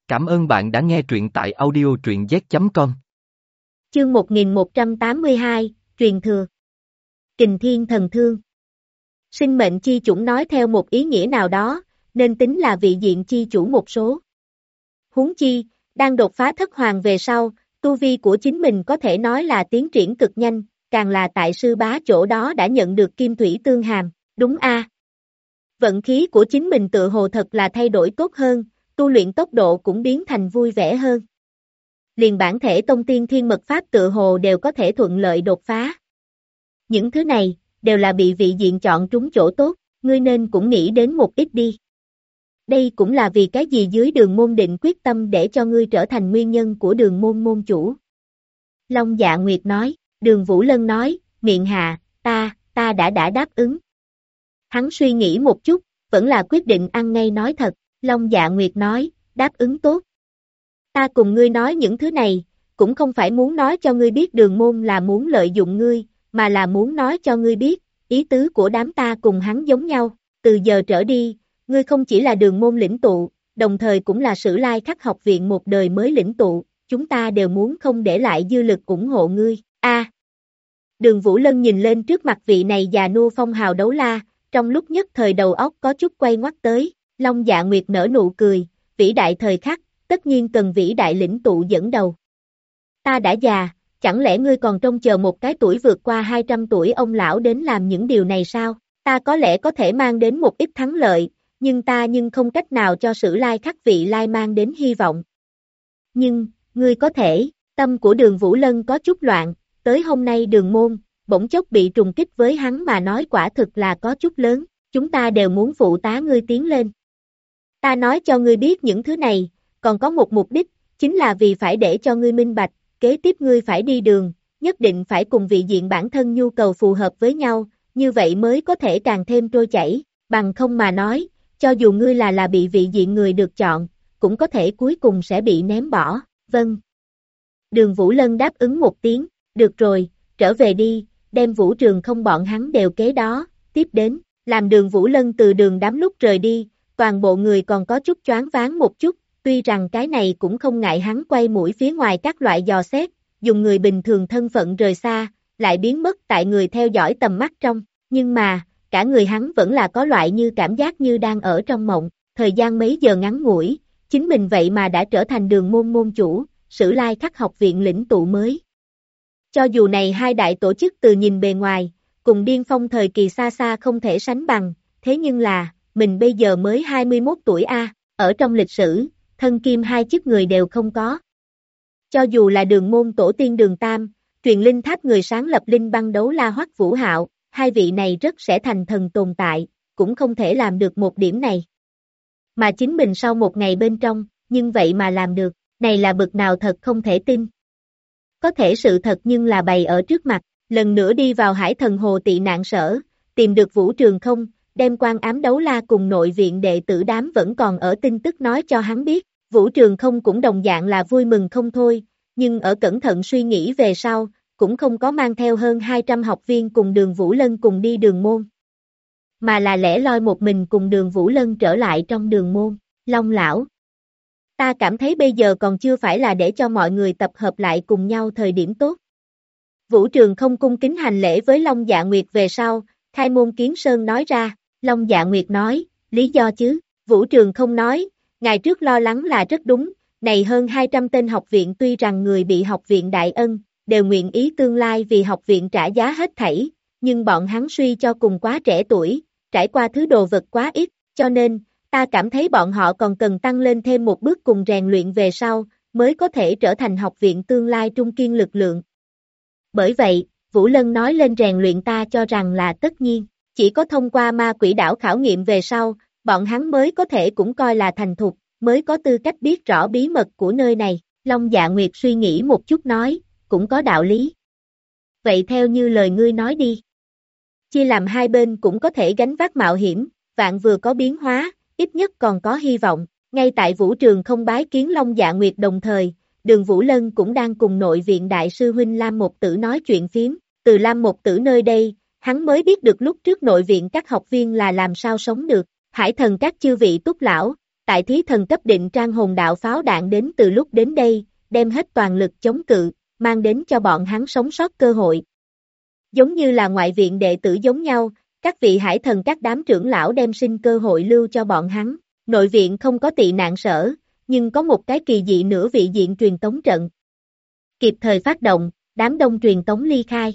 Cảm ơn bạn đã nghe truyện tại audio truyện z.com. Chương 1182, Truyền thừa. Kình thiên thần thương. Sinh mệnh chi chủng nói theo một ý nghĩa nào đó, nên tính là vị diện chi chủ một số. Huống chi, đang đột phá thất hoàng về sau, tu vi của chính mình có thể nói là tiến triển cực nhanh, càng là tại sư bá chỗ đó đã nhận được kim thủy tương hàm, đúng a? Vận khí của chính mình tự hồ thật là thay đổi tốt hơn, tu luyện tốc độ cũng biến thành vui vẻ hơn. Liền bản thể tông tiên thiên mật pháp tự hồ đều có thể thuận lợi đột phá. Những thứ này, đều là bị vị diện chọn trúng chỗ tốt, ngươi nên cũng nghĩ đến một ít đi. Đây cũng là vì cái gì dưới Đường Môn định quyết tâm để cho ngươi trở thành nguyên nhân của Đường Môn môn chủ. Long Dạ Nguyệt nói, Đường Vũ Lân nói, miệng hạ, ta đã đáp ứng. Hắn suy nghĩ một chút, vẫn là quyết định ăn ngay nói thật, Long Dạ Nguyệt nói, đáp ứng tốt. Ta cùng ngươi nói những thứ này, cũng không phải muốn nói cho ngươi biết Đường Môn là muốn lợi dụng ngươi, mà là muốn nói cho ngươi biết, ý tứ của đám ta cùng hắn giống nhau, từ giờ trở đi, ngươi không chỉ là Đường Môn lĩnh tụ, đồng thời cũng là Sử Lai Khắc học viện một đời mới lĩnh tụ, chúng ta đều muốn không để lại dư lực ủng hộ ngươi, Đường Vũ Lân nhìn lên trước mặt vị này già nua phong hào đấu la, trong lúc nhất thời đầu óc có chút quay ngoắt tới, Long Dạ Nguyệt nở nụ cười, vĩ đại thời khắc, tất nhiên cần vĩ đại lĩnh tụ dẫn đầu. Ta đã già, chẳng lẽ ngươi còn trông chờ một cái tuổi vượt qua 200 tuổi ông lão đến làm những điều này sao? Ta có lẽ có thể mang đến một ít thắng lợi, nhưng không cách nào cho Sử Lai Khắc vị lai mang đến hy vọng. Nhưng, ngươi có thể, tâm của Đường Vũ Lân có chút loạn, tới hôm nay Đường Môn, bỗng chốc bị trùng kích với hắn mà nói quả thực là có chút lớn, chúng ta đều muốn phụ tá ngươi tiến lên. Ta nói cho ngươi biết những thứ này, còn có một mục đích, chính là vì phải để cho ngươi minh bạch, kế tiếp ngươi phải đi đường, nhất định phải cùng vị diện bản thân nhu cầu phù hợp với nhau, như vậy mới có thể càng thêm trôi chảy, bằng không mà nói, cho dù ngươi là bị vị diện người được chọn, cũng có thể cuối cùng sẽ bị ném bỏ, vâng. Đường Vũ Lân đáp ứng một tiếng, được rồi, trở về đi, đem Vũ Trường Không bọn hắn đều kế đó, tiếp đến, làm Đường Vũ Lân từ đường đám lúc rời đi, toàn bộ người còn có chút choáng váng một chút, tuy rằng cái này cũng không ngại hắn quay mũi phía ngoài các loại dò xét, dùng người bình thường thân phận rời xa, lại biến mất tại người theo dõi tầm mắt trong, nhưng mà, cả người hắn vẫn là có loại như cảm giác như đang ở trong mộng, thời gian mấy giờ ngắn ngủi, chính mình vậy mà đã trở thành Đường Môn môn chủ, Sử Lai Khắc học viện lĩnh tụ mới. Cho dù này hai đại tổ chức từ nhìn bề ngoài, cùng điên phong thời kỳ xa xa không thể sánh bằng, thế nhưng là, mình bây giờ mới 21 tuổi ở trong lịch sử, thân kim hai chức người đều không có. Cho dù là Đường Môn tổ tiên Đường Tam, truyền linh tháp người sáng lập linh băng đấu la Hoắc Vũ Hạo, hai vị này rất sẽ thành thần tồn tại, cũng không thể làm được một điểm này. Mà chính mình sau một ngày bên trong, nhưng vậy mà làm được, này là bực nào thật không thể tin. Có thể sự thật nhưng là bày ở trước mặt, lần nữa đi vào Hải Thần Hồ tị nạn sở, tìm được Vũ Trường Không, đem Quan Ám Đấu La cùng nội viện đệ tử đám vẫn còn ở tin tức nói cho hắn biết, Vũ Trường Không cũng đồng dạng là vui mừng không thôi, nhưng ở cẩn thận suy nghĩ về sau, cũng không có mang theo hơn 200 học viên cùng Đường Vũ Lân cùng đi Đường Môn, mà là lẻ loi một mình cùng Đường Vũ Lân trở lại trong Đường Môn. Long lão, ta cảm thấy bây giờ còn chưa phải là để cho mọi người tập hợp lại cùng nhau thời điểm tốt. Vũ Trường Không cung kính hành lễ với Long Dạ Nguyệt về sau, Khai Môn Kiến Sơn nói ra, Long Dạ Nguyệt nói, lý do chứ, Vũ Trường Không nói, ngày trước lo lắng là rất đúng, này hơn 200 tên học viện tuy rằng người bị học viện đại ân, đều nguyện ý tương lai vì học viện trả giá hết thảy, nhưng bọn hắn suy cho cùng quá trẻ tuổi, trải qua thứ đồ vật quá ít, cho nên, ta cảm thấy bọn họ còn cần tăng lên thêm một bước cùng rèn luyện về sau, mới có thể trở thành học viện tương lai trung kiên lực lượng. Bởi vậy, Vũ Lân nói lên rèn luyện ta cho rằng là tất nhiên, chỉ có thông qua ma quỷ đảo khảo nghiệm về sau, bọn hắn mới có thể cũng coi là thành thục, mới có tư cách biết rõ bí mật của nơi này. Long Dạ Nguyệt suy nghĩ một chút nói, cũng có đạo lý. Vậy theo như lời ngươi nói đi. Chia làm hai bên cũng có thể gánh vác mạo hiểm, vạn vừa có biến hóa, ít nhất còn có hy vọng. Ngay tại Vũ Trường Không bái kiến Long Dạ Nguyệt đồng thời, Đường Vũ Lân cũng đang cùng nội viện đại sư huynh Lam Một Tử nói chuyện phiếm, từ Lam Một Tử nơi đây, hắn mới biết được lúc trước nội viện các học viên là làm sao sống được. Hải Thần các chư vị túc lão, tại thí thần cấp định trang hồn đạo pháo đạn đến từ lúc đến đây, đem hết toàn lực chống cự, mang đến cho bọn hắn sống sót cơ hội. Giống như là ngoại viện đệ tử giống nhau, các vị hải thần các đám trưởng lão đem sinh cơ hội lưu cho bọn hắn. Nội viện không có tị nạn sở, nhưng có một cái kỳ dị nửa vị diện truyền tống trận. Kịp thời phát động, đám đông truyền tống ly khai.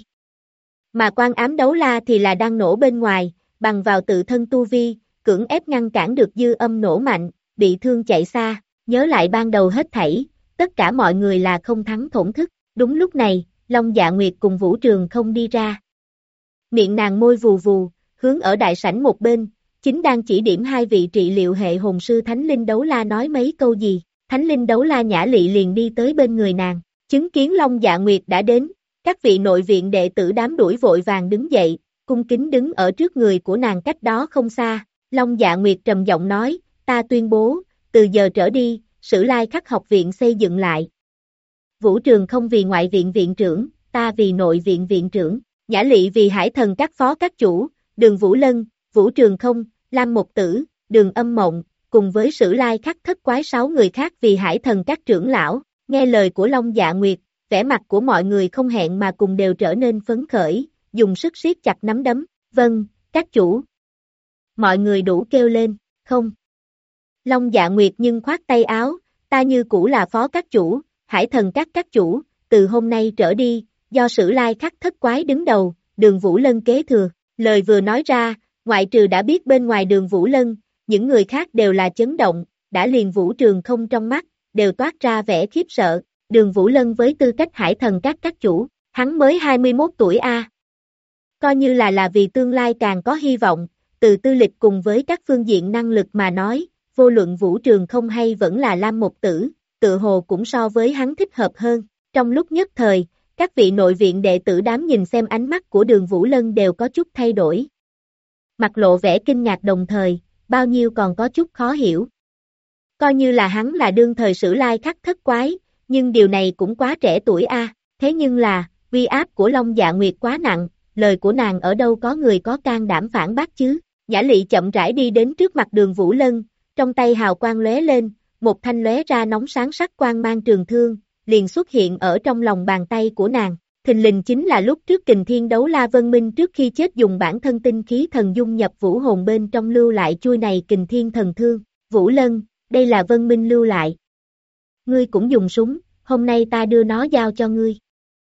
Mà Quan Ám Đấu La thì là đang nổ bên ngoài, bằng vào tự thân tu vi, cưỡng ép ngăn cản được dư âm nổ mạnh, bị thương chạy xa, nhớ lại ban đầu hết thảy, tất cả mọi người là không thắng thổn thức. Đúng lúc này, Long Dạ Nguyệt cùng Vũ Trường không đi ra. Miệng nàng môi vù vù, hướng ở đại sảnh một bên, chính đang chỉ điểm hai vị trị liệu hệ hồn sư Thánh Linh Đấu La nói mấy câu gì. Thánh Linh Đấu La Nhã Lị liền đi tới bên người nàng, chứng kiến Long Dạ Nguyệt đã đến, các vị nội viện đệ tử đám đuổi vội vàng đứng dậy, cung kính đứng ở trước người của nàng cách đó không xa. Long Dạ Nguyệt trầm giọng nói, ta tuyên bố, từ giờ trở đi, Sử Lai Khắc học viện xây dựng lại. Vũ Trường không vì ngoại viện viện trưởng, ta vì nội viện viện trưởng, Nhã Lị vì hải thần các phó các chủ, Đường Vũ Lân, Vũ Trường không, Lam Mộc Tử, Đường Âm Mộng, cùng với Sử Lai Khắc thất quái 6 người khác vì hải thần các trưởng lão. Nghe lời của Long Dạ Nguyệt, vẻ mặt của mọi người không hẹn mà cùng đều trở nên phấn khởi, dùng sức siết chặt nắm đấm. Vâng, các chủ. Mọi người đủ kêu lên, không. Long Dạ Nguyệt nhưng khoát tay áo, ta như cũ là phó các chủ, hải thần các chủ, từ hôm nay trở đi, do Sử Lai Khắc thất quái đứng đầu, Đường Vũ Lân kế thừa. Lời vừa nói ra, ngoại trừ đã biết bên ngoài Đường Vũ Lân, những người khác đều là chấn động, đã liền Vũ Trường không trong mắt, đều toát ra vẻ khiếp sợ. Đường Vũ Lân với tư cách hải thần các chủ, hắn mới 21 tuổi a. Coi như là vì tương lai càng có hy vọng, từ tư lịch cùng với các phương diện năng lực mà nói, vô luận Vũ Trường không hay vẫn là Lam Mộc Tử, tự hồ cũng so với hắn thích hợp hơn. Trong lúc nhất thời, các vị nội viện đệ tử đám nhìn xem ánh mắt của Đường Vũ Lân đều có chút thay đổi. Mặt lộ vẻ kinh ngạc đồng thời, bao nhiêu còn có chút khó hiểu. Coi như là hắn là đương thời Sử Lai Khắc thất quái, nhưng điều này cũng quá trẻ tuổi a. Thế nhưng là, uy áp của Long Dạ Nguyệt quá nặng, lời của nàng ở đâu có người có can đảm phản bác chứ. Nhã Lị chậm rãi đi đến trước mặt Đường Vũ Lân, trong tay hào quang lóe lên, một thanh lóe ra nóng sáng sắc quang mang trường thương, liền xuất hiện ở trong lòng bàn tay của nàng. Thình lình chính là lúc trước Kình Thiên Đấu La Vân Minh trước khi chết dùng bản thân tinh khí thần dung nhập vũ hồn bên trong lưu lại chuôi này Kình Thiên thần thương. Vũ Lân, đây là Vân Minh lưu lại. Ngươi cũng dùng súng, hôm nay ta đưa nó giao cho ngươi.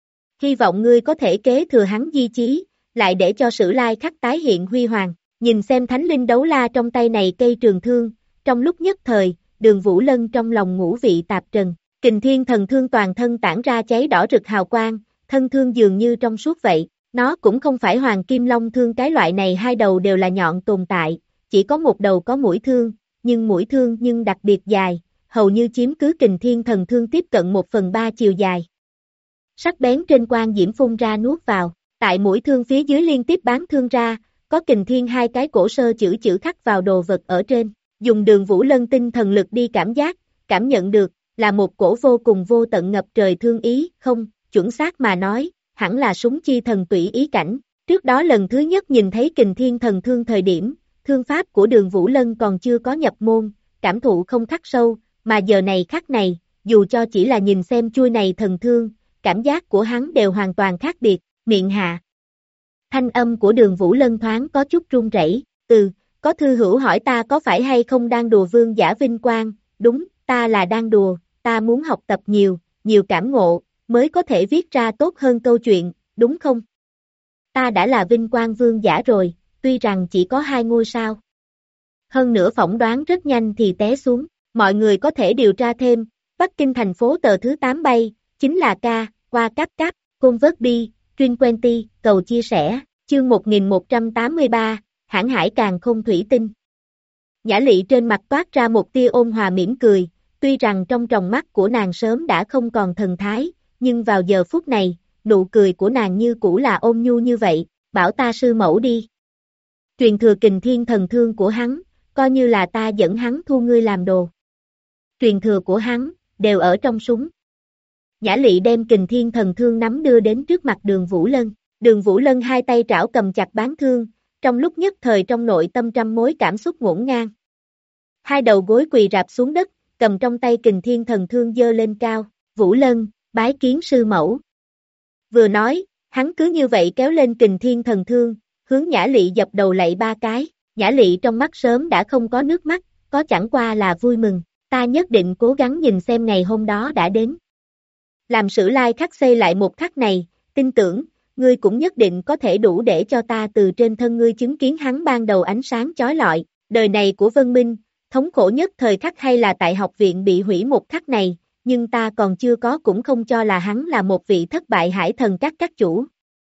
Hy vọng ngươi có thể kế thừa hắn di chí, lại để cho Sử Lai Khắc tái hiện huy hoàng. Nhìn xem Thánh Linh Đấu La trong tay này cây trường thương, trong lúc nhất thời, Đường Vũ Lân trong lòng ngũ vị tạp trần. Kình Thiên thần thương toàn thân tản ra cháy đỏ rực hào quang, thân thương dường như trong suốt vậy. Nó cũng không phải hoàng kim long thương, cái loại này hai đầu đều là nhọn tồn tại, chỉ có một đầu có mũi thương, nhưng mũi thương nhưng đặc biệt dài, hầu như chiếm cứ Kình Thiên thần thương tiếp cận 1/3 chiều dài. Sắc bén trên quang diễm phun ra nuốt vào, tại mũi thương phía dưới liên tiếp bán thương ra, có Kình Thiên hai cái cổ sơ chữ khắc vào đồ vật ở trên. Dùng Đường Vũ Lân tinh thần lực đi cảm nhận được, là một cổ vô cùng vô tận ngập trời thương ý, không, chuẩn xác mà nói, hẳn là súng chi thần tùy ý cảnh. Trước đó lần thứ nhất nhìn thấy Kình Thiên thần thương thời điểm, thương pháp của Đường Vũ Lân còn chưa có nhập môn, cảm thụ không khắc sâu, mà giờ này khắc này, dù cho chỉ là nhìn xem chuôi này thần thương, cảm giác của hắn đều hoàn toàn khác biệt. Miệng hạ. Thanh âm của Đường Vũ Lân thoáng có chút run rẩy. Có thư hữu hỏi ta có phải hay không đang đùa vương giả vinh quang. Đúng, ta là đang đùa, ta muốn học tập nhiều cảm ngộ, mới có thể viết ra tốt hơn câu chuyện, đúng không? Ta đã là vinh quang vương giả rồi, tuy rằng chỉ có 2 ngôi sao. Hơn nữa phỏng đoán rất nhanh thì té xuống, mọi người có thể điều tra thêm, Bắc Kinh thành phố tờ thứ 8 bay, chính là qua cáp, convert bi, Trin Quenty, cầu chia sẻ, chương 1183, hãng hải càng không thủy tinh. Nhã Lị trên mặt toát ra một tia ôn hòa mỉm cười, tuy rằng trong tròng mắt của nàng sớm đã không còn thần thái, nhưng vào giờ phút này, nụ cười của nàng như cũ là ôn nhu như vậy, bảo ta sư mẫu đi. Truyền thừa Kình Thiên thần thương của hắn, coi như là ta dẫn hắn thu ngươi làm đồ. Truyền thừa của hắn, đều ở trong súng. Nhã Lị đem Kình Thiên thần thương nắm đưa đến trước mặt Đường Vũ Lân. Đường Vũ Lân hai tay trảo cầm chặt bán thương, trong lúc nhất thời trong nội tâm trăm mối cảm xúc ngổn ngang. hai đầu gối quỳ rạp xuống đất, cầm trong tay Kình Thiên Thần Thương giơ lên cao, Vũ Lân, bái kiến sư mẫu. Vừa nói, hắn cứ như vậy kéo lên Kình Thiên Thần Thương, hướng Nhã Lị dập đầu lạy 3 cái, Nhã Lị trong mắt sớm đã không có nước mắt, có chẳng qua là vui mừng, ta nhất định cố gắng nhìn xem ngày hôm đó đã đến. Làm Sử Lai khắc xây lại một khắc này, tin tưởng, ngươi cũng nhất định có thể đủ để cho ta từ trên thân ngươi chứng kiến hắn ban đầu ánh sáng chói lọi, đời này của Vân Minh, thống khổ nhất thời khắc hay là tại học viện bị hủy một khắc này, nhưng ta còn chưa có cũng không cho là hắn là một vị thất bại hải thần các chủ.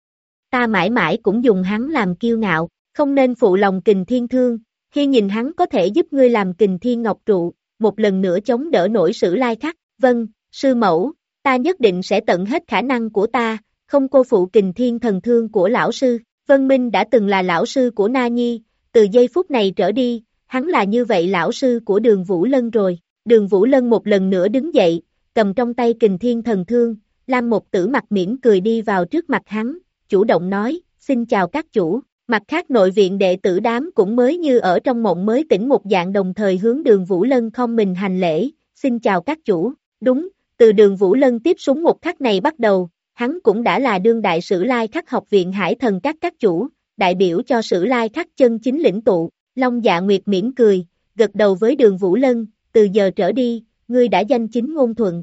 Ta mãi mãi cũng dùng hắn làm kiêu ngạo, không nên phụ lòng Kình Thiên Thương, khi nhìn hắn có thể giúp ngươi làm Kình Thiên Ngọc Trụ, một lần nữa chống đỡ nổi Sử Lai khắc, vâng, sư mẫu, ta nhất định sẽ tận hết khả năng của ta, không cô phụ Kình Thiên Thần Thương của lão sư, Vân Minh đã từng là lão sư của Na Nhi, từ giây phút này trở đi, hắn là như vậy lão sư của Đường Vũ Lân rồi, Đường Vũ Lân một lần nữa đứng dậy, cầm trong tay Kình Thiên Thần Thương, Lam Một Tử mặt mỉm cười đi vào trước mặt hắn, chủ động nói, xin chào các chủ, mặt khác nội viện đệ tử đám cũng mới như ở trong mộng mới tỉnh một dạng đồng thời hướng Đường Vũ Lân không mình hành lễ, xin chào các chủ, đúng, từ Đường Vũ Lân tiếp súng một khắc này bắt đầu, hắn cũng đã là đương đại Sử Lai khắc học viện hải thần các chủ, đại biểu cho Sử Lai khắc chân chính lĩnh tụ, Long Dạ Nguyệt mỉm cười, gật đầu với Đường Vũ Lân, từ giờ trở đi, ngươi đã danh chính ngôn thuận.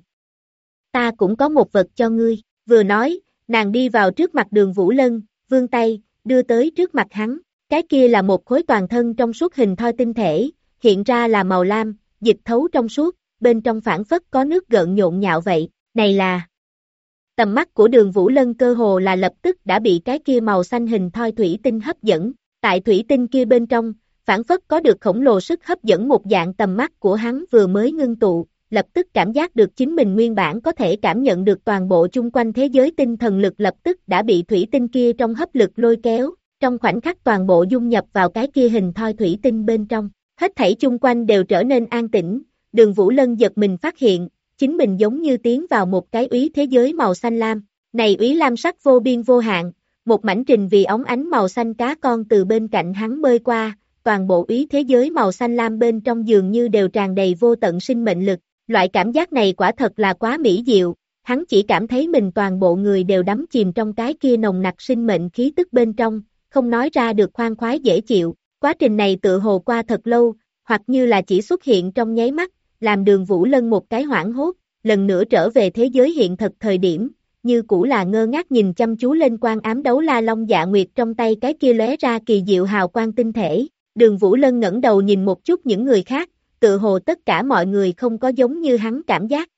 Ta cũng có một vật cho ngươi, vừa nói, nàng đi vào trước mặt Đường Vũ Lân, vươn tay, đưa tới trước mặt hắn, cái kia là một khối toàn thân trong suốt hình thoi tinh thể, hiện ra là màu lam, dịch thấu trong suốt, bên trong phảng phất có nước gợn nhộn nhạo vậy, này là... Tầm mắt của Đường Vũ Lân cơ hồ là lập tức đã bị cái kia màu xanh hình thoi thủy tinh hấp dẫn, tại thủy tinh kia bên trong, phảng phất có được khổng lồ sức hấp dẫn một dạng tầm mắt của hắn vừa mới ngưng tụ, lập tức cảm giác được chính mình nguyên bản có thể cảm nhận được toàn bộ chung quanh thế giới tinh thần lực lập tức đã bị thủy tinh kia trong hấp lực lôi kéo, trong khoảnh khắc toàn bộ dung nhập vào cái kia hình thoi thủy tinh bên trong, hết thảy chung quanh đều trở nên an tĩnh, Đường Vũ Lân giật mình phát hiện, chính mình giống như tiến vào một cái úy thế giới màu xanh lam, này úy lam sắc vô biên vô hạn, một mảnh trình vì óng ánh màu xanh cá con từ bên cạnh hắn bơi qua, toàn bộ úy thế giới màu xanh lam bên trong dường như đều tràn đầy vô tận sinh mệnh lực, loại cảm giác này quả thật là quá mỹ diệu, hắn chỉ cảm thấy mình toàn bộ người đều đắm chìm trong cái kia nồng nặc sinh mệnh khí tức bên trong, không nói ra được khoan khoái dễ chịu, quá trình này tựa hồ qua thật lâu, hoặc như là chỉ xuất hiện trong nháy mắt, làm Đường Vũ Lân một cái hoảng hốt, lần nữa trở về thế giới hiện thực thời điểm, như cũ là ngơ ngác nhìn chăm chú lên quan ám đấu la Long Dạ Nguyệt trong tay cái kia lóe ra kỳ diệu hào quang tinh thể, Đường Vũ Lân ngẩng đầu nhìn một chút những người khác, tự hồ tất cả mọi người không có giống như hắn cảm giác.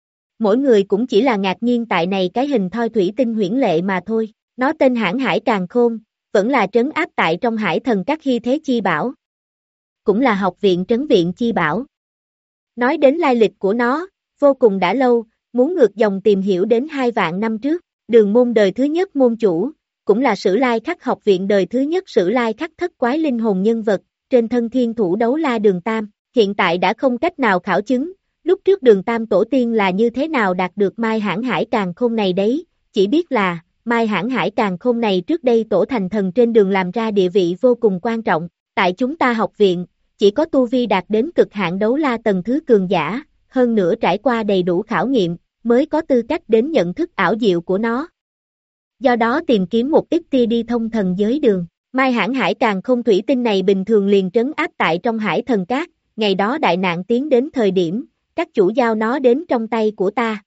Mỗi người cũng chỉ là ngạc nhiên tại này cái hình thoi thủy tinh huyễn lệ mà thôi, nó tên Hãn Hải Càn Khôn, vẫn là trấn áp tại trong hải thần các hy thế chi bảo. Cũng là học viện trấn viện chi bảo. Nói đến lai lịch của nó, vô cùng đã lâu, muốn ngược dòng tìm hiểu đến 2 vạn năm trước, Đường môn đời thứ nhất môn chủ, cũng là Sử Lai khắc học viện đời thứ nhất Sử Lai khắc thất quái linh hồn nhân vật, trên thân thiên thủ đấu la Đường Tam, hiện tại đã không cách nào khảo chứng, lúc trước Đường Tam tổ tiên là như thế nào đạt được Mai Hãn Hải Càn Khôn này đấy, chỉ biết là, Mai Hãn Hải Càn Khôn này trước đây tổ thành thần trên đường làm ra địa vị vô cùng quan trọng, tại chúng ta học viện, chỉ có tu vi đạt đến cực hạn đấu la tầng thứ cường giả, hơn nữa trải qua đầy đủ khảo nghiệm, mới có tư cách đến nhận thức ảo diệu của nó. Do đó tìm kiếm một ít tia đi thông thần giới đường, Mai Hãn Hải Càn Khôn thủy tinh này bình thường liền trấn áp tại trong hải thần cát, ngày đó đại nạn tiến đến thời điểm, các chủ giao nó đến trong tay của ta.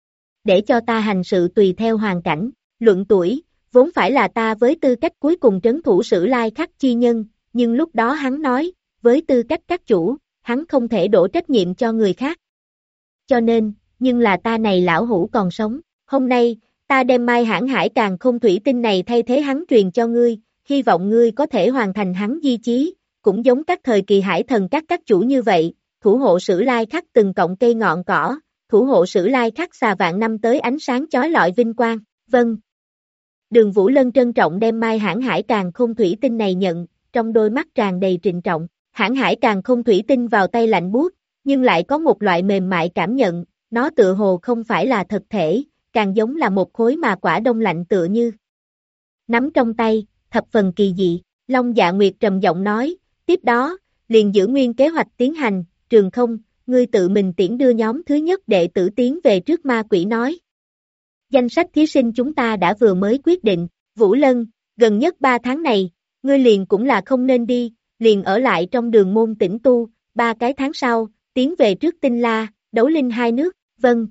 Để cho ta hành sự tùy theo hoàn cảnh, luận tuổi, vốn phải là ta với tư cách cuối cùng trấn thủ Sử Lai khắc chi nhân, nhưng lúc đó hắn nói, với tư cách các chủ, hắn không thể đổ trách nhiệm cho người khác. Cho nên, nhưng là ta này lão hủ còn sống, hôm nay, ta đem Mai Hãn Hải Càn Khôn thủy tinh này thay thế hắn truyền cho ngươi, hy vọng ngươi có thể hoàn thành hắn di chí, cũng giống các thời kỳ hải thần các chủ như vậy, thủ hộ Sử Lai khắc từng cọng cây ngọn cỏ, thủ hộ Sử Lai khắc xà vạn năm tới ánh sáng chói lọi vinh quang, vâng. Đường Vũ Lân trân trọng đem Mai Hãn Hải Càn Khôn thủy tinh này nhận, trong đôi mắt tràn đầy trịnh trọng, Hãn Hải Càn Khôn thủy tinh vào tay lạnh buốt, nhưng lại có một loại mềm mại cảm nhận, nó tựa hồ không phải là thực thể, càng giống là một khối mà quả đông lạnh tựa như. Nắm trong tay, thập phần kỳ dị, Long Dạ Nguyệt trầm giọng nói, tiếp đó, liền giữ nguyên kế hoạch tiến hành, Trường Không, ngươi tự mình tiễn đưa nhóm thứ nhất đệ tử tiến về trước, ma quỷ nói. Danh sách thí sinh chúng ta đã vừa mới quyết định, Vũ Lân, gần nhất 3 tháng này, ngươi liền cũng là không nên đi, liền ở lại trong đường môn tĩnh tu, 3 cái tháng sau, tiến về trước Tinh La, Đấu Linh hai nước, vâng.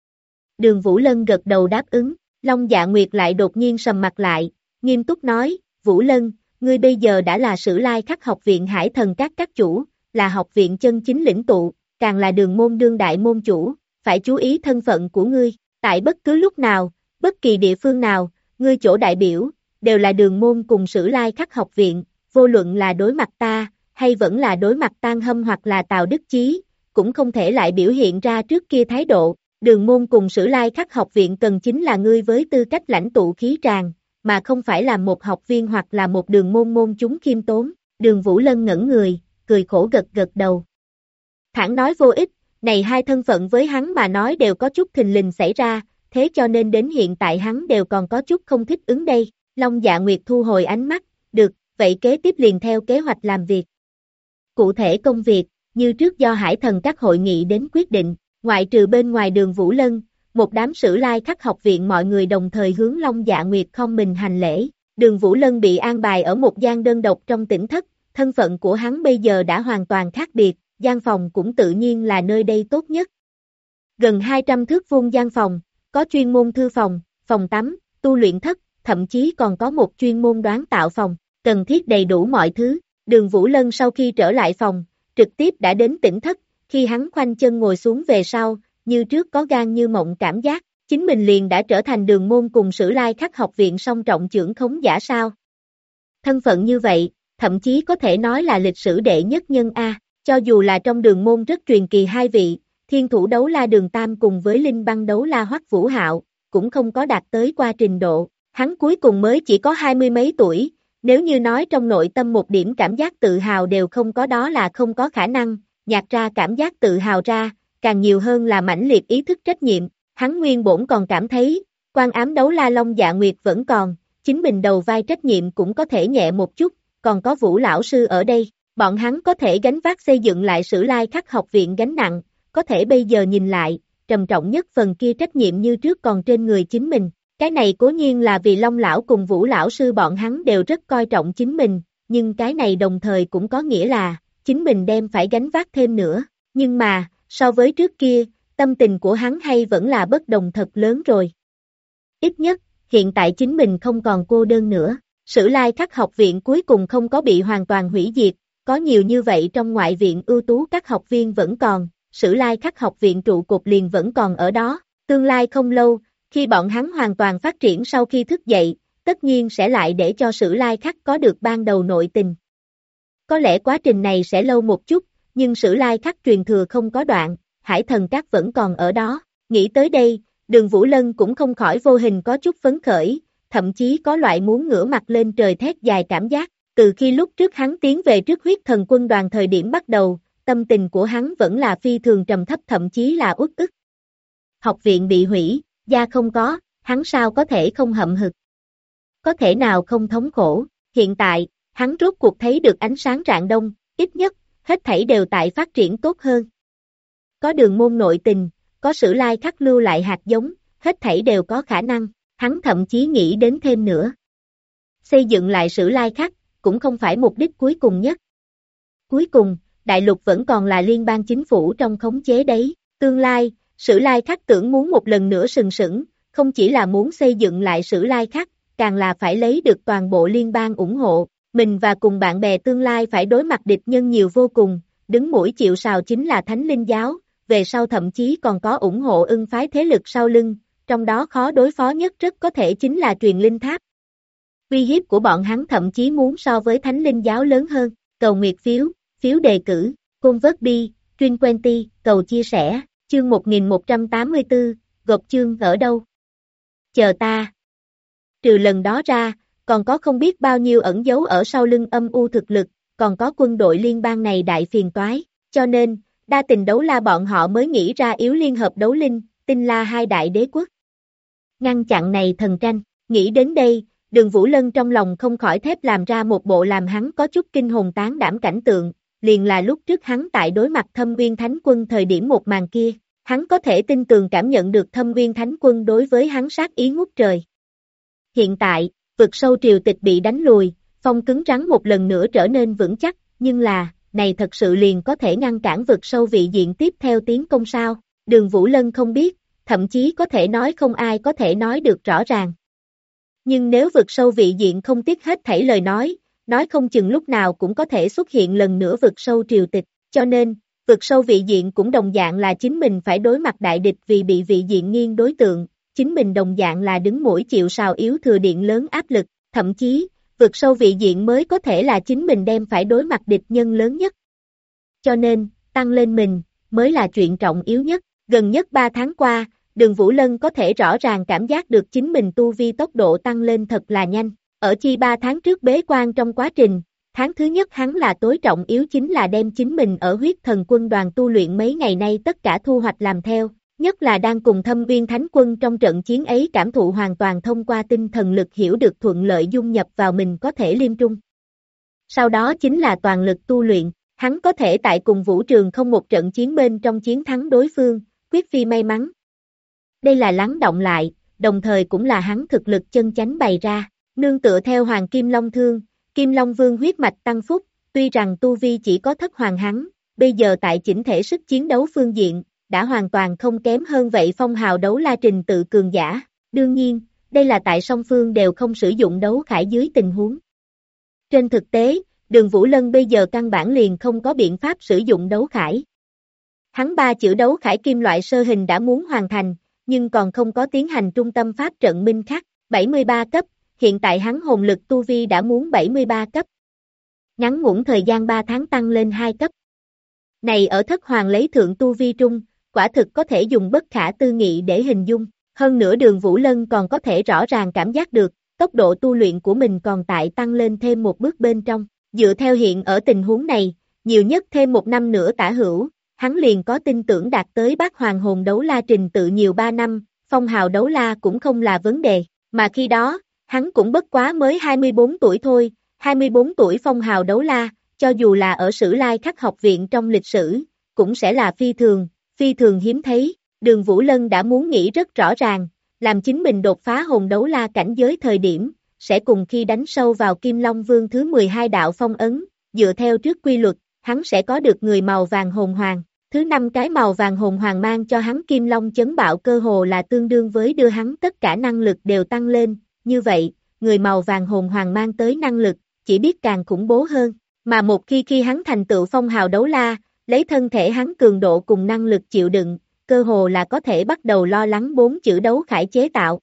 Đường Vũ Lân gật đầu đáp ứng, Long Dạ Nguyệt lại đột nhiên sầm mặt lại, nghiêm túc nói, Vũ Lân, ngươi bây giờ đã là Sử Lai Khắc học viện Hải Thần các chủ, là học viện chân chính lĩnh tụ, càng là đường môn đương đại môn chủ, phải chú ý thân phận của ngươi, tại bất cứ lúc nào, bất kỳ địa phương nào, ngươi chỗ đại biểu, đều là đường môn cùng Sử Lai Khắc học viện, vô luận là đối mặt ta, hay vẫn là đối mặt Tang Hâm hoặc là Tào Đức Chí, cũng không thể lại biểu hiện ra trước kia thái độ, đường môn cùng Sử Lai Khắc học viện cần chính là ngươi với tư cách lãnh tụ khí tràng, mà không phải là một học viên hoặc là một đường môn môn chúng khiêm tốn, đường Vũ Lân ngẩn người, cười khổ gật gật đầu. Thẳng nói vô ích, này hai thân phận với hắn mà nói đều có chút thình lình xảy ra, thế cho nên đến hiện tại hắn đều còn có chút không thích ứng đây. Long Dạ Nguyệt thu hồi ánh mắt, được, vậy kế tiếp liền theo kế hoạch làm việc. Cụ thể công việc, như trước do Hải Thần các hội nghị đến quyết định, ngoại trừ bên ngoài đường Vũ Lân, một đám Sử Lai Khắc học viện mọi người đồng thời hướng Long Dạ Nguyệt không mình hành lễ. Đường Vũ Lân bị an bài ở một gian đơn độc trong tỉnh thất, thân phận của hắn bây giờ đã hoàn toàn khác biệt, gian phòng cũng tự nhiên là nơi đây tốt nhất. Gần 200 thước vuông gian phòng, có chuyên môn thư phòng, phòng tắm, tu luyện thất, thậm chí còn có một chuyên môn đoán tạo phòng, cần thiết đầy đủ mọi thứ. Đường Vũ Lân sau khi trở lại phòng, trực tiếp đã đến tỉnh thất, khi hắn khoanh chân ngồi xuống về sau, như trước có gan như mộng cảm giác, chính mình liền đã trở thành đường môn cùng Sử Lai Khắc học viện song trọng chưởng khống giả sao. Thân phận như vậy, thậm chí có thể nói là lịch sử đệ nhất nhân A, cho dù là trong đường môn rất truyền kỳ hai vị, Thiên Thủ Đấu La Đường Tam cùng với Linh Băng Đấu La Hoắc Vũ Hạo, cũng không có đạt tới qua trình độ, hắn cuối cùng mới chỉ có 20 mấy tuổi, nếu như nói trong nội tâm một điểm cảm giác tự hào đều không có đó là không có khả năng, nhạc ra cảm giác tự hào ra, càng nhiều hơn là mãnh liệt ý thức trách nhiệm, hắn nguyên bổn còn cảm thấy, Quan Ám Đấu La Long Dạ Nguyệt vẫn còn, chính mình đầu vai trách nhiệm cũng có thể nhẹ một chút, còn có Vũ lão sư ở đây, bọn hắn có thể gánh vác xây dựng lại Sử Lai Khắc học viện gánh nặng, có thể bây giờ nhìn lại, trầm trọng nhất phần kia trách nhiệm như trước còn trên người chính mình. Cái này cố nhiên là vì Long lão cùng Vũ lão sư bọn hắn đều rất coi trọng chính mình, nhưng cái này đồng thời cũng có nghĩa là, chính mình đem phải gánh vác thêm nữa, nhưng mà, so với trước kia, tâm tình của hắn hay vẫn là bất đồng thật lớn rồi. Ít nhất, hiện tại chính mình không còn cô đơn nữa, Sử Lai Khắc học viện cuối cùng không có bị hoàn toàn hủy diệt, có nhiều như vậy trong ngoại viện ưu tú các học viên vẫn còn, Sử Lai Khắc học viện trụ cột liền vẫn còn ở đó, tương lai không lâu, khi bọn hắn hoàn toàn phát triển sau khi thức dậy, tất nhiên sẽ lại để cho Sử Lai Khắc có được ban đầu nội tình. Có lẽ quá trình này sẽ lâu một chút, nhưng Sử Lai Khắc truyền thừa không có đoạn, Hải Thần các vẫn còn ở đó. Nghĩ tới đây, đường Vũ Lân cũng không khỏi vô hình có chút phấn khởi, thậm chí có loại muốn ngửa mặt lên trời thét dài cảm giác. Từ khi lúc trước hắn tiến về trước huyết thần quân đoàn thời điểm bắt đầu, tâm tình của hắn vẫn là phi thường trầm thấp thậm chí là uất ức. Học viện bị hủy, gia không có, hắn sao có thể không hậm hực? Có thể nào không thống khổ? Hiện tại, hắn rốt cuộc thấy được ánh sáng rạng đông, ít nhất, hết thảy đều tại phát triển tốt hơn. Có đường môn nội tình, có Sử Lai Khắc lưu lại hạt giống, hết thảy đều có khả năng, hắn thậm chí nghĩ đến thêm nữa. Xây dựng lại Sử Lai Khắc, cũng không phải mục đích cuối cùng nhất. Cuối cùng, đại lục vẫn còn là liên bang chính phủ trong khống chế đấy, tương lai, Sử Lai Khắc tưởng muốn một lần nữa sừng sững, không chỉ là muốn xây dựng lại Sử Lai Khắc, càng là phải lấy được toàn bộ liên bang ủng hộ, mình và cùng bạn bè tương lai phải đối mặt địch nhân nhiều vô cùng, đứng mũi chịu sào chính là Thánh Linh Giáo, về sau thậm chí còn có ủng hộ Ưng phái thế lực sau lưng, trong đó khó đối phó nhất rất có thể chính là Truyền Linh Tháp. Uy hiếp của bọn hắn thậm chí muốn so với Thánh Linh Giáo lớn hơn, cầu nguyệt phiếu, phiếu đề cử, Convert Truyền Quenty, cầu chia sẻ, chương 1184, gộp chương ở đâu? Chờ ta. Trừ lần đó ra, còn có không biết bao nhiêu ẩn giấu ở sau lưng âm u thực lực, còn có quân đội liên bang này đại phiền toái, cho nên, đa tình đấu la bọn họ mới nghĩ ra yếu liên hợp đấu linh, tinh la hai đại đế quốc. Ngăn chặn này thần tranh, nghĩ đến đây, đường Vũ Lân trong lòng không khỏi thép làm ra một bộ làm hắn có chút kinh hồn tán đảm cảnh tượng, liền là lúc trước hắn tại đối mặt Thâm Uyên Thánh Quân thời điểm một màn kia, hắn có thể tin tường cảm nhận được Thâm Uyên Thánh Quân đối với hắn sát ý ngút trời. Hiện tại, vực sâu triều tịch bị đánh lùi, phong cứng rắn một lần nữa trở nên vững chắc, nhưng là, này thật sự liền có thể ngăn cản vực sâu vị diện tiếp theo tiến công sao? Đường Vũ Lân không biết, thậm chí có thể nói không ai có thể nói được rõ ràng. Nhưng nếu vực sâu vị diện không tiếc hết thảy lời nói không chừng lúc nào cũng có thể xuất hiện lần nữa vực sâu triều tịch, cho nên, vực sâu vị diện cũng đồng dạng là chính mình phải đối mặt đại địch vì bị vị diện nghiêng đối tượng, chính mình đồng dạng là đứng mũi chịu sào yếu thừa điện lớn áp lực, thậm chí, vực sâu vị diện mới có thể là chính mình đem phải đối mặt địch nhân lớn nhất. Cho nên, tăng lên mình, mới là chuyện trọng yếu nhất. Gần nhất 3 tháng qua, Đường Vũ Lân có thể rõ ràng cảm giác được chính mình tu vi tốc độ tăng lên thật là nhanh. Ở chi 3 tháng trước bế quan trong quá trình, tháng thứ nhất hắn là tối trọng yếu chính là đem chính mình ở huyết thần quân đoàn tu luyện mấy ngày nay tất cả thu hoạch làm theo, nhất là đang cùng Thâm Uyên Thánh Quân trong trận chiến ấy cảm thụ hoàn toàn thông qua tinh thần lực hiểu được thuận lợi dung nhập vào mình có thể liêm trung. Sau đó chính là toàn lực tu luyện, hắn có thể tại cùng Vũ Trường không một trận chiến bên trong chiến thắng đối phương, quyết phi may mắn. Đây là lắng động lại, đồng thời cũng là hắn thực lực chân chánh bày ra, nương tựa theo Hoàng Kim Long Thương, Kim Long Vương huyết mạch tăng phúc, tuy rằng tu vi chỉ có thất hoàng hắn, bây giờ tại chỉnh thể sức chiến đấu phương diện, đã hoàn toàn không kém hơn vậy phong hào đấu la trình tự cường giả, đương nhiên, đây là tại song phương đều không sử dụng đấu khải dưới tình huống. Trên thực tế, Đường Vũ Lân bây giờ căn bản liền không có biện pháp sử dụng đấu khải. Hắn 3 chữ đấu khải kim loại sơ hình đã muốn hoàn thành, nhưng còn không có tiến hành trung tâm pháp trận minh khắc, 73 cấp, hiện tại hắn hồn lực tu vi đã muốn 73 cấp. Ngắn ngủn thời gian 3 tháng tăng lên 2 cấp. Này ở thất hoàng lấy thượng tu vi trung, quả thực có thể dùng bất khả tư nghị để hình dung, hơn nữa Đường Vũ Lân còn có thể rõ ràng cảm giác được, tốc độ tu luyện của mình còn tại tăng lên thêm một bước bên trong, dựa theo hiện ở tình huống này, nhiều nhất thêm 1 năm nữa tả hữu, hắn liền có tin tưởng đạt tới bát hoàng hồn đấu la trình tự nhiều 3 năm, phong hào đấu la cũng không là vấn đề, mà khi đó, hắn cũng bất quá mới 24 tuổi thôi, 24 tuổi phong hào đấu la, cho dù là ở Sử Lai Khắc học viện trong lịch sử, cũng sẽ là phi thường hiếm thấy, Đường Vũ Lân đã muốn nghĩ rất rõ ràng, làm chính mình đột phá hồn đấu la cảnh giới thời điểm, sẽ cùng khi đánh sâu vào Kim Long Vương thứ 12 đạo phong ấn, dựa theo trước quy luật, hắn sẽ có được người màu vàng hồn hoàng, thứ 5 cái màu vàng hồn hoàng mang cho hắn Kim Long chấn bạo cơ hồ là tương đương với đưa hắn tất cả năng lực đều tăng lên, như vậy, người màu vàng hồn hoàng mang tới năng lực, chỉ biết càng khủng bố hơn, mà một khi hắn thành tựu phong hào đấu la, lấy thân thể hắn cường độ cùng năng lực chịu đựng, cơ hồ là có thể bắt đầu lo lắng 4 chữ đấu khải chế tạo.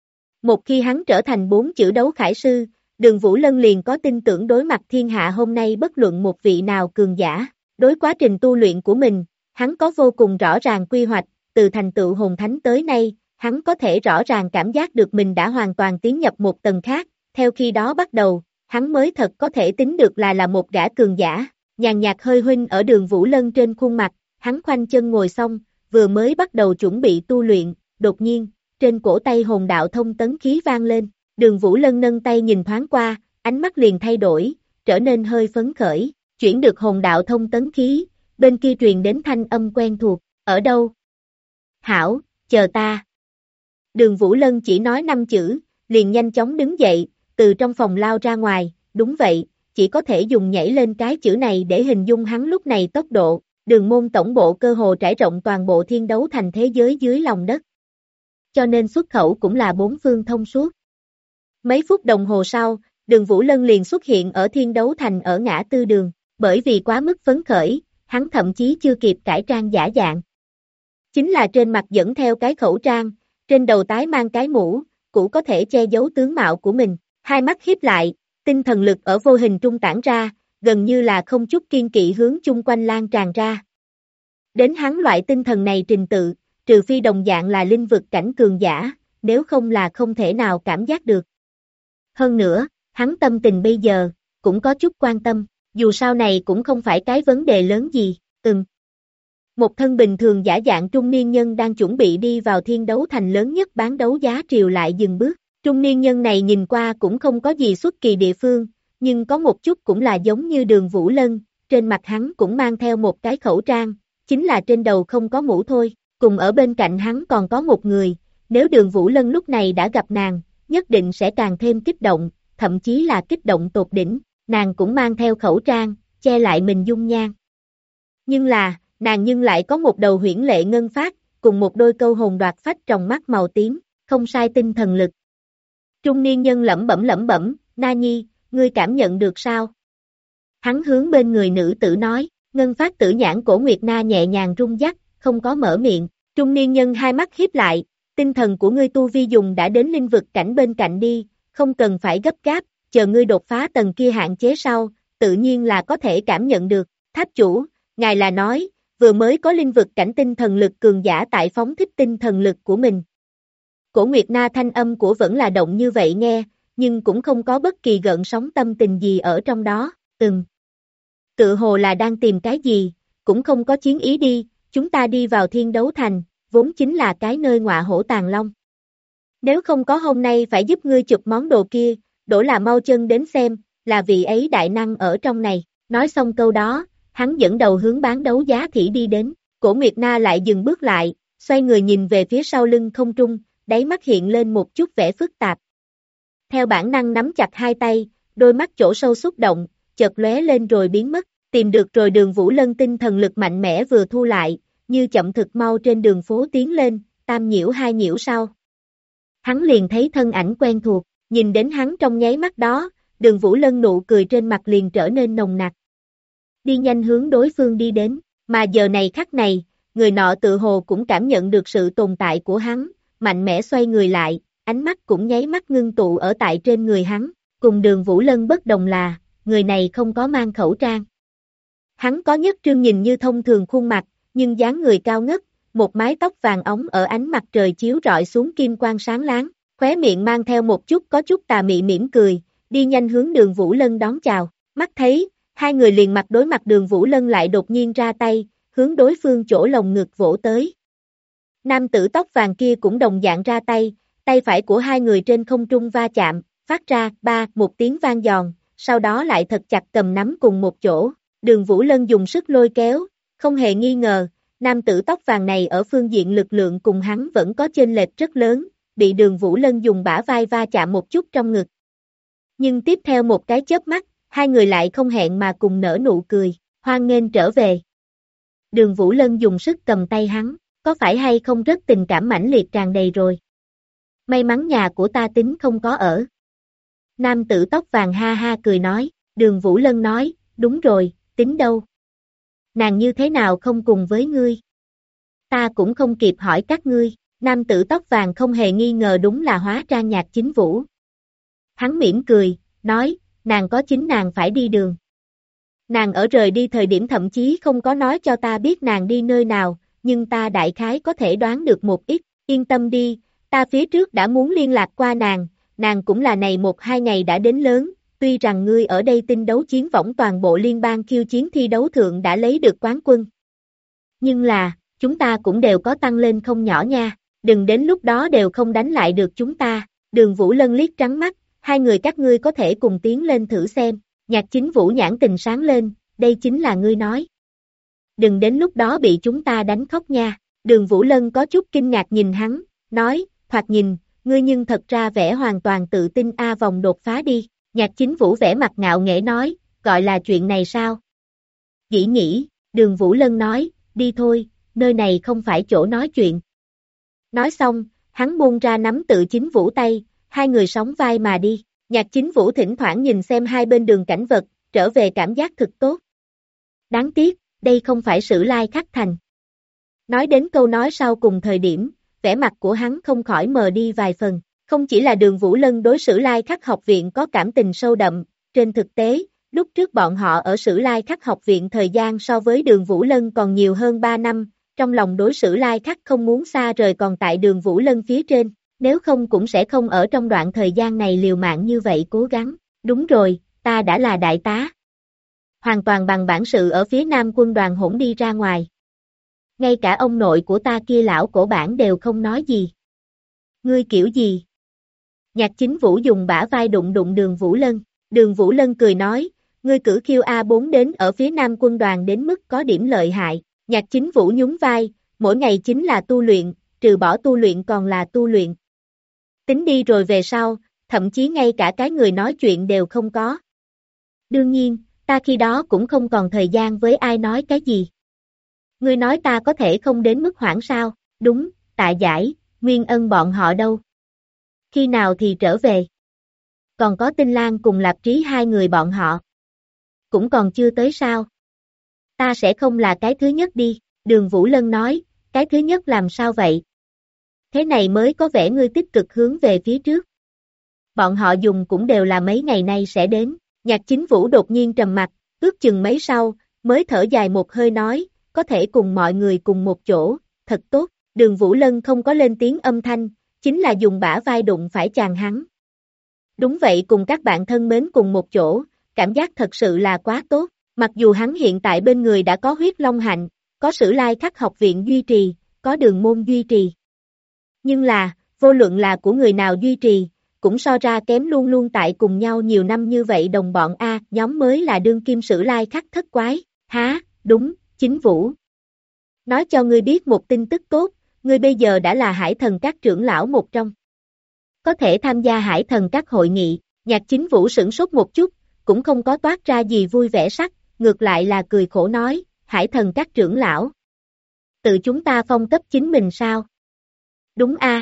Một khi hắn trở thành 4 chữ đấu khải sư, Đường Vũ Lân liền có tin tưởng đối mặt thiên hạ hôm nay bất luận một vị nào cường giả, đối quá trình tu luyện của mình, hắn có vô cùng rõ ràng quy hoạch, từ thành tựu hồn thánh tới nay, hắn có thể rõ ràng cảm giác được mình đã hoàn toàn tiến nhập một tầng khác, theo khi đó bắt đầu, hắn mới thật có thể tính được là một gã cường giả, nhàn nhạt hơi huynh ở Đường Vũ Lân trên khuôn mặt, hắn khoanh chân ngồi xong, vừa mới bắt đầu chuẩn bị tu luyện, đột nhiên, trên cổ tay hồn đạo thông tấn khí vang lên, Đường Vũ Lân nâng tay nhìn thoáng qua, ánh mắt liền thay đổi, trở nên hơi phấn khởi, chuyển được hồn đạo thông tấn khí, bên kia truyền đến thanh âm quen thuộc, ở đâu? Hảo, chờ ta. Đường Vũ Lân chỉ nói 5 chữ, liền nhanh chóng đứng dậy, từ trong phòng lao ra ngoài, đúng vậy, chỉ có thể dùng nhảy lên cái chữ này để hình dung hắn lúc này tốc độ, Đường môn tổng bộ cơ hồ trải rộng toàn bộ thiên đấu thành thế giới dưới lòng đất. Cho nên xuất khẩu cũng là 4 phương thông suốt. Mấy phút đồng hồ sau, Đường Vũ Lân liền xuất hiện ở thiên đấu thành ở ngã tư đường, bởi vì quá mức phấn khởi, hắn thậm chí chưa kịp cải trang giả dạng. Chính là trên mặt dẫn theo cái khẩu trang, trên đầu tái mang cái mũ, cũ có thể che giấu tướng mạo của mình, hai mắt híp lại, tinh thần lực ở vô hình trung tản ra, gần như là không chút kiên kỵ hướng chung quanh lan tràn ra. Đến hắn loại tinh thần này trình tự, trừ phi đồng dạng là linh vực cảnh cường giả, nếu không là không thể nào cảm giác được. Hơn nữa, hắn tâm tình bây giờ, cũng có chút quan tâm, dù sau này cũng không phải cái vấn đề lớn gì, Một thân bình thường giả dạng trung niên nhân đang chuẩn bị đi vào thiên đấu thành lớn nhất bán đấu giá triều lại dừng bước, trung niên nhân này nhìn qua cũng không có gì xuất kỳ địa phương, nhưng có một chút cũng là giống như Đường Vũ Lân, trên mặt hắn cũng mang theo một cái khẩu trang, chính là trên đầu không có mũ thôi, cùng ở bên cạnh hắn còn có một người, nếu Đường Vũ Lân lúc này đã gặp nàng, nhất định sẽ càng thêm kích động, thậm chí là kích động tột đỉnh, nàng cũng mang theo khẩu trang, che lại mình dung nhan. Nhưng là, nàng nhưng lại có một đầu huyễn lệ ngân phát, cùng một đôi câu hồn đoạt phách trong mắt màu tím, không sai tinh thần lực. Trung niên nhân lẩm bẩm, Na Nhi, ngươi cảm nhận được sao? Hắn hướng bên người nữ tử nói, ngân phát tử nhãn cổ Nguyệt Na nhẹ nhàng rung dắt, không có mở miệng, trung niên nhân hai mắt híp lại, tinh thần của ngươi tu vi dùng đã đến linh vực cảnh bên cạnh đi, không cần phải gấp gáp, chờ ngươi đột phá tầng kia hạn chế sau, tự nhiên là có thể cảm nhận được, tháp chủ, ngài là nói, vừa mới có linh vực cảnh tinh thần lực cường giả tại phóng thích tinh thần lực của mình. Cổ Nguyệt Na thanh âm của vẫn là động như vậy nghe, nhưng cũng không có bất kỳ gợn sóng tâm tình gì ở trong đó, tự hồ là đang tìm cái gì, cũng không có chiến ý đi, chúng ta đi vào Thiên Đấu Thành, vốn chính là cái nơi ngọa hổ tàng long. Nếu không có hôm nay phải giúp ngươi chụp món đồ kia, đổ là mau chân đến xem, là vị ấy đại năng ở trong này, nói xong câu đó, hắn dẫn đầu hướng bán đấu giá thỉ đi đến, Cổ Nguyệt Na lại dừng bước lại, xoay người nhìn về phía sau lưng không trung, đáy mắt hiện lên một chút vẻ phức tạp. Theo bản năng nắm chặt hai tay, đôi mắt chỗ sâu xúc động, chợt lóe lên rồi biến mất, tìm được rồi Đường Vũ Lân tinh thần lực mạnh mẽ vừa thu lại, như chậm thực mau trên đường phố tiến lên, tam nhiễu hai nhiễu sau. Hắn liền thấy thân ảnh quen thuộc, nhìn đến hắn trong nháy mắt đó, Đường Vũ Lân nụ cười trên mặt liền trở nên nồng nặc. Đi nhanh hướng đối phương đi đến, mà giờ này khắc này, người nọ tự hồ cũng cảm nhận được sự tồn tại của hắn, mạnh mẽ xoay người lại, ánh mắt cũng nháy mắt ngưng tụ ở tại trên người hắn, cùng Đường Vũ Lân bất đồng là, người này không có mang khẩu trang. Hắn có nhất trương nhìn như thông thường khuôn mặt, nhưng dáng người cao ngất, một mái tóc vàng óng ở ánh mặt trời chiếu rọi xuống kim quang sáng láng, khóe miệng mang theo một chút có chút tà mị mỉm cười, đi nhanh hướng Đường Vũ Lân đón chào, mắt thấy, hai người liền mặt đối mặt Đường Vũ Lân lại đột nhiên ra tay, hướng đối phương chỗ lồng ngực vỗ tới. Nam tử tóc vàng kia cũng đồng dạng ra tay, tay phải của hai người trên không trung va chạm, phát ra một tiếng vang giòn, sau đó lại thật chặt cầm nắm cùng một chỗ. Đường Vũ Lân dùng sức lôi kéo, không hề nghi ngờ, nam tử tóc vàng này ở phương diện lực lượng cùng hắn vẫn có chênh lệch rất lớn, bị Đường Vũ Lân dùng bả vai va chạm một chút trong ngực. Nhưng tiếp theo một cái chớp mắt, hai người lại không hẹn mà cùng nở nụ cười, hoan nghênh trở về. Đường Vũ Lân dùng sức cầm tay hắn, có phải hay không rất tình cảm mãnh liệt tràn đầy rồi. May mắn nhà của ta tính không có ở. Nam tử tóc vàng ha ha cười nói, Đường Vũ Lân nói, đúng rồi, tính đâu? Nàng như thế nào không cùng với ngươi? Ta cũng không kịp hỏi các ngươi, nam tử tóc vàng không hề nghi ngờ đúng là hóa trang Nhạc Chính Vũ. Hắn mỉm cười, nói, nàng có chính nàng phải đi đường. Nàng ở rời đi thời điểm thậm chí không có nói cho ta biết nàng đi nơi nào, nhưng ta đại khái có thể đoán được một ít, yên tâm đi, ta phía trước đã muốn liên lạc qua nàng cũng là này 1-2 ngày đã đến lớn, tuy rằng ngươi ở đây tinh đấu chiến võng toàn bộ liên bang khiêu chiến thi đấu thượng đã lấy được quán quân. Nhưng là, chúng ta cũng đều có tăng lên không nhỏ nha, đừng đến lúc đó đều không đánh lại được chúng ta, Đường Vũ Lân liếc trắng mắt, hai người các ngươi có thể cùng tiến lên thử xem, Nhạc Chính Vũ nhãn tình sáng lên, đây chính là ngươi nói. Đừng đến lúc đó bị chúng ta đánh khóc nha, Đường Vũ Lân có chút kinh ngạc nhìn hắn, nói, thoạt nhìn, ngươi nhưng thật ra vẻ hoàn toàn tự tin vòng đột phá đi, Nhạc Chính Vũ vẻ mặt ngạo nghễ nói, gọi là chuyện này sao? Dĩ nhỉ, Đường Vũ Lân nói, đi thôi, nơi này không phải chỗ nói chuyện. Nói xong, hắn buông ra nắm tự Chính Vũ tay, hai người sóng vai mà đi, Nhạc Chính Vũ thỉnh thoảng nhìn xem hai bên đường cảnh vật, trở về cảm giác thực tốt. Đáng tiếc, đây không phải Sử Lai Khắc Thành. Nói đến câu nói sau cùng thời điểm, vẻ mặt của hắn không khỏi mờ đi vài phần, không chỉ là Đường Vũ Lân đối Sử Lai Khắc học viện có cảm tình sâu đậm, trên thực tế, lúc trước bọn họ ở Sử Lai Khắc học viện thời gian so với Đường Vũ Lân còn nhiều hơn 3 năm, trong lòng đối Sử Lai Khắc không muốn xa rời còn tại Đường Vũ Lân phía trên, nếu không cũng sẽ không ở trong đoạn thời gian này liều mạng như vậy cố gắng, đúng rồi, ta đã là đại tá. Hoàn toàn bằng bản sự ở phía Nam quân đoàn hỗn đi ra ngoài. Ngay cả ông nội của ta kia lão cổ bản đều không nói gì. Ngươi kiểu gì? Nhạc Chính Vũ dùng bả vai đụng Đường Vũ Lân. Đường Vũ Lân cười nói, ngươi cử khiêu A4 đến ở phía Nam quân đoàn đến mức có điểm lợi hại, Nhạc Chính Vũ nhún vai, mỗi ngày chính là tu luyện, trừ bỏ tu luyện còn là tu luyện. Tính đi rồi về sau, thậm chí ngay cả cái người nói chuyện đều không có. Đương nhiên, ta khi đó cũng không còn thời gian với ai nói cái gì. Ngươi nói ta có thể không đến mức hoảng sao, đúng, Tạ Giải, Nguyên Ân bọn họ đâu? Khi nào thì trở về? Còn có Tinh Lan cùng Lạp Trí hai người bọn họ. Cũng còn chưa tới sao? Ta sẽ không là cái thứ nhất đi, Đường Vũ Lân nói, cái thứ nhất làm sao vậy? Thế này mới có vẻ ngươi tích cực hướng về phía trước. Bọn họ dùng cũng đều là mấy ngày nay sẽ đến, Nhạc Chính Vũ đột nhiên trầm mặt, ước chừng mấy sau, mới thở dài một hơi nói, có thể cùng mọi người cùng một chỗ, thật tốt, Đường Vũ Lân không có lên tiếng âm thanh, chính là dùng bả vai đụng phải chàng hắn. Đúng vậy, cùng các bạn thân mến cùng một chỗ, cảm giác thật sự là quá tốt, mặc dù hắn hiện tại bên người đã có huyết long hạnh, có Sử Lai Khắc học viện duy trì, có Đường môn duy trì. Nhưng là, vô luận là của người nào duy trì, cũng so ra kém luôn luôn tại cùng nhau nhiều năm như vậy đồng bọn A, nhóm mới là đương kim Sử Lai Khắc thất quái, há, đúng, Chính Vũ. Nói cho ngươi biết một tin tức tốt, ngươi bây giờ đã là Hải Thần Các trưởng lão một trong. Có thể tham gia Hải Thần Các hội nghị, Nhạc Chính Vũ sửng sốt một chút, cũng không có toát ra gì vui vẻ sắc, ngược lại là cười khổ nói, Hải Thần Các trưởng lão. Tự chúng ta phong cấp chính mình sao? Đúng a.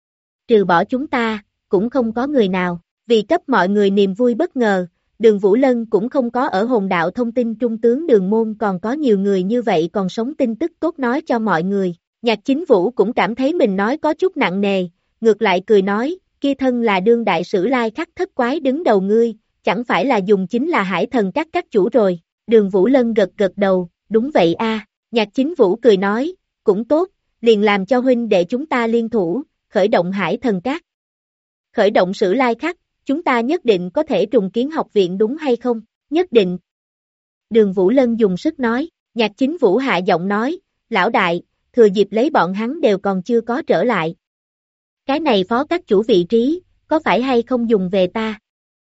Trừ bỏ chúng ta, cũng không có người nào, vì cấp mọi người niềm vui bất ngờ, Đường Vũ Lân cũng không có ở hồn đạo thông tin trung tướng Đường môn còn có nhiều người như vậy còn sống tin tức tốt nói cho mọi người. Nhạc Chính Vũ cũng cảm thấy mình nói có chút nặng nề, ngược lại cười nói, kia thân là đương đại Sử Lai Khắc thất quái đứng đầu ngươi, chẳng phải là dùng chính là Hải Thần các chủ rồi. Đường Vũ Lân gật gật đầu, đúng vậy a. Nhạc Chính Vũ cười nói, cũng tốt, liền làm cho huynh đệ chúng ta liên thủ, khởi động Hải Thần Các. Khởi động Sử Lai Khắc, chúng ta nhất định có thể trùng kiến học viện đúng hay không? Nhất định. Đường Vũ Lân dùng sức nói, Nhạc Chính Vũ hạ giọng nói, lão đại, thừa dịp lấy bọn hắn đều còn chưa có trở lại. Cái này phó các chủ vị trí, có phải hay không dùng về ta?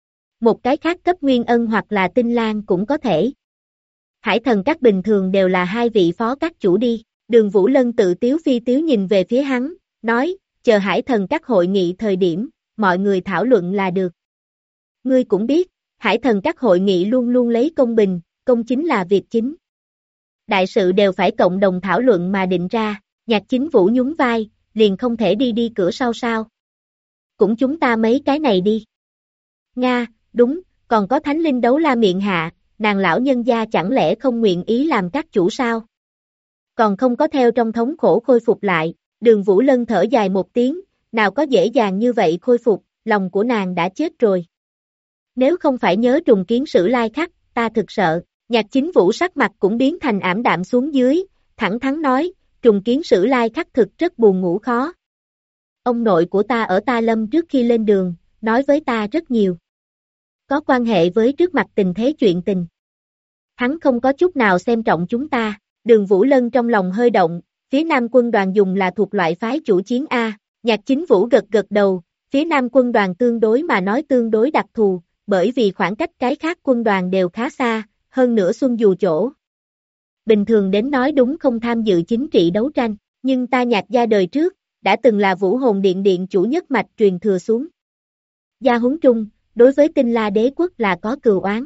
Một cái khác cấp Nguyên Ân hoặc là Tinh Lan cũng có thể. Hải Thần Các bình thường đều là hai vị phó các chủ đi. Đường Vũ Lân tự tiếu phi tiếu nhìn về phía hắn, nói, chờ Hải Thần Các hội nghị thời điểm, mọi người thảo luận là được. Ngươi cũng biết, Hải Thần Các hội nghị luôn luôn lấy công bình, công chính là việc chính. Đại sự đều phải cộng đồng thảo luận mà định ra, Nhạc Chính Vũ nhún vai, liền không thể đi cửa sau sao. Cũng chúng ta mấy cái này đi. Nga, đúng, còn có Thánh Linh Đấu La miệng hạ, nàng lão nhân gia chẳng lẽ không nguyện ý làm các chủ sao? Còn không có theo trong thống khổ khôi phục lại, Đường Vũ Lân thở dài một tiếng, nào có dễ dàng như vậy khôi phục, lòng của nàng đã chết rồi. Nếu không phải nhớ trùng kiến Sử Lai Khắc, ta thực sợ, Nhạc Chính Vũ sắc mặt cũng biến thành ảm đạm xuống dưới, thẳng thắn nói, trùng kiến Sử Lai Khắc thực rất buồn ngủ khó. Ông nội của ta ở Ta Lâm trước khi lên đường, nói với ta rất nhiều. Có quan hệ với trước mặt tình thế chuyện tình. Hắn không có chút nào xem trọng chúng ta, Đường Vũ Lân trong lòng hơi động, phía Nam quân đoàn dùng là thuộc loại phái chủ chiến A, Nhạc Chính Vũ gật gật đầu, phía Nam quân đoàn tương đối mà nói tương đối đặc thù, bởi vì khoảng cách cái khác quân đoàn đều khá xa, hơn nữa xuân dù chỗ. Bình thường đến nói đúng không tham dự chính trị đấu tranh, nhưng ta Nhạc gia đời trước, đã từng là Vũ Hồn Điện điện chủ nhất mạch truyền thừa xuống. Gia huấn trung, đối với Tinh La Đế quốc là có cừu oán.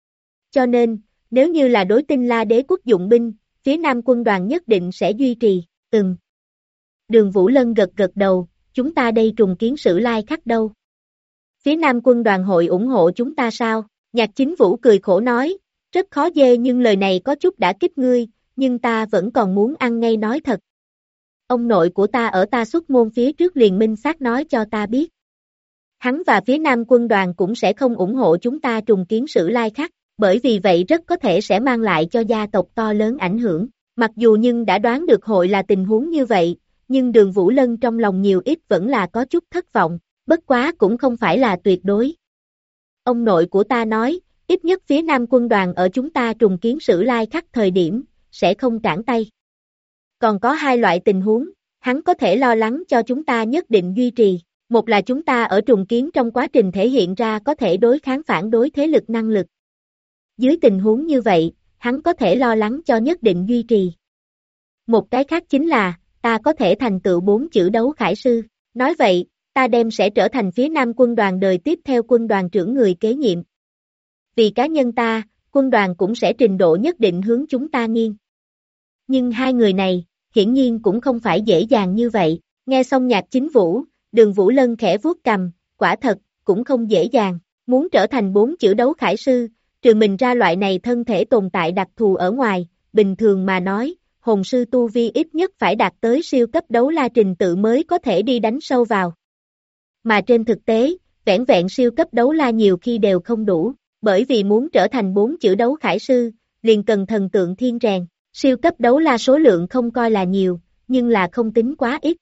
Cho nên, nếu như là đối Tinh La Đế quốc dụng binh, phía Nam quân đoàn nhất định sẽ duy trì, Đường Vũ Lân gật gật đầu, chúng ta đây trùng kiến Sử Lai Khắc đâu. Phía Nam quân đoàn hội ủng hộ chúng ta sao? Nhạc Chính Vũ cười khổ nói, rất khó dê nhưng lời này có chút đã kích ngươi, nhưng ta vẫn còn muốn ăn ngay nói thật. Ông nội của ta ở ta xuất môn phía trước liền minh xác nói cho ta biết. Hắn và phía Nam quân đoàn cũng sẽ không ủng hộ chúng ta trùng kiến Sử Lai Khắc, bởi vì vậy rất có thể sẽ mang lại cho gia tộc to lớn ảnh hưởng. Mặc dù nhưng đã đoán được hội là tình huống như vậy, nhưng Đường Vũ Lân trong lòng nhiều ít vẫn là có chút thất vọng, bất quá cũng không phải là tuyệt đối. Ông nội của ta nói, ít nhất phía Nam quân đoàn ở chúng ta trùng kiến Sử Lai Khắc thời điểm, sẽ không cản tay. Còn có hai loại tình huống, hắn có thể lo lắng cho chúng ta nhất định duy trì. Một là chúng ta ở trùng kiến trong quá trình thể hiện ra có thể đối kháng phản đối thế lực năng lực. Dưới tình huống như vậy, hắn có thể lo lắng cho nhất định duy trì. Một cái khác chính là, ta có thể thành tựu 4 chữ đấu khải sư. Nói vậy, ta đem sẽ trở thành phía Nam quân đoàn đời tiếp theo quân đoàn trưởng người kế nhiệm. Vì cá nhân ta, quân đoàn cũng sẽ trình độ nhất định hướng chúng ta nghiêng. Nhưng hai người này, hiển nhiên cũng không phải dễ dàng như vậy. Nghe xong Nhạc Chính Vũ, Đường Vũ Lân khẽ vuốt cầm, quả thật, cũng không dễ dàng. Muốn trở thành 4 chữ đấu khải sư, trừ mình ra loại này thân thể tồn tại đặc thù ở ngoài, bình thường mà nói, hồn sư tu vi ít nhất phải đạt tới siêu cấp đấu la trình tự mới có thể đi đánh sâu vào. Mà trên thực tế, vẻn vẹn siêu cấp đấu la nhiều khi đều không đủ, bởi vì muốn trở thành 4 chữ đấu khải sư, liền cần thần tượng thiên rèn. Siêu cấp đấu la số lượng không coi là nhiều, nhưng là không tính quá ít.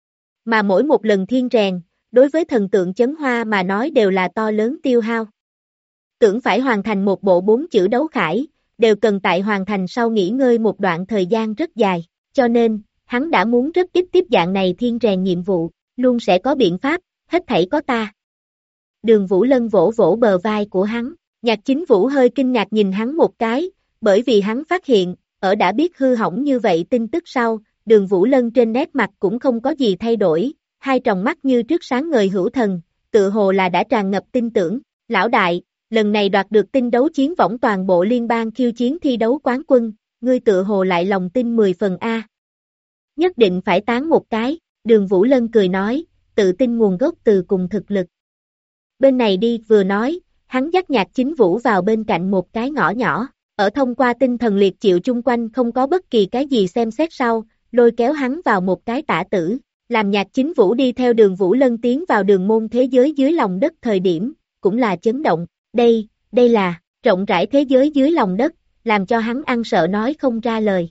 Mà mỗi một lần thiên rèn, đối với thần tượng chấn hoa mà nói đều là to lớn tiêu hao. Tưởng phải hoàn thành một bộ 4 chữ đấu khải, đều cần tại hoàn thành sau nghỉ ngơi một đoạn thời gian rất dài, cho nên, hắn đã muốn rất ít tiếp dạng này thiên rèn nhiệm vụ, luôn sẽ có biện pháp, hết thảy có ta. Đường Vũ Lân vỗ vỗ bờ vai của hắn, Nhạc Chính Vũ hơi kinh ngạc nhìn hắn một cái, bởi vì hắn phát hiện, ở đã biết hư hỏng như vậy tin tức sau, Đường Vũ Lân trên nét mặt cũng không có gì thay đổi, hai tròng mắt như trước sáng ngời hữu thần, tự hồ là đã tràn ngập tin tưởng. Lão đại, lần này đoạt được tinh đấu chiến võng toàn bộ liên bang khiêu chiến thi đấu quán quân, ngươi tự hồ lại lòng tin 10 phần A. Nhất định phải tán một cái, Đường Vũ Lân cười nói, tự tin nguồn gốc từ cùng thực lực. Bên này đi vừa nói, hắn dắt Nhạc Chính Vũ vào bên cạnh một cái ngõ nhỏ, ở thông qua tinh thần liệt chịu chung quanh không có bất kỳ cái gì xem xét sau, lôi kéo hắn vào một cái tả tử, làm Nhạc Chính Vũ đi theo Đường Vũ Lân tiến vào đường môn thế giới dưới lòng đất thời điểm, cũng là chấn động, đây là, rộng rãi thế giới dưới lòng đất, làm cho hắn ăn sợ nói không ra lời.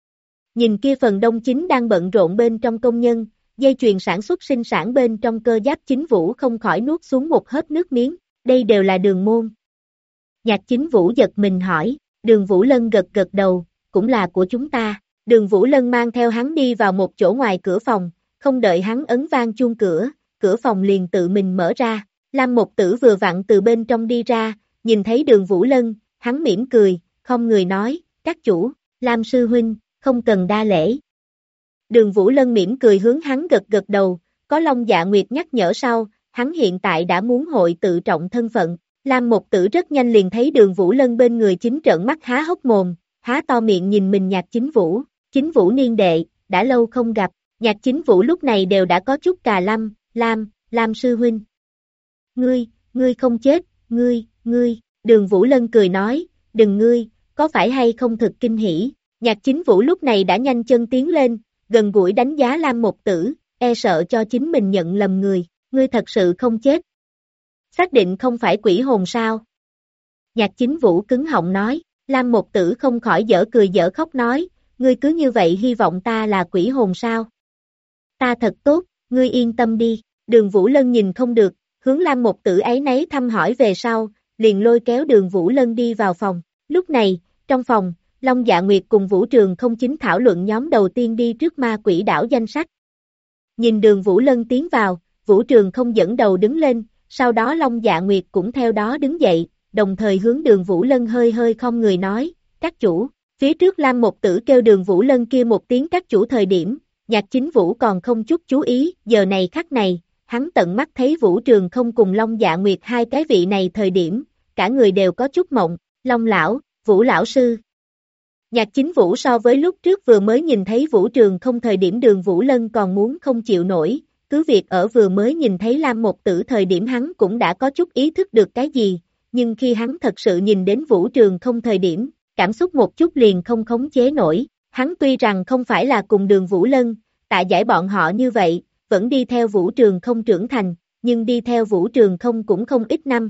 Nhìn kia phần đông chính đang bận rộn bên trong công nhân, dây chuyền sản xuất sinh sản bên trong cơ giáp Chính Vũ không khỏi nuốt xuống một hớp nước miếng, đây đều là đường môn. Nhạc Chính Vũ giật mình hỏi, Đường Vũ Lân gật gật đầu, cũng là của chúng ta. Đường Vũ Lân mang theo hắn đi vào một chỗ ngoài cửa phòng, không đợi hắn ấn vang chuông cửa, cửa phòng liền tự mình mở ra. Lam Mộc Tử vừa vặn từ bên trong đi ra, nhìn thấy Đường Vũ Lân, hắn mỉm cười, không người nói, các chủ, Lam sư huynh, không cần đa lễ. Đường Vũ Lân mỉm cười hướng hắn gật gật đầu, có Long Dạ Nguyệt nhắc nhở sau, hắn hiện tại đã muốn hội tự trọng thân phận. Lam Mộc Tử rất nhanh liền thấy Đường Vũ Lân bên người chính trợn mắt há hốc mồm, há to miệng nhìn mình Nhạc Chính Vũ niên đệ, đã lâu không gặp, Nhạc Chính Vũ lúc này đều đã có chút cà lâm, Lam sư huynh. Ngươi không chết, ngươi, Đường Vũ Lân cười nói, đừng ngươi, có phải hay không thực kinh hỉ, Nhạc Chính Vũ lúc này đã nhanh chân tiến lên, gần gũi đánh giá Lam Mộc Tử, e sợ cho chính mình nhận lầm người, ngươi thật sự không chết. Xác định không phải quỷ hồn sao? Nhạc Chính Vũ cứng họng nói, Lam Mộc Tử không khỏi dở cười dở khóc nói, ngươi cứ như vậy hy vọng ta là quỷ hồn sao? Ta thật tốt, ngươi yên tâm đi, Đường Vũ Lân nhìn không được, hướng Lam Mộc Tử ấy nấy thăm hỏi về sau, liền lôi kéo Đường Vũ Lân đi vào phòng. Lúc này, trong phòng, Long Dạ Nguyệt cùng Vũ Trường không chính thảo luận nhóm đầu tiên đi trước ma quỷ đảo danh sách. Nhìn Đường Vũ Lân tiến vào, Vũ Trường không dẫn đầu đứng lên, sau đó Long Dạ Nguyệt cũng theo đó đứng dậy, đồng thời hướng Đường Vũ Lân hơi hơi không người nói, các chủ, phía trước Lam Mộc Tử kêu Đường Vũ Lân kia một tiếng các chủ thời điểm, Nhạc Chính Vũ còn không chút chú ý, giờ này khắc này, hắn tận mắt thấy Vũ Trường không cùng Long Dạ Nguyệt hai cái vị này thời điểm, cả người đều có chút mộng, Long lão, Vũ lão sư. Nhạc Chính Vũ so với lúc trước vừa mới nhìn thấy Vũ Trường không thời điểm Đường Vũ Lân còn muốn không chịu nổi, cứ việc ở vừa mới nhìn thấy Lam Mộc Tử thời điểm hắn cũng đã có chút ý thức được cái gì, nhưng khi hắn thật sự nhìn đến Vũ Trường không thời điểm, cảm xúc một chút liền không khống chế nổi, hắn tuy rằng không phải là cùng Đường Vũ Lân, tạ giải bọn họ như vậy, vẫn đi theo Vũ Trường không trưởng thành, nhưng đi theo Vũ Trường không cũng không ít năm.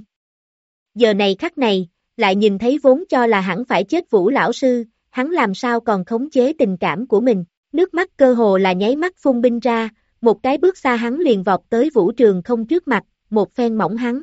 Giờ này khắc này, lại nhìn thấy vốn cho là hẳn phải chết Vũ lão sư, hắn làm sao còn khống chế tình cảm của mình, nước mắt cơ hồ là nháy mắt phun binh ra, một cái bước xa hắn liền vọt tới Vũ Trường không trước mặt, một phen mỏng hắn.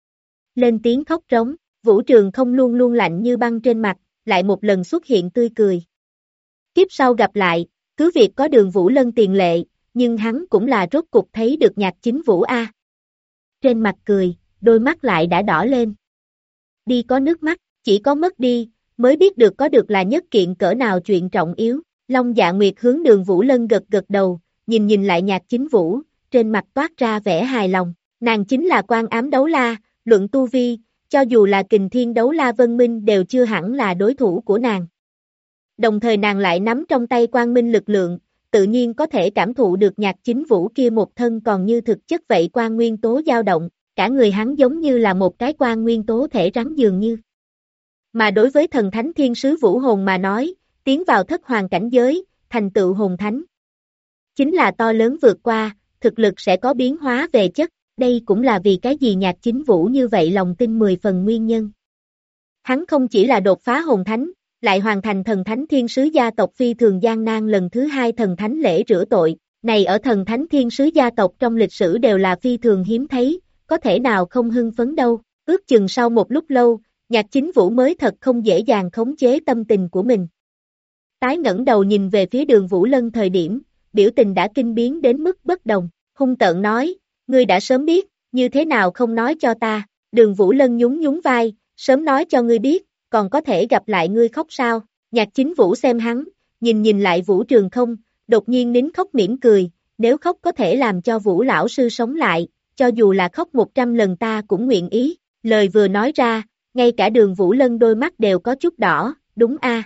Lên tiếng khóc rống, Vũ Trường không luôn luôn lạnh như băng trên mặt, lại một lần xuất hiện tươi cười. Kiếp sau gặp lại, cứ việc có Đường Vũ Lân tiền lệ, nhưng hắn cũng là rốt cục thấy được Nhạc Chính Vũ A. Trên mặt cười, đôi mắt lại đã đỏ lên. Đi có nước mắt, chỉ có mất đi, mới biết được có được là nhất kiện cỡ nào chuyện trọng yếu. Long Dạ Nguyệt hướng Đường Vũ Lân gật gật đầu, nhìn lại Nhạc Chính Vũ, trên mặt toát ra vẻ hài lòng. Nàng chính là Quan Ám Đấu La, luận tu vi, cho dù là Kình Thiên Đấu La Vân Minh đều chưa hẳn là đối thủ của nàng. Đồng thời nàng lại nắm trong tay Quang Minh lực lượng, tự nhiên có thể cảm thụ được Nhạc Chính Vũ kia một thân còn như thực chất vậy quan nguyên tố dao động, cả người hắn giống như là một cái quan nguyên tố thể rắn dường như. Mà đối với thần thánh thiên sứ Vũ Hồn mà nói, tiến vào thất hoàng cảnh giới, thành tựu hồn thánh. Chính là to lớn vượt qua, thực lực sẽ có biến hóa về chất, đây cũng là vì cái gì Nhạc Chính Vũ như vậy lòng tin 10 phần nguyên nhân. Hắn không chỉ là đột phá hồn thánh, lại hoàn thành thần thánh thiên sứ gia tộc phi thường gian nan lần thứ 2 thần thánh lễ rửa tội, này ở thần thánh thiên sứ gia tộc trong lịch sử đều là phi thường hiếm thấy, có thể nào không hưng phấn đâu, ước chừng sau một lúc lâu, Nhạc Chính Vũ mới thật không dễ dàng khống chế tâm tình của mình. Tái ngẩng đầu nhìn về phía Đường Vũ Lân thời điểm, biểu tình đã kinh biến đến mức bất đồng, hung tợn nói, ngươi đã sớm biết, như thế nào không nói cho ta, Đường Vũ Lân nhún nhún vai, sớm nói cho ngươi biết, còn có thể gặp lại ngươi khóc sao, Nhạc Chính Vũ xem hắn, nhìn lại Vũ Trường Không, đột nhiên nín khóc mỉm cười, nếu khóc có thể làm cho Vũ lão sư sống lại, cho dù là khóc 100 lần ta cũng nguyện ý, lời vừa nói ra, ngay cả Đường Vũ Lân đôi mắt đều có chút đỏ, đúng a.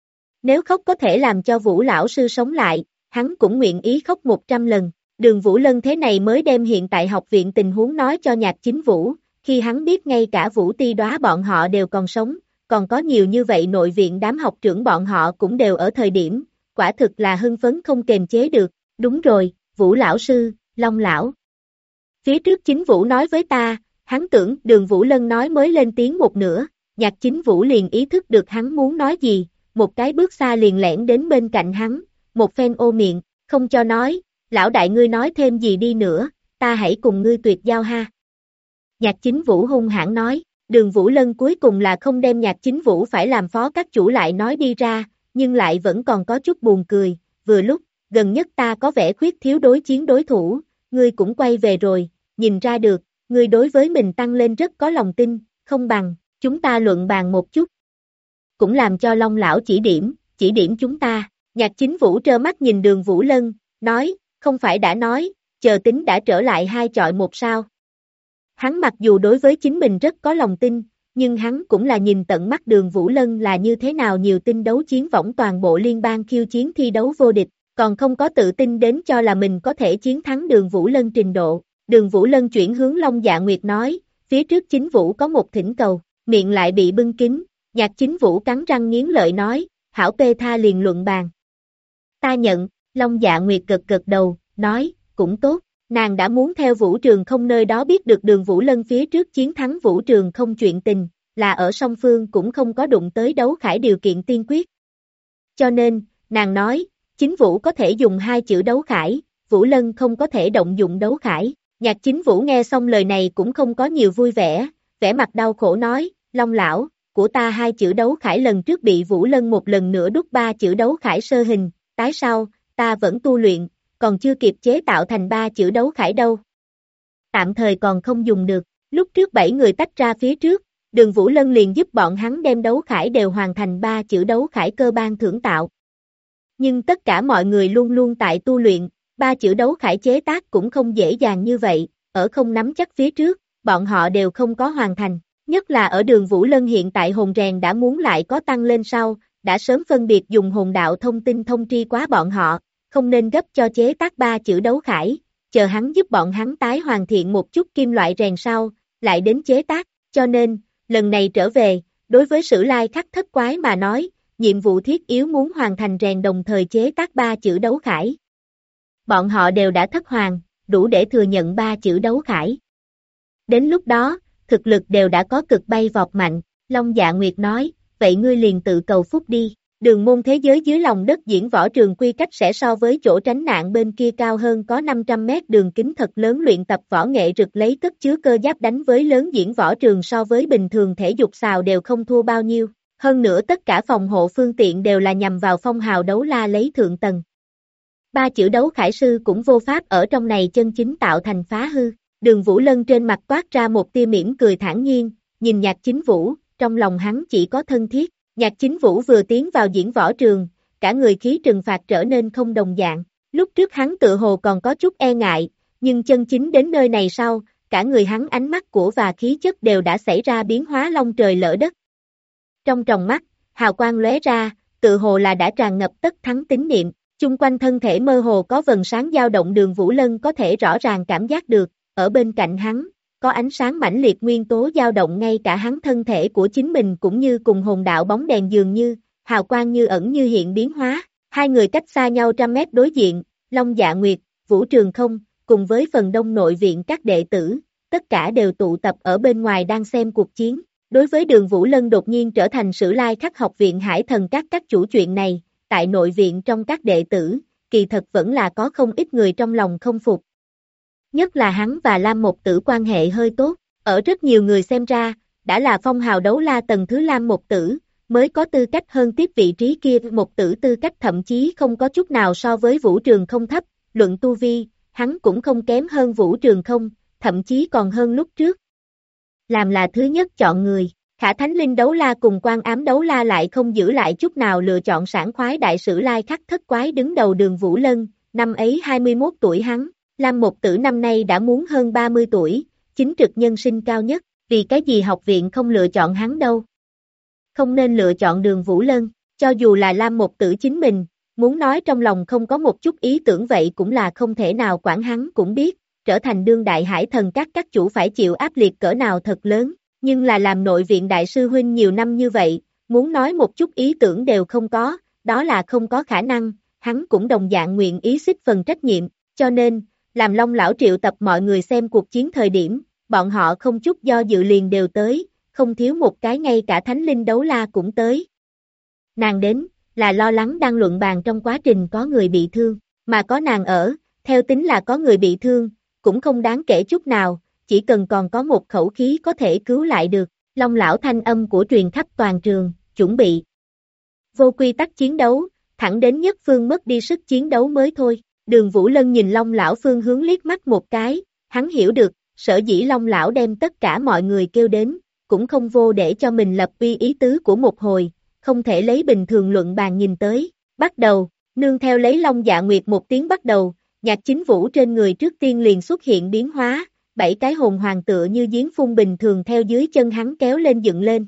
Nếu khóc có thể làm cho Vũ lão sư sống lại, hắn cũng nguyện ý khóc 100 lần. Đường Vũ Lân thế này mới đem hiện tại học viện tình huống nói cho Nhạc Chính Vũ, khi hắn biết ngay cả Vũ Ti Đóa bọn họ đều còn sống, còn có nhiều như vậy nội viện đám học trưởng bọn họ cũng đều ở thời điểm, quả thực là hưng phấn không kềm chế được, đúng rồi, Vũ lão sư, Long lão. Phía trước Chính Vũ nói với ta, hắn tưởng Đường Vũ Lân nói mới lên tiếng một nửa, Nhạc Chính Vũ liền ý thức được hắn muốn nói gì, một cái bước xa liền lẻn đến bên cạnh hắn, một phen ô miệng, không cho nói, lão đại ngươi nói thêm gì đi nữa, ta hãy cùng ngươi tuyệt giao ha. Nhạc Chính Vũ hung hãn nói, Đường Vũ Lân cuối cùng là không đem Nhạc Chính Vũ phải làm phó các chủ lại nói đi ra, nhưng lại vẫn còn có chút buồn cười, vừa lúc, gần nhất ta có vẻ khuyết thiếu đối chiến đối thủ, ngươi cũng quay về rồi, nhìn ra được, ngươi đối với mình tăng lên rất có lòng tin, không bằng, chúng ta luận bàn một chút. Cũng làm cho Long lão chỉ điểm chúng ta, Nhạc Chính Vũ trơ mắt nhìn Đường Vũ Lân, nói, không phải đã nói, chờ tính đã trở lại 2 chọi 1 sao. Hắn mặc dù đối với chính mình rất có lòng tin, nhưng hắn cũng là nhìn tận mắt Đường Vũ Lân là như thế nào nhiều tinh đấu chiến võng toàn bộ liên bang khiêu chiến thi đấu vô địch, còn không có tự tin đến cho là mình có thể chiến thắng Đường Vũ Lân trình độ. Đường Vũ Lân chuyển hướng Long Dạ Nguyệt nói, phía trước Chính Vũ có một thỉnh cầu, miệng lại bị bưng kín, Nhạc Chính Vũ cắn răng nghiến lợi nói, hảo Pê Tha liền luận bàn. Ta nhận, Long Dạ Nguyệt gật đầu, nói, cũng tốt, nàng đã muốn theo Vũ Trường Không nơi đó biết được Đường Vũ Lân phía trước chiến thắng Vũ Trường Không chuyện tình, là ở song phương cũng không có đụng tới đấu khải điều kiện tiên quyết. Cho nên, nàng nói, Chính Vũ có thể dùng 2 chữ đấu khải, Vũ Lân không có thể động dụng đấu khải. Nhạc Chính Vũ nghe xong lời này cũng không có nhiều vui vẻ, vẻ mặt đau khổ nói, Long lão, của ta 2 chữ đấu khải lần trước bị Vũ Lân một lần nữa đúc 3 chữ đấu khải sơ hình, tái sau, ta vẫn tu luyện, còn chưa kịp chế tạo thành 3 chữ đấu khải đâu. Tạm thời còn không dùng được, lúc trước 7 người tách ra phía trước, Đường Vũ Lân liền giúp bọn hắn đem đấu khải đều hoàn thành 3 chữ đấu khải cơ ban thưởng tạo. Nhưng tất cả mọi người luôn luôn tại tu luyện, 3 chữ đấu khải chế tác cũng không dễ dàng như vậy, ở không nắm chắc phía trước, bọn họ đều không có hoàn thành, nhất là ở Đường Vũ Lân hiện tại hồn rèn đã muốn lại có tăng lên sau, đã sớm phân biệt dùng hồn đạo thông tin thông tri quá bọn họ, không nên gấp cho chế tác 3 chữ đấu khải, chờ hắn giúp bọn hắn tái hoàn thiện một chút kim loại rèn sau, lại đến chế tác, cho nên, lần này trở về, đối với Sử Lai Khắc Thất Quái mà nói, nhiệm vụ thiết yếu muốn hoàn thành rèn đồng thời chế tác 3 chữ đấu khải. Bọn họ đều đã thất hoàng, đủ để thừa nhận 3 chữ đấu khải. Đến lúc đó, thực lực đều đã có cực bay vọt mạnh, Long Dạ Nguyệt nói, vậy ngươi liền tự cầu phúc đi. Đường môn thế giới dưới lòng đất diễn võ trường quy cách sẽ so với chỗ tránh nạn bên kia cao hơn có 500 mét đường kính thật lớn luyện tập võ nghệ rực lấy cất chứa cơ giáp đánh với lớn diễn võ trường so với bình thường thể dục xào đều không thua bao nhiêu. Hơn nữa tất cả phòng hộ phương tiện đều là nhằm vào phong hào đấu la lấy thượng tầng. 3 chữ đấu khải sư cũng vô pháp ở trong này chân chính tạo thành phá hư. Đường Vũ Lân trên mặt toát ra một tia mỉm cười thản nhiên, nhìn Nhạc Chính Vũ, trong lòng hắn chỉ có thân thiết. Nhạc Chính Vũ vừa tiến vào diễn võ trường, cả người khí trừng phạt trở nên không đồng dạng. Lúc trước hắn tự hồ còn có chút e ngại, nhưng chân chính đến nơi này sau, cả người hắn ánh mắt của và khí chất đều đã xảy ra biến hóa long trời lỡ đất. Trong tròng mắt, hào quang lóe ra, tự hồ là đã tràn ngập tất thắng tín niệm, chung quanh thân thể mơ hồ có vầng sáng dao động. Đường Vũ Lân có thể rõ ràng cảm giác được, ở bên cạnh hắn, có ánh sáng mãnh liệt nguyên tố dao động, ngay cả hắn thân thể của chính mình cũng như cùng hồn đạo bóng đèn dường như, hào quang như ẩn như hiện biến hóa. Hai người cách xa nhau trăm mét đối diện, Long Dạ Nguyệt, Vũ Trường Không, cùng với phần đông nội viện các đệ tử, tất cả đều tụ tập ở bên ngoài đang xem cuộc chiến. Đối với Đường Vũ Lân đột nhiên trở thành Sử Lai Khắc học viện Hải Thần các chủ chuyện này, tại nội viện trong các đệ tử, kỳ thật vẫn là có không ít người trong lòng không phục. Nhất là hắn và Lam Mộc Tử quan hệ hơi tốt, ở rất nhiều người xem ra, đã là phong hào đấu la tầng thứ Lam Mộc Tử, mới có tư cách hơn tiếp vị trí kia. Mộc Tử tư cách thậm chí không có chút nào so với Vũ Trường Không thấp, luận tu vi, hắn cũng không kém hơn Vũ Trường Không, thậm chí còn hơn lúc trước. Làm là thứ nhất chọn người, Khả Thánh Linh đấu la cùng Quan Ám đấu la lại không giữ lại chút nào lựa chọn sảng khoái đại Sử Lai Khắc thất quái đứng đầu Đường Vũ Lân, năm ấy 21 tuổi hắn, Lam Mộc Tử năm nay đã muốn hơn 30 tuổi, chính trực nhân sinh cao nhất, vì cái gì học viện không lựa chọn hắn đâu. Không nên lựa chọn Đường Vũ Lân, cho dù là Lam Mộc Tử chính mình, muốn nói trong lòng không có một chút ý tưởng vậy cũng là không thể nào. Quản hắn cũng biết, trở thành đương đại Hải Thần các chủ phải chịu áp lực cỡ nào thật lớn, nhưng là làm nội viện đại sư huynh nhiều năm như vậy, muốn nói một chút ý tưởng đều không có, đó là không có khả năng. Hắn cũng đồng dạng nguyện ý xích phần trách nhiệm, cho nên, làm Long lão triệu tập mọi người xem cuộc chiến thời điểm, bọn họ không chút do dự liền đều tới, không thiếu một cái, ngay cả Thánh Linh đấu la cũng tới. Nàng đến, là lo lắng đang luận bàn trong quá trình có người bị thương, mà có nàng ở, theo tính là có người bị thương, cũng không đáng kể chút nào, chỉ cần còn có một khẩu khí có thể cứu lại được. Long lão thanh âm của truyền khắp toàn trường, chuẩn bị. Vô quy tắc chiến đấu, thẳng đến nhất phương mất đi sức chiến đấu mới thôi. Đường Vũ Lân nhìn Long lão phương hướng liếc mắt một cái, hắn hiểu được, sở dĩ Long lão đem tất cả mọi người kêu đến, cũng không vô để cho mình lập uy ý tứ của một hồi, không thể lấy bình thường luận bàn nhìn tới. Bắt đầu, nương theo lấy Long Dạ Nguyệt một tiếng bắt đầu, Nhạc Chính Vũ trên người trước tiên liền xuất hiện biến hóa, 7 cái hồn hoàng tựa như giếng phun bình thường theo dưới chân hắn kéo lên dựng lên.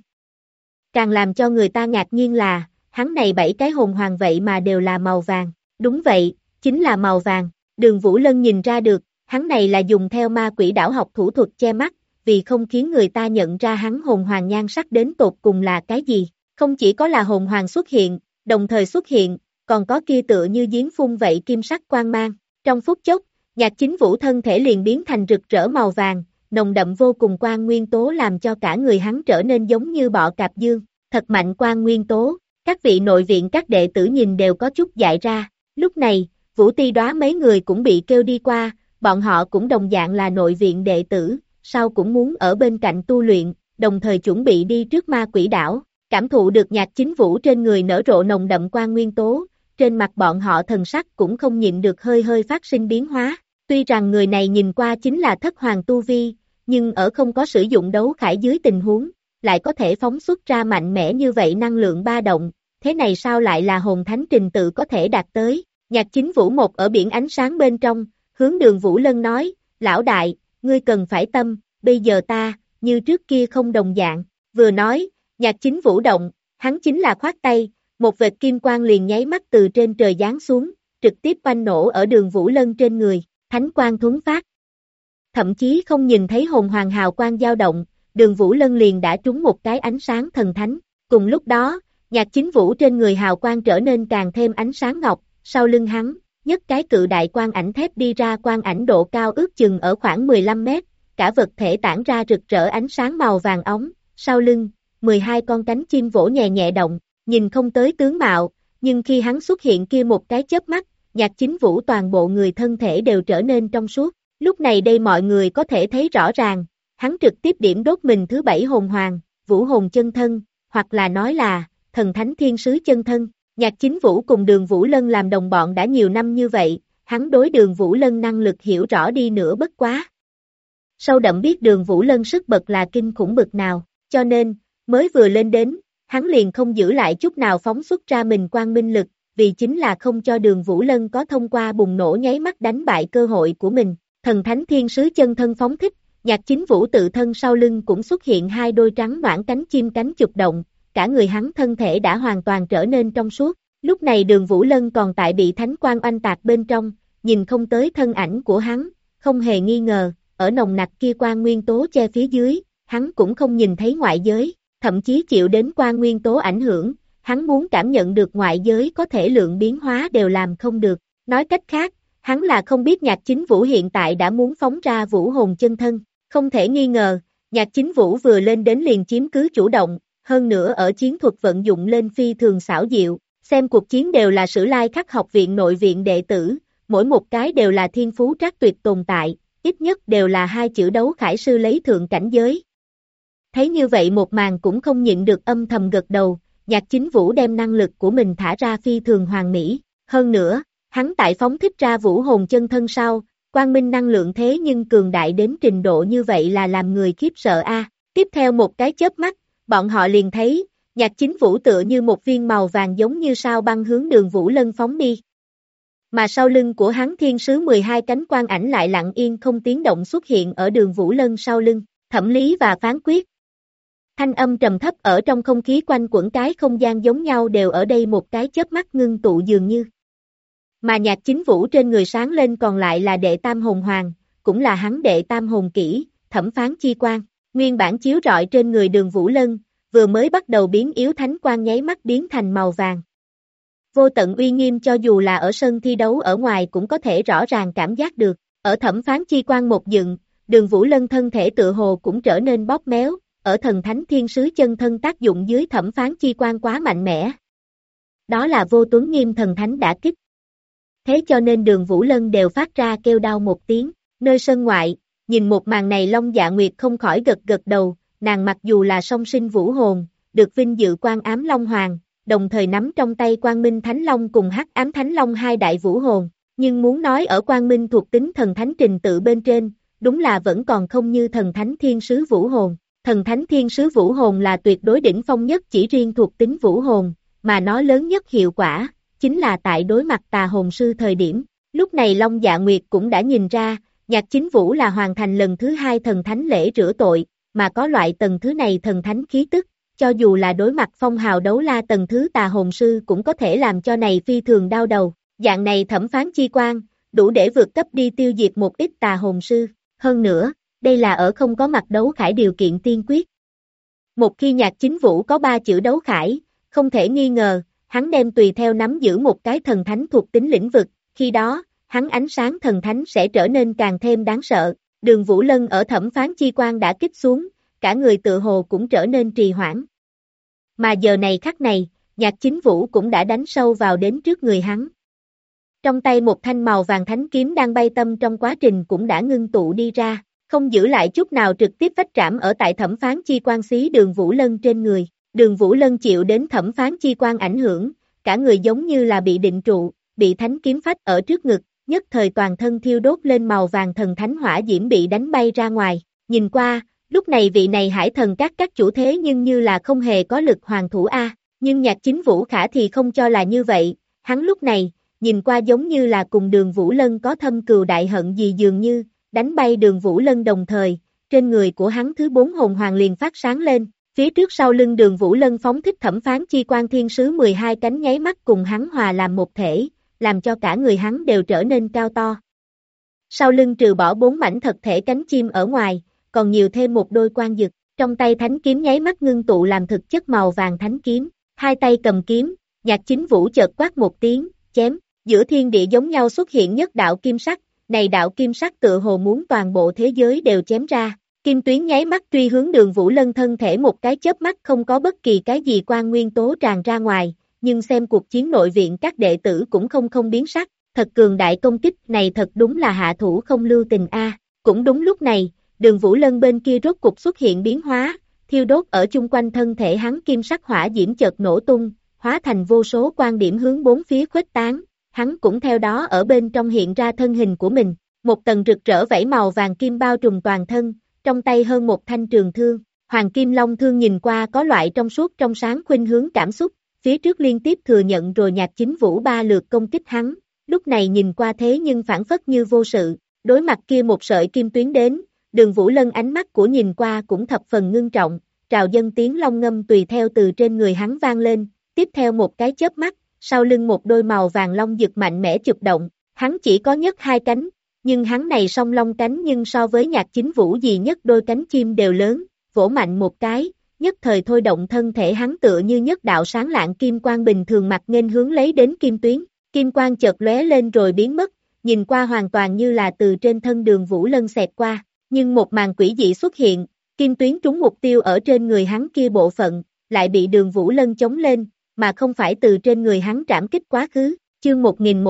Càng làm cho người ta ngạc nhiên là, hắn này 7 cái hồn hoàng vậy mà đều là màu vàng. Đúng vậy, chính là màu vàng. Đường Vũ Lân nhìn ra được, hắn này là dùng theo ma quỷ đảo học thủ thuật che mắt, vì không khiến người ta nhận ra hắn hồn hoàng nhan sắc đến tột cùng là cái gì. Không chỉ có là hồn hoàng xuất hiện, đồng thời xuất hiện, còn có kia tựa như giếng phun vậy kim sắc quang mang. Trong phút chốc, Nhạc Chính Vũ thân thể liền biến thành rực rỡ màu vàng, nồng đậm vô cùng quang nguyên tố làm cho cả người hắn trở nên giống như bọ cạp dương, thật mạnh quang nguyên tố. Các vị nội viện các đệ tử nhìn đều có chút dại ra. Lúc này, Vũ Ti Đóa mấy người cũng bị kêu đi qua, bọn họ cũng đồng dạng là nội viện đệ tử, sau cũng muốn ở bên cạnh tu luyện, đồng thời chuẩn bị đi trước ma quỷ đảo. Cảm thụ được Nhạc Chính Vũ trên người nở rộ nồng đậm quang nguyên tố, trên mặt bọn họ thần sắc cũng không nhịn được hơi hơi phát sinh biến hóa. Tuy rằng người này nhìn qua chính là thất hoàng tu vi, nhưng ở không có sử dụng đấu khải dưới tình huống, lại có thể phóng xuất ra mạnh mẽ như vậy năng lượng ba động, thế này sao lại là hồn thánh trình tự có thể đạt tới. Nhạc Chính Vũ một ở biển ánh sáng bên trong, hướng Đường Vũ Lân nói, lão đại, ngươi cần phải tâm, bây giờ ta, như trước kia không đồng dạng. Vừa nói, Nhạc Chính Vũ động, hắn chính là khoát tay, một vệt kim quang liền nháy mắt từ trên trời giáng xuống, trực tiếp oanh nổ ở Đường Vũ Lân trên người, thánh quang thuấn phát. Thậm chí không nhìn thấy hồn hoàng hào quang dao động, Đường Vũ Lân liền đã trúng một cái ánh sáng thần thánh. Cùng lúc đó, Nhạc Chính Vũ trên người hào quang trở nên càng thêm ánh sáng ngọc, sau lưng hắn, nhất cái cự đại quang ảnh thép đi ra, quang ảnh độ cao ước chừng ở khoảng 15 mét, cả vật thể tản ra rực rỡ ánh sáng màu vàng óng, sau lưng, 12 con cánh chim vỗ nhẹ nhẹ động, nhìn không tới tướng mạo, nhưng khi hắn xuất hiện kia một cái chớp mắt, Nhạc Chính Vũ toàn bộ người thân thể đều trở nên trong suốt. Lúc này đây mọi người có thể thấy rõ ràng, hắn trực tiếp điểm đốt mình thứ 7 hồn hoàng, vũ hồn chân thân, hoặc là nói là, thần thánh thiên sứ chân thân. Nhạc Chính Vũ cùng Đường Vũ Lân làm đồng bọn đã nhiều năm như vậy, hắn đối Đường Vũ Lân năng lực hiểu rõ đi nữa bất quá. Sâu đậm biết Đường Vũ Lân sức bật là kinh khủng bực nào, cho nên, Mới vừa lên đến, hắn liền không giữ lại chút nào phóng xuất ra mình quang minh lực, vì chính là không cho Đường Vũ Lân có thông qua bùng nổ nháy mắt đánh bại cơ hội của mình. Thần thánh thiên sứ chân thân phóng thích, Nhạc Chính Vũ tự thân sau lưng cũng xuất hiện hai đôi trắng noãn cánh chim cánh chụp động, cả người hắn thân thể đã hoàn toàn trở nên trong suốt. Lúc này Đường Vũ Lân còn tại bị thánh quang oanh tạc bên trong, nhìn không tới thân ảnh của hắn, không hề nghi ngờ, ở nồng nặc kia quang nguyên tố che phía dưới, hắn cũng không nhìn thấy ngoại giới, thậm chí chịu đến quang nguyên tố ảnh hưởng, hắn muốn cảm nhận được ngoại giới có thể lượng biến hóa đều làm không được. Nói cách khác, hắn là không biết Nhạc Chính Vũ hiện tại đã muốn phóng ra vũ hồn chân thân. Không thể nghi ngờ, Nhạc Chính Vũ vừa lên đến liền chiếm cứ chủ động, hơn nữa ở chiến thuật vận dụng lên phi thường xảo diệu, xem cuộc chiến đều là Sử Lai Khắc học viện nội viện đệ tử, mỗi một cái đều là thiên phú trác tuyệt tồn tại, ít nhất đều là hai chữ đấu khải sư lấy thượng cảnh giới. Thấy như vậy một màn cũng không nhịn được âm thầm gật đầu, Nhạc Chính Vũ đem năng lực của mình thả ra phi thường hoàn mỹ, hơn nữa, hắn tại phóng thích ra vũ hồn chân thân sau, quang minh năng lượng thế nhưng cường đại đến trình độ như vậy là làm người khiếp sợ a. Tiếp theo một cái chớp mắt, bọn họ liền thấy, Nhạc Chính Vũ tựa như một viên màu vàng giống như sao băng hướng Đường Vũ Lân phóng đi. Mà sau lưng của hắn thiên sứ 12 cánh quang ảnh lại lặng yên không tiếng động xuất hiện ở Đường Vũ Lân sau lưng, thẩm lý và phán quyết. Thanh âm trầm thấp ở trong không khí quanh quẩn cái không gian giống nhau đều ở đây một cái chớp mắt ngưng tụ dường như. Mà Nhạc Chính Vũ trên người sáng lên còn lại là đệ tam hồn hoàng, cũng là hắn đệ tam hồn kỹ, thẩm phán chi quang, nguyên bản chiếu rọi trên người Đường Vũ Lân, vừa mới bắt đầu biến yếu thánh quang nháy mắt biến thành màu vàng. Vô tận uy nghiêm cho dù là ở sân thi đấu ở ngoài cũng có thể rõ ràng cảm giác được, ở thẩm phán chi quang một dựng, Đường Vũ Lân thân thể tựa hồ cũng trở nên bóp méo, ở thần thánh thiên sứ chân thân tác dụng dưới thẩm phán chi quang quá mạnh mẽ. Đó là vô tuấn nghiêm thần thánh đả kích. Thế cho nên Đường Vũ Lân đều phát ra kêu đau một tiếng, nơi sân ngoại, nhìn một màn này Long Dạ Nguyệt không khỏi gật gật đầu, nàng mặc dù là song sinh vũ hồn, được vinh dự quan ám Long Hoàng, đồng thời nắm trong tay Quang Minh Thánh Long cùng Hắc Ám Thánh Long hai đại vũ hồn, nhưng muốn nói ở Quang Minh thuộc tính thần thánh trình tự bên trên, đúng là vẫn còn không như thần thánh thiên sứ vũ hồn. Thần thánh thiên sứ vũ hồn là tuyệt đối đỉnh phong nhất chỉ riêng thuộc tính vũ hồn, mà nó lớn nhất hiệu quả, chính là tại đối mặt tà hồn sư thời điểm. Lúc này Long Dạ Nguyệt cũng đã nhìn ra, Nhạc Chính Vũ là hoàn thành lần thứ hai thần thánh lễ rửa tội, mà có loại tầng thứ này thần thánh khí tức, cho dù là đối mặt phong hào đấu la tầng thứ tà hồn sư cũng có thể làm cho này phi thường đau đầu. Dạng này thẩm phán chi quan, đủ để vượt cấp đi tiêu diệt một ít tà hồn sư. Hơn nữa, đây là ở không có mặt đấu khải điều kiện tiên quyết. Một khi Nhạc Chính Vũ có 3 chữ đấu khải, không thể nghi ngờ, hắn đem tùy theo nắm giữ một cái thần thánh thuộc tính lĩnh vực, khi đó, hắn ánh sáng thần thánh sẽ trở nên càng thêm đáng sợ. Đường Vũ Lân ở thẩm phán chi quan đã kích xuống, cả người tự hồ cũng trở nên trì hoãn. Mà giờ này khắc này, Nhạc Chính Vũ cũng đã đánh sâu vào đến trước người hắn. Trong tay một thanh màu vàng thánh kiếm đang bay tâm trong quá trình cũng đã ngưng tụ đi ra, không giữ lại chút nào trực tiếp vách trảm ở tại thẩm phán chi quan xí Đường Vũ Lân trên người. Đường Vũ Lân chịu đến thẩm phán chi quan ảnh hưởng, cả người giống như là bị định trụ, bị thánh kiếm phách ở trước ngực, nhất thời toàn thân thiêu đốt lên màu vàng thần thánh hỏa diễm bị đánh bay ra ngoài. Nhìn qua, lúc này vị này hải thần các chủ thế nhưng như là không hề có lực hoàng thủ a, nhưng Nhạc Chính Vũ khả thì không cho là như vậy, hắn lúc này, nhìn qua giống như là cùng Đường Vũ Lân có thâm cừu đại hận gì dường như, đánh bay Đường Vũ Lân đồng thời, trên người của hắn thứ 4 hồn hoàng liền phát sáng lên, phía trước sau lưng Đường Vũ Lân phóng thích thẩm phán chi quan thiên sứ 12 cánh nháy mắt cùng hắn hòa làm một thể, làm cho cả người hắn đều trở nên cao to. Sau lưng trừ bỏ 4 mảnh thật thể cánh chim ở ngoài, còn nhiều thêm một đôi quan dực, trong tay thánh kiếm nháy mắt ngưng tụ làm thực chất màu vàng thánh kiếm, hai tay cầm kiếm, Nhạc Chính Vũ chợt quát một tiếng, chém, giữa thiên địa giống nhau xuất hiện nhất đạo kim sắc, này đạo kim sắc tựa hồ muốn toàn bộ thế giới đều chém ra, kim tuyến nháy mắt truy hướng Đường Vũ Lân thân thể một cái chớp mắt không có bất kỳ cái gì quan nguyên tố tràn ra ngoài, nhưng xem cuộc chiến nội viện các đệ tử cũng không biến sắc, thật cường đại công kích này thật đúng là hạ thủ không lưu tình a. Cũng đúng lúc này, Đường Vũ Lân bên kia rốt cục xuất hiện biến hóa, thiêu đốt ở chung quanh thân thể hắn kim sắc hỏa diễm chợt nổ tung, hóa thành vô số quan điểm hướng bốn phía khuếch tán, hắn cũng theo đó ở bên trong hiện ra thân hình của mình, một tầng rực rỡ vảy màu vàng kim bao trùm toàn thân, trong tay hơn một thanh trường thương, Hoàng Kim Long Thương nhìn qua có loại trong suốt trong sáng khuynh hướng cảm xúc, phía trước liên tiếp thừa nhận rồi Nhạc Chính Vũ 3 lượt công kích hắn, lúc này nhìn qua thế nhưng phản phất như vô sự, đối mặt kia một sợi kim tuyến đến, Đường Vũ Lân ánh mắt của nhìn qua cũng thập phần ngưng trọng, trào dân tiếng long ngâm tùy theo từ trên người hắn vang lên, tiếp theo một cái chớp mắt, sau lưng một đôi màu vàng long giật mạnh mẽ chụp động, hắn chỉ có nhất 2 cánh, nhưng hắn này song long cánh nhưng so với Nhạc Chính Vũ gì nhất đôi cánh chim đều lớn, vỗ mạnh một cái, nhất thời thôi động thân thể hắn tựa như nhất đạo sáng lạng kim quang bình thường mặt nghênh hướng lấy đến kim tuyến, kim quang chợt lóe lên rồi biến mất, nhìn qua hoàn toàn như là từ trên thân Đường Vũ Lân xẹt qua, nhưng một màn quỷ dị xuất hiện, kim tuyến trúng mục tiêu ở trên người hắn kia bộ phận, lại bị Đường Vũ Lân chống lên, mà không phải từ trên người hắn trảm kích quá khứ, chương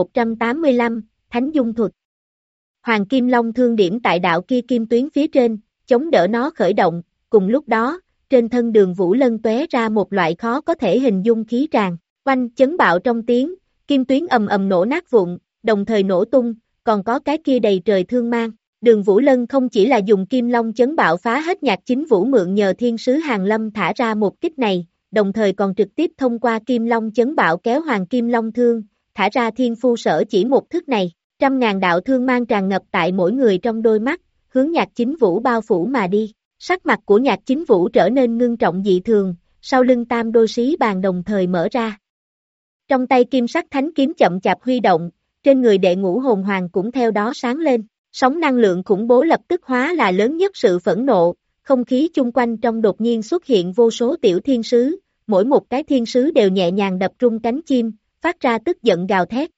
1185, Thánh Dung Thuật. Hoàng Kim Long thương điểm tại đạo kia kim tuyến phía trên, chống đỡ nó khởi động, cùng lúc đó, trên thân Đường Vũ Lân tóe ra một loại khó có thể hình dung khí tràn, oanh chấn bạo trong tiếng, kim tuyến ầm ầm nổ nát vụn, đồng thời nổ tung, còn có cái kia đầy trời thương mang. Đường Vũ Lân không chỉ là dùng kim long chấn bạo phá hết Nhạc Chính Vũ mượn nhờ thiên sứ Hàn Lâm thả ra một kích này, đồng thời còn trực tiếp thông qua kim long chấn bạo kéo Hoàng Kim Long thương, thả ra thiên phu sở chỉ một thức này, 100.000 đạo thương mang tràn ngập tại mỗi người trong đôi mắt, hướng Nhạc Chính Vũ bao phủ mà đi. Sắc mặt của Nhạc Chính Vũ trở nên ngưng trọng dị thường, sau lưng tam đôi xí bàn đồng thời mở ra. Trong tay kim sắc thánh kiếm chậm chạp huy động, trên người đệ ngũ hồn hoàng cũng theo đó sáng lên, sóng năng lượng khủng bố lập tức hóa là lớn nhất sự phẫn nộ, không khí chung quanh trong đột nhiên xuất hiện vô số tiểu thiên sứ, mỗi một cái thiên sứ đều nhẹ nhàng đập rung cánh chim, phát ra tức giận gào thét.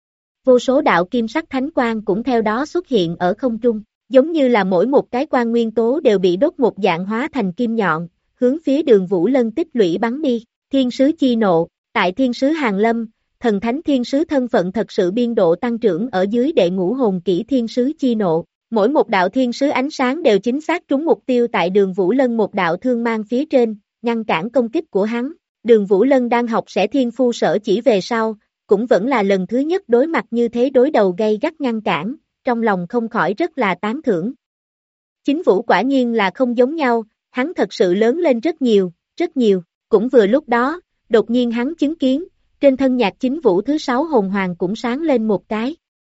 Vô số đạo kim sắc thánh quang cũng theo đó xuất hiện ở không trung. Giống như là mỗi một cái quan nguyên tố đều bị đốt một dạng hóa thành kim nhọn, hướng phía Đường Vũ Lân tích lũy bắn đi, thiên sứ chi nộ, tại thiên sứ Hàn Lâm, thần thánh thiên sứ thân phận thật sự biên độ tăng trưởng ở dưới đệ ngũ hồn kỹ thiên sứ chi nộ, mỗi một đạo thiên sứ ánh sáng đều chính xác trúng mục tiêu tại Đường Vũ Lân một đạo thương mang phía trên, ngăn cản công kích của hắn, Đường Vũ Lân đang học sẽ thiên phu sở chỉ về sau, cũng vẫn là lần thứ nhất đối mặt như thế đối đầu gay gắt ngăn cản. Trong lòng không khỏi rất là tán thưởng. Chính Vũ quả nhiên là không giống nhau, hắn thật sự lớn lên rất nhiều, cũng vừa lúc đó, đột nhiên hắn chứng kiến, trên thân Nhạc Chính Vũ thứ 6 hồn hoàng cũng sáng lên một cái.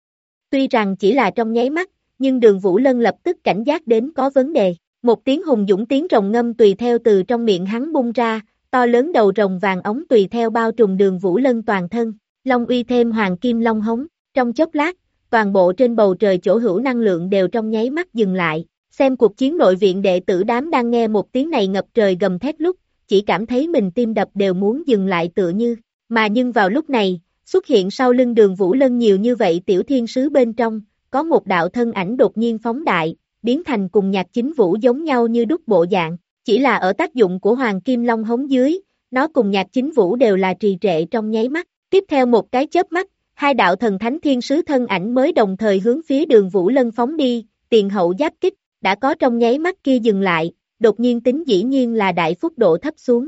Tuy rằng chỉ là trong nháy mắt, nhưng Đường Vũ Lân lập tức cảnh giác đến có vấn đề, một tiếng hùng dũng tiếng rồng ngâm tùy theo từ trong miệng hắn bung ra, to lớn đầu rồng vàng ống tùy theo bao trùm Đường Vũ Lân toàn thân, long uy thêm hoàng kim long hống, trong chốc lát, toàn bộ trên bầu trời chỗ hữu năng lượng đều trong nháy mắt dừng lại, xem cuộc chiến nội viện đệ tử đám đang nghe một tiếng này ngập trời gầm thét lúc, chỉ cảm thấy mình tim đập đều muốn dừng lại tựa như, mà nhưng vào lúc này, xuất hiện sau lưng Đường Vũ Lân nhiều như vậy tiểu thiên sứ bên trong, có một đạo thân ảnh đột nhiên phóng đại, biến thành cùng Nhạc Chính Vũ giống nhau như đúc bộ dạng, chỉ là ở tác dụng của Hoàng Kim Long hống dưới, nó cùng Nhạc Chính Vũ đều là trì trệ trong nháy mắt, tiếp theo một cái chớp mắt, hai đạo thần thánh thiên sứ thân ảnh mới đồng thời hướng phía Đường Vũ Lân phóng đi, tiền hậu giáp kích, đã có trong nháy mắt kia dừng lại, đột nhiên tính dĩ nhiên là đại phúc độ thấp xuống.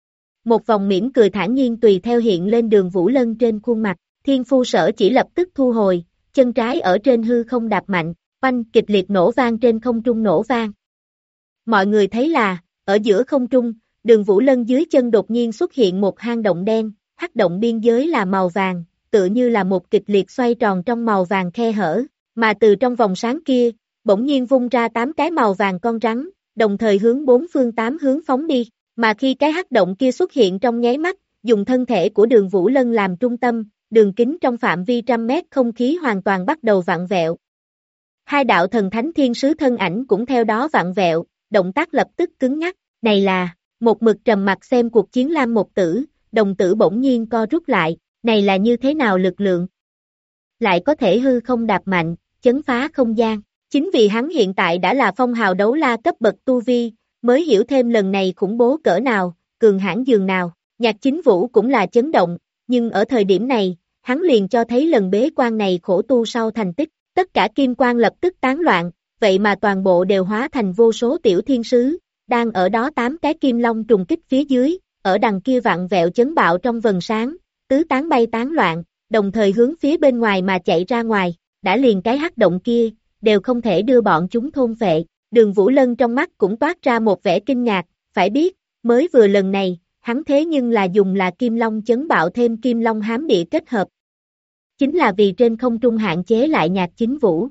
Một vòng mỉm cười thản nhiên tùy theo hiện lên Đường Vũ Lân trên khuôn mặt, thiên phu sở chỉ lập tức thu hồi, chân trái ở trên hư không đạp mạnh, oanh kịch liệt nổ vang trên không trung nổ vang. Mọi người thấy là, ở giữa không trung, Đường Vũ Lân dưới chân đột nhiên xuất hiện một hang động đen, hắc động biên giới là màu vàng, tựa như là một kịch liệt xoay tròn trong màu vàng khe hở, mà từ trong vòng sáng kia, bỗng nhiên vung ra 8 cái màu vàng con rắn, đồng thời hướng 4 phương 8 hướng phóng đi, mà khi cái hắc động kia xuất hiện trong nháy mắt, dùng thân thể của Đường Vũ Lân làm trung tâm, đường kính trong phạm vi 100 mét không khí hoàn toàn bắt đầu vặn vẹo. Hai đạo thần thánh thiên sứ thân ảnh cũng theo đó vặn vẹo, động tác lập tức cứng ngắc, này là, một mực trầm mặt xem cuộc chiến Lam Một Tử, đồng tử bỗng nhiên co rút lại, này là như thế nào lực lượng? Lại có thể hư không đạp mạnh, chấn phá không gian, chính vì hắn hiện tại đã là phong hào đấu la cấp bậc tu vi, mới hiểu thêm lần này khủng bố cỡ nào, cường hãn dường nào, Nhạc Chính Vũ cũng là chấn động, nhưng ở thời điểm này, hắn liền cho thấy lần bế quan này khổ tu sau thành tích, tất cả kim quang lập tức tán loạn, vậy mà toàn bộ đều hóa thành vô số tiểu thiên sứ, đang ở đó 8 cái kim long trùng kích phía dưới, ở đằng kia vặn vẹo chấn bạo trong vầng sáng, tứ tán bay tán loạn, đồng thời hướng phía bên ngoài mà chạy ra ngoài, đã liền cái hắc động kia, đều không thể đưa bọn chúng thôn phệ, Đường Vũ Lân trong mắt cũng toát ra một vẻ kinh ngạc, phải biết, mới vừa lần này, hắn thế nhưng là dùng là Kim Long chấn bạo thêm Kim Long hám địa kết hợp. Chính là vì trên không trung hạn chế lại Nhạc Chính Vũ.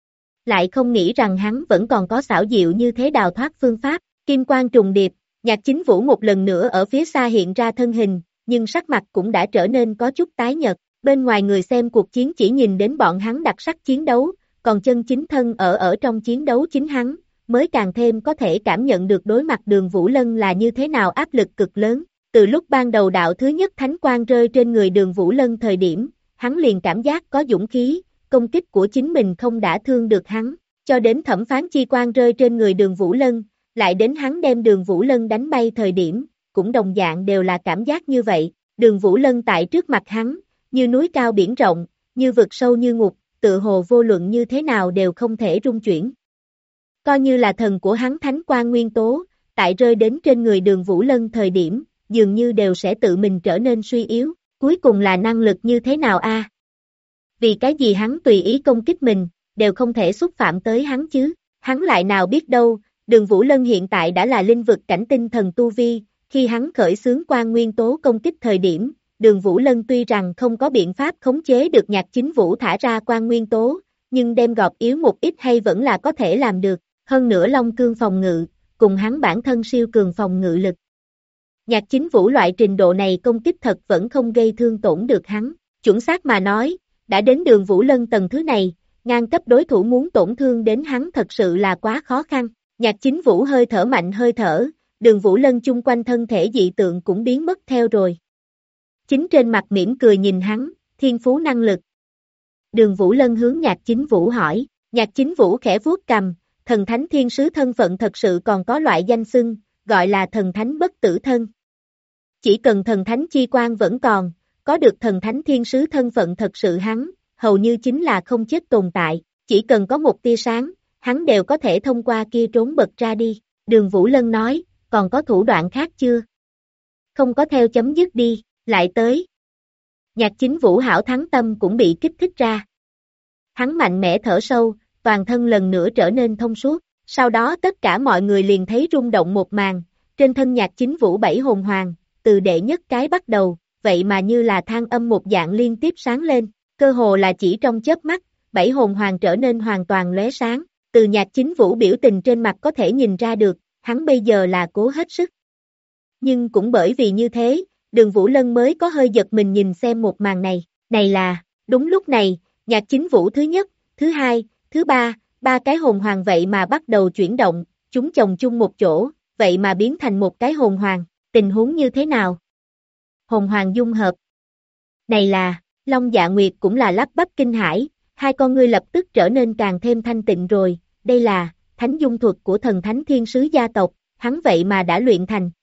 Lại không nghĩ rằng hắn vẫn còn có xảo diệu như thế đào thoát phương pháp, kim quang trùng điệp, Nhạc Chính Vũ một lần nữa ở phía xa hiện ra thân hình, nhưng sắc mặt cũng đã trở nên có chút tái nhợt, bên ngoài người xem cuộc chiến chỉ nhìn đến bọn hắn đặc sắc chiến đấu, còn chân chính thân ở trong chiến đấu chính hắn, mới càng thêm có thể cảm nhận được đối mặt Đường Vũ Lân là như thế nào áp lực cực lớn. Từ lúc ban đầu đạo thứ nhất thánh quang rơi trên người Đường Vũ Lân thời điểm, hắn liền cảm giác có dũng khí, công kích của chính mình không đã thương được hắn, cho đến thẩm phán chi quang rơi trên người Đường Vũ Lân, lại đến hắn đem Đường Vũ Lân đánh bay thời điểm, cũng đồng dạng đều là cảm giác như vậy, Đường Vũ Lân tại trước mặt hắn, như núi cao biển rộng, như vực sâu như ngục, tự hồ vô luận như thế nào đều không thể rung chuyển. Coi như là thần của hắn thánh quang nguyên tố, tại rơi đến trên người Đường Vũ Lân thời điểm, dường như đều sẽ tự mình trở nên suy yếu, cuối cùng là năng lực như thế nào a? Vì cái gì hắn tùy ý công kích mình, đều không thể xúc phạm tới hắn chứ, hắn lại nào biết đâu, Đường Vũ Lân hiện tại đã là linh vực cảnh tinh thần tu vi, khi hắn khởi xướng quang nguyên tố công kích thời điểm, Đường Vũ Lân tuy rằng không có biện pháp khống chế được Nhạc Chính Vũ thả ra quang nguyên tố, nhưng đem gọt yếu một ít hay vẫn là có thể làm được, hơn nữa Long Cương phòng ngự, cùng hắn bản thân siêu cường phòng ngự lực. Nhạc Chính Vũ loại trình độ này công kích thật vẫn không gây thương tổn được hắn, chuẩn xác mà nói, đã đến Đường Vũ Lân tầng thứ này, ngang cấp đối thủ muốn tổn thương đến hắn thật sự là quá khó khăn. Nhạc Chính Vũ hơi thở mạnh hơi thở, Đường Vũ Lân chung quanh thân thể dị tượng cũng biến mất theo rồi. Chính trên mặt mỉm cười nhìn hắn, thiên phú năng lực. Đường Vũ Lân hướng Nhạc Chính Vũ hỏi, Nhạc Chính Vũ khẽ vuốt cằm, thần thánh thiên sứ thân phận thật sự còn có loại danh xưng, gọi là thần thánh bất tử thân. Chỉ cần thần thánh chi quan vẫn còn, có được thần thánh thiên sứ thân phận thật sự hắn, hầu như chính là không chết tồn tại, chỉ cần có một tia sáng, hắn đều có thể thông qua kia trốn bật ra đi. Đường Vũ Lân nói, còn có thủ đoạn khác chưa? Không có theo chấm dứt đi, lại tới. Nhạc Chính Vũ hảo thắng tâm cũng bị kích thích ra. Hắn mạnh mẽ thở sâu, toàn thân lần nữa trở nên thông suốt, sau đó tất cả mọi người liền thấy rung động một màn, trên thân Nhạc Chính Vũ 7 hồn hoàng, từ đệ nhất cái bắt đầu, vậy mà như là than âm một dạng liên tiếp sáng lên, cơ hồ là chỉ trong chớp mắt, 7 hồn hoàng trở nên hoàn toàn lóe sáng, từ Nhạc Chính Vũ biểu tình trên mặt có thể nhìn ra được, hắn bây giờ là cố hết sức. Nhưng cũng bởi vì như thế, Đường Vũ Lân mới có hơi giật mình nhìn xem một màn này là, đúng lúc này, Nhạc Chính Vũ thứ nhất, thứ hai, thứ ba, ba cái hồn hoàng vậy mà bắt đầu chuyển động, chúng chồng chung một chỗ, vậy mà biến thành một cái hồn hoàng, tình huống như thế nào? Hồn hoàng dung hợp. Này là, Long Dạ Nguyệt cũng là lắp bắp kinh hãi, hai con ngươi lập tức trở nên càng thêm thanh tịnh rồi, đây là, thánh dung thuật của thần thánh thiên sứ gia tộc, hắn vậy mà đã luyện thành.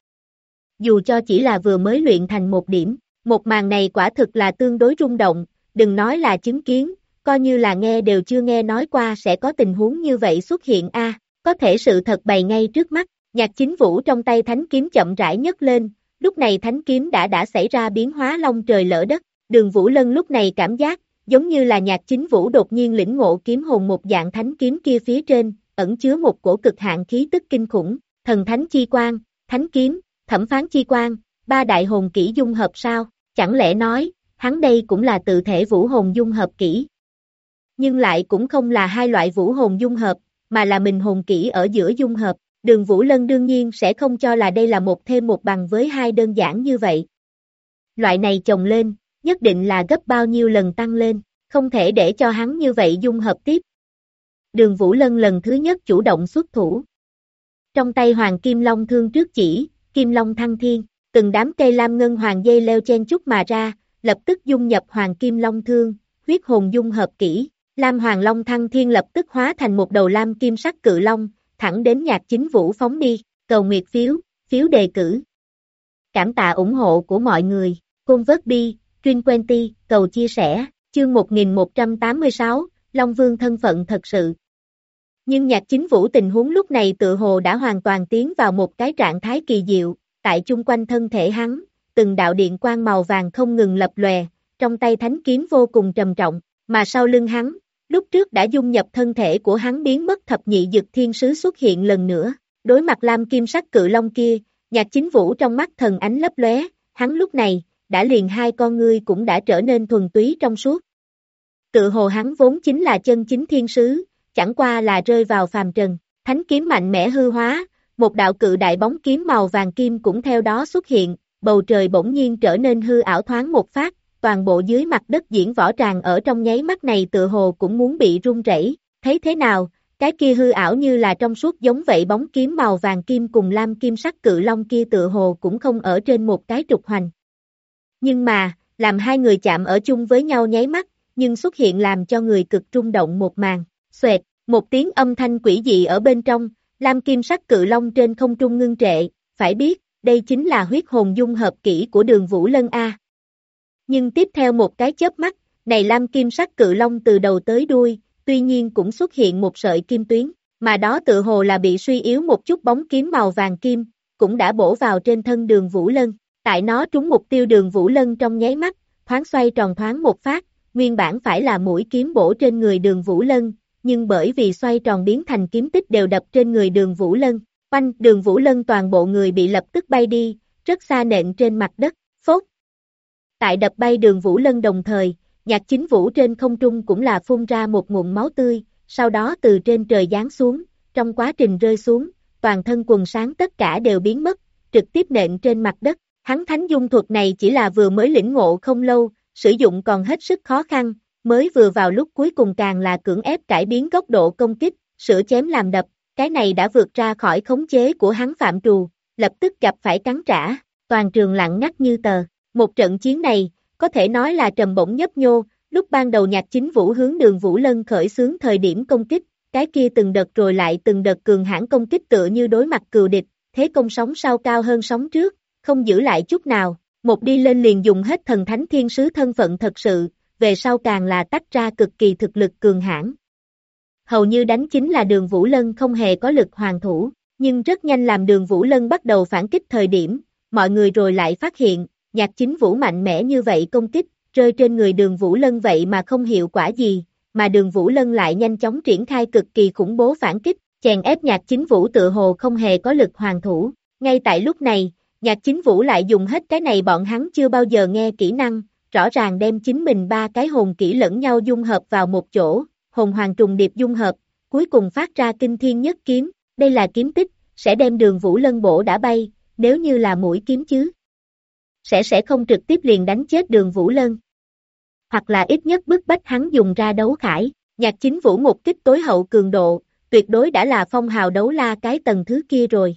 Dù cho chỉ là vừa mới luyện thành một điểm, một màn này quả thực là tương đối rung động, đừng nói là chứng kiến, coi như là nghe đều chưa nghe nói qua sẽ có tình huống như vậy xuất hiện có thể sự thật bày ngay trước mắt, Nhạc Chính Vũ trong tay thánh kiếm chậm rãi nhấc lên, lúc này thánh kiếm đã xảy ra biến hóa long trời lỡ đất, Đường Vũ Lân lúc này cảm giác, giống như là Nhạc Chính Vũ đột nhiên lĩnh ngộ kiếm hồn một dạng thánh kiếm kia phía trên, ẩn chứa một cổ cực hạn khí tức kinh khủng, thần thánh chi quang, thánh kiếm, thẩm phán chi quang, ba đại hồn kỹ dung hợp sao, chẳng lẽ nói, hắn đây cũng là tự thể vũ hồn dung hợp kỹ. Nhưng lại cũng không là hai loại vũ hồn dung hợp, mà là mình hồn kỹ ở giữa dung hợp, Đường Vũ Lân đương nhiên sẽ không cho là đây là một thêm một bằng với hai đơn giản như vậy. Loại này chồng lên, nhất định là gấp bao nhiêu lần tăng lên, không thể để cho hắn như vậy dung hợp tiếp. Đường Vũ Lân lần thứ nhất chủ động xuất thủ. Trong tay Hoàng Kim Long thương trước chỉ, Kim Long thăng thiên, từng đám cây lam ngân hoàng dây leo chen chúc mà ra, lập tức dung nhập Hoàng Kim Long thương, huyết hồn dung hợp kỹ, Lam Hoàng Long thăng thiên lập tức hóa thành một đầu lam kim sắc cự long, thẳng đến Nhạc Chính Vũ phóng đi, cầu nguyệt phiếu đề cử. Cảm tạ ủng hộ của mọi người, Convertby, Trinquenty, cầu chia sẻ, chương 1186, Long Vương thân phận thật sự. Nhưng Nhạc Chính Vũ tình huống lúc này tự hồ đã hoàn toàn tiến vào một cái trạng thái kỳ diệu, tại chung quanh thân thể hắn, từng đạo điện quang màu vàng không ngừng lập lòe, trong tay thánh kiếm vô cùng trầm trọng, mà sau lưng hắn, lúc trước đã dung nhập thân thể của hắn biến mất thập nhị dực thiên sứ xuất hiện lần nữa. Đối mặt lam kim sắc cự long kia, Nhạc Chính Vũ trong mắt thần ánh lấp lóe, hắn lúc này, đã liền hai con ngươi cũng đã trở nên thuần túy trong suốt. Tự hồ hắn vốn chính là chân chính thiên sứ, chẳng qua là rơi vào phàm trần, thánh kiếm mạnh mẽ hư hóa, một đạo cự đại bóng kiếm màu vàng kim cũng theo đó xuất hiện, bầu trời bỗng nhiên trở nên hư ảo thoáng một phát, toàn bộ dưới mặt đất diễn võ tràng ở trong nháy mắt này tự hồ cũng muốn bị rung rẩy, thấy thế nào, cái kia hư ảo như là trong suốt giống vậy bóng kiếm màu vàng kim cùng lam kim sắc cự long kia tự hồ cũng không ở trên một cái trục hoành. Nhưng mà, làm hai người chạm ở chung với nhau nháy mắt, nhưng xuất hiện làm cho người cực rung động một màn, xoẹt, một tiếng âm thanh quỷ dị ở bên trong, lam kim sắc cự long trên không trung ngưng trệ, phải biết, đây chính là huyết hồn dung hợp kỹ của Đường Vũ Lân A. Nhưng tiếp theo một cái chớp mắt, này lam kim sắc cự long từ đầu tới đuôi, tuy nhiên cũng xuất hiện một sợi kim tuyến, mà đó tự hồ là bị suy yếu một chút bóng kiếm màu vàng kim, cũng đã bổ vào trên thân Đường Vũ Lân, tại nó trúng mục tiêu Đường Vũ Lân trong nháy mắt, thoáng xoay tròn thoáng một phát, nguyên bản phải là mũi kiếm bổ trên người Đường Vũ Lân, nhưng bởi vì xoay tròn biến thành kiếm tích đều đập trên người Đường Vũ Lân, oanh, Đường Vũ Lân toàn bộ người bị lập tức bay đi, rất xa nện trên mặt đất, phốt. Tại đập bay Đường Vũ Lân đồng thời, Nhạc Chính Vũ trên không trung cũng là phun ra một ngụm máu tươi, sau đó từ trên trời giáng xuống, trong quá trình rơi xuống, toàn thân quần sáng tất cả đều biến mất, trực tiếp nện trên mặt đất. Hắn thánh dung thuật này chỉ là vừa mới lĩnh ngộ không lâu, sử dụng còn hết sức khó khăn, mới vừa vào lúc cuối cùng càng là cưỡng ép cải biến góc độ công kích, sửa chém làm đập, cái này đã vượt ra khỏi khống chế của hắn phạm trù, lập tức gặp phải cắn trả, toàn trường lặng ngắt như tờ. Một trận chiến này, có thể nói là trầm bổng nhấp nhô, lúc ban đầu Nhạc Chính Vũ hướng Đường Vũ Lân khởi xướng thời điểm công kích, cái kia từng đợt rồi lại từng đợt cường hãn công kích tựa như đối mặt cừu địch, thế công sóng sau cao hơn sóng trước, không giữ lại chút nào, một đi lên liền dùng hết thần thánh thiên sứ thân phận thật sự, về sau càng là tách ra cực kỳ thực lực cường hãn. Hầu như đánh chính là Đường Vũ Lân không hề có lực hoàn thủ, nhưng rất nhanh làm Đường Vũ Lân bắt đầu phản kích thời điểm, mọi người rồi lại phát hiện, Nhạc Chính Vũ mạnh mẽ như vậy công kích, rơi trên người Đường Vũ Lân vậy mà không hiệu quả gì, mà Đường Vũ Lân lại nhanh chóng triển khai cực kỳ khủng bố phản kích, chèn ép Nhạc Chính Vũ tự hồ không hề có lực hoàn thủ. Ngay tại lúc này, Nhạc Chính Vũ lại dùng hết cái này bọn hắn chưa bao giờ nghe kỹ năng, rõ ràng đem chính mình ba cái hồn kỹ lẫn nhau dung hợp vào một chỗ, hồn hoàng trùng điệp dung hợp, cuối cùng phát ra kinh thiên nhất kiếm, đây là kiếm tích, sẽ đem Đường Vũ Lân bổ đã bay, nếu như là mũi kiếm chứ. Sẽ không trực tiếp liền đánh chết Đường Vũ Lân. Hoặc là ít nhất bức bách hắn dùng ra đấu khải, Nhạc Chính Vũ một kích tối hậu cường độ, tuyệt đối đã là phong hào đấu la cái tầng thứ kia rồi.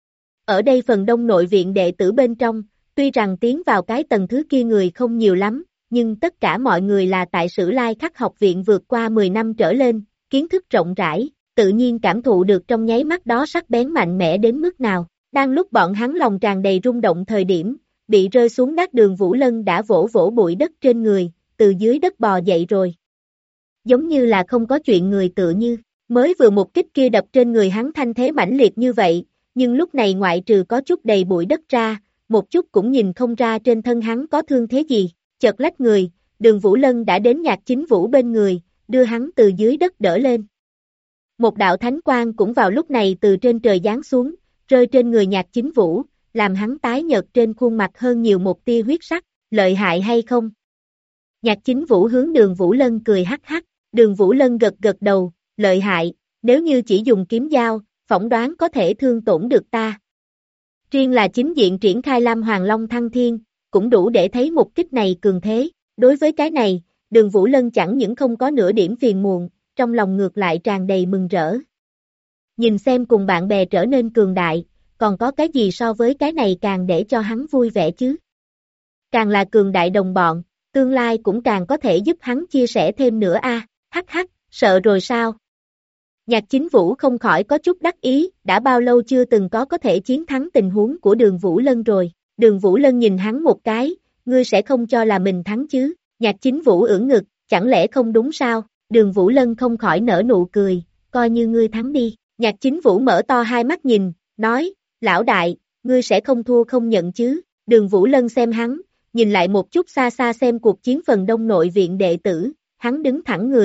Ở đây phần đông nội viện đệ tử bên trong, tuy rằng tiến vào cái tầng thứ kia người không nhiều lắm, nhưng tất cả mọi người là tại Sử Lai Khắc học viện vượt qua 10 năm trở lên, kiến thức rộng rãi, tự nhiên cảm thụ được trong nháy mắt đó sắc bén mạnh mẽ đến mức nào. Đang lúc bọn hắn lòng tràn đầy rung động thời điểm, bị rơi xuống đất Đường Vũ Lân đã vỗ vỗ bụi đất trên người, từ dưới đất bò dậy rồi. Giống như là không có chuyện người tựa như, mới vừa một kích kia đập trên người hắn thanh thế mãnh liệt như vậy, nhưng lúc này ngoại trừ có chút đầy bụi đất ra, một chút cũng nhìn không ra trên thân hắn có thương thế gì, chợt lách người, Đường Vũ Lân đã đến Nhạc Chính Vũ bên người, đưa hắn từ dưới đất đỡ lên. Một đạo thánh quang cũng vào lúc này từ trên trời giáng xuống, rơi trên người Nhạc Chính Vũ, làm hắn tái nhợt trên khuôn mặt hơn nhiều một tia huyết sắc, lợi hại hay không? Nhạc Chính Vũ hướng Đường Vũ Lân cười hắc hắc, Đường Vũ Lân gật gật đầu, lợi hại, nếu như chỉ dùng kiếm dao, phỏng đoán có thể thương tổn được ta. Riêng là chính diện triển khai Lam Hoàng Long Thăng Thiên, cũng đủ để thấy một kích này cường thế, đối với cái này, Đường Vũ Lân chẳng những không có nửa điểm phiền muộn, trong lòng ngược lại tràn đầy mừng rỡ. Nhìn xem cùng bạn bè trở nên cường đại, còn có cái gì so với cái này càng để cho hắn vui vẻ chứ? Càng là cường đại đồng bọn, tương lai cũng càng có thể giúp hắn chia sẻ thêm nữa a. Hắc hắc, sợ rồi sao? Nhạc Chính Vũ không khỏi có chút đắc ý, đã bao lâu chưa từng có thể chiến thắng tình huống của Đường Vũ Lân rồi. Đường Vũ Lân nhìn hắn một cái, ngươi sẽ không cho là mình thắng chứ? Nhạc Chính Vũ ưỡn ngực, chẳng lẽ không đúng sao? Đường Vũ Lân không khỏi nở nụ cười, coi như ngươi thắng đi. Nhạc Chính Vũ mở to hai mắt nhìn, nói, lão đại, ngươi sẽ không thua không nhận chứ? Đường Vũ Lân xem hắn, nhìn lại một chút xa xa xem cuộc chiến phần đông nội viện đệ tử, hắn đứng thẳng người,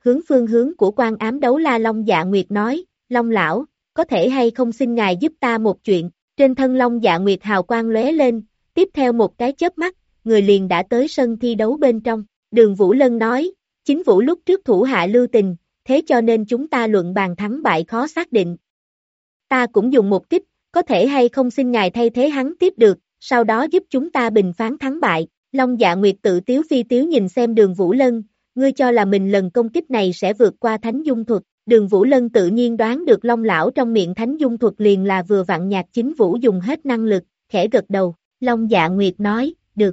hướng phương hướng của Quan Ám Đấu La Long Dạ Nguyệt nói, Long lão, có thể hay không xin ngài giúp ta một chuyện, trên thân Long Dạ Nguyệt hào quang lóe lên, tiếp theo một cái chớp mắt, người liền đã tới sân thi đấu bên trong, Đường Vũ Lân nói, chính Vũ lúc trước thủ hạ lưu tình, thế cho nên chúng ta luận bàn thắng bại khó xác định. Ta cũng dùng một kích, có thể hay không xin ngài thay thế hắn tiếp được, sau đó giúp chúng ta bình phán thắng bại, Long Dạ Nguyệt tự tiếu phi tiếu nhìn xem Đường Vũ Lân, ngươi cho là mình lần công kích này sẽ vượt qua Thánh Dung Thuật, Đường Vũ Lân tự nhiên đoán được Long lão trong miệng Thánh Dung Thuật liền là vừa vặn Nhạc Chính Vũ dùng hết năng lực, khẽ gật đầu, Long Dạ Nguyệt nói, được.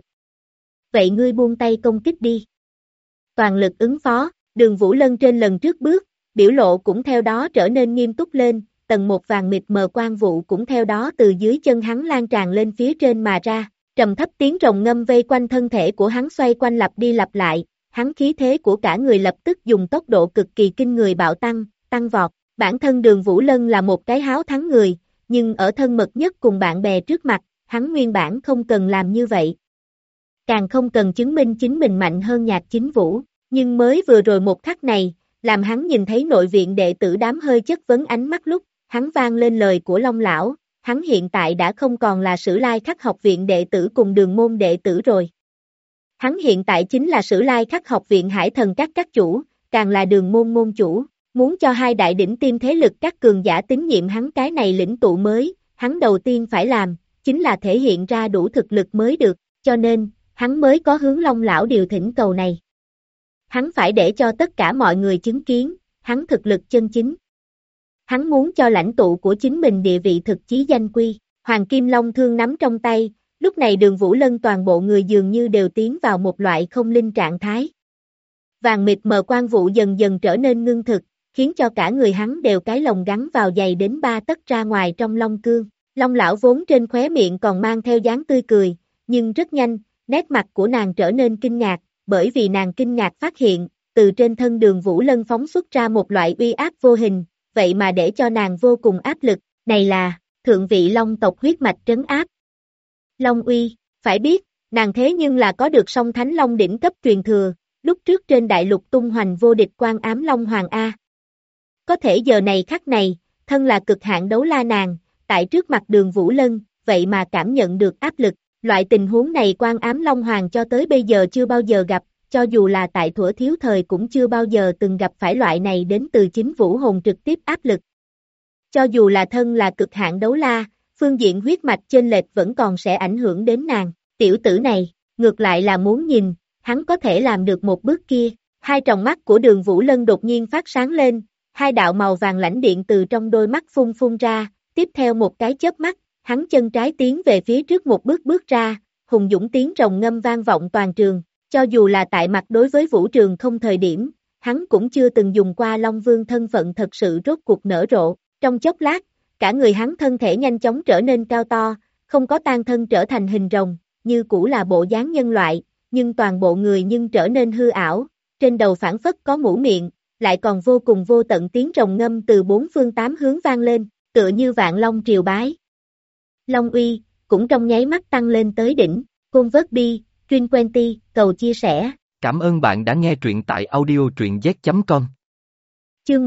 Vậy ngươi buông tay công kích đi. Toàn lực ứng phó, Đường Vũ Lân trên lần trước bước, biểu lộ cũng theo đó trở nên nghiêm túc lên, tầng một vàng mịt mờ quang vụ cũng theo đó từ dưới chân hắn lan tràn lên phía trên mà ra, trầm thấp tiếng rồng ngâm vây quanh thân thể của hắn xoay quanh lặp đi lặp lại, hắn khí thế của cả người lập tức dùng tốc độ cực kỳ kinh người bạo tăng vọt, bản thân Đường Vũ Lân là một cái háo thắng người, nhưng ở thân mật nhất cùng bạn bè trước mặt, hắn nguyên bản không cần làm như vậy. Càng không cần chứng minh chính mình mạnh hơn Nhạc Chính Vũ, nhưng mới vừa rồi một khắc này, làm hắn nhìn thấy nội viện đệ tử đám hơi chất vấn ánh mắt lúc, hắn vang lên lời của Long lão, hắn hiện tại đã không còn là Sử Lai Khắc học viện đệ tử cùng Đường môn đệ tử rồi. Hắn hiện tại chính là Sử Lai Khắc học viện Hải Thần các chủ, càng là Đường môn môn chủ, muốn cho hai đại đỉnh tiêm thế lực các cường giả tín nhiệm hắn cái này lĩnh tụ mới, hắn đầu tiên phải làm, chính là thể hiện ra đủ thực lực mới được, cho nên, hắn mới có hướng Long lão điều thỉnh cầu này. Hắn phải để cho tất cả mọi người chứng kiến, hắn thực lực chân chính. Hắn muốn cho lãnh tụ của chính mình địa vị thực chí danh quy, Hoàng Kim Long thương nắm trong tay, lúc này Đường Vũ Lân toàn bộ người dường như đều tiến vào một loại không linh trạng thái. Vàng mịt mờ quang vụ dần dần trở nên ngưng thực, khiến cho cả người hắn đều cái lồng gắn vào dày đến 3 tấc ra ngoài trong long cương. Long lão vốn trên khóe miệng còn mang theo dáng tươi cười, nhưng rất nhanh, nét mặt của nàng trở nên kinh ngạc, bởi vì nàng kinh ngạc phát hiện, từ trên thân Đường Vũ Lân phóng xuất ra một loại uy áp vô hình, vậy mà để cho nàng vô cùng áp lực, này là, thượng vị Long tộc huyết mạch trấn áp. Long uy, phải biết, nàng thế nhưng là có được song Thánh Long đỉnh cấp truyền thừa, lúc trước trên đại lục tung hoành vô địch Quan Ám Long Hoàng A. Có thể giờ này khắc này, thân là cực hạn đấu la nàng, tại trước mặt Đường Vũ Lân, vậy mà cảm nhận được áp lực, loại tình huống này Quan Ám Long Hoàng cho tới bây giờ chưa bao giờ gặp, cho dù là tại thuở thiếu thời cũng chưa bao giờ từng gặp phải loại này đến từ chính vũ hồn trực tiếp áp lực. Cho dù là thân là cực hạn đấu la, phương diện huyết mạch chênh lệch vẫn còn sẽ ảnh hưởng đến nàng, tiểu tử này, ngược lại là muốn nhìn, hắn có thể làm được một bước kia, hai tròng mắt của Đường Vũ Lân đột nhiên phát sáng lên, hai đạo màu vàng lãnh điện từ trong đôi mắt phun ra, tiếp theo một cái chớp mắt, hắn chân trái tiến về phía trước một bước ra, hùng dũng tiếng rồng ngâm vang vọng toàn trường, cho dù là tại mặt đối với vũ trường không thời điểm, hắn cũng chưa từng dùng qua Long Vương thân phận thật sự rốt cuộc nở rộ, trong chốc lát, cả người hắn thân thể nhanh chóng trở nên cao to, không có tan thân trở thành hình rồng, như cũ là bộ dáng nhân loại, nhưng toàn bộ người nhưng trở nên hư ảo, trên đầu phảng phất có mũ miệng, lại còn vô cùng vô tận tiếng rồng ngâm từ bốn phương tám hướng vang lên, tựa như vạn long triều bái. Long uy, cũng trong nháy mắt tăng lên tới đỉnh, Côn vớt bi, Truyền Quenty, cầu chia sẻ. Cảm ơn bạn đã nghe truyện tại audio truyện z.com. Chương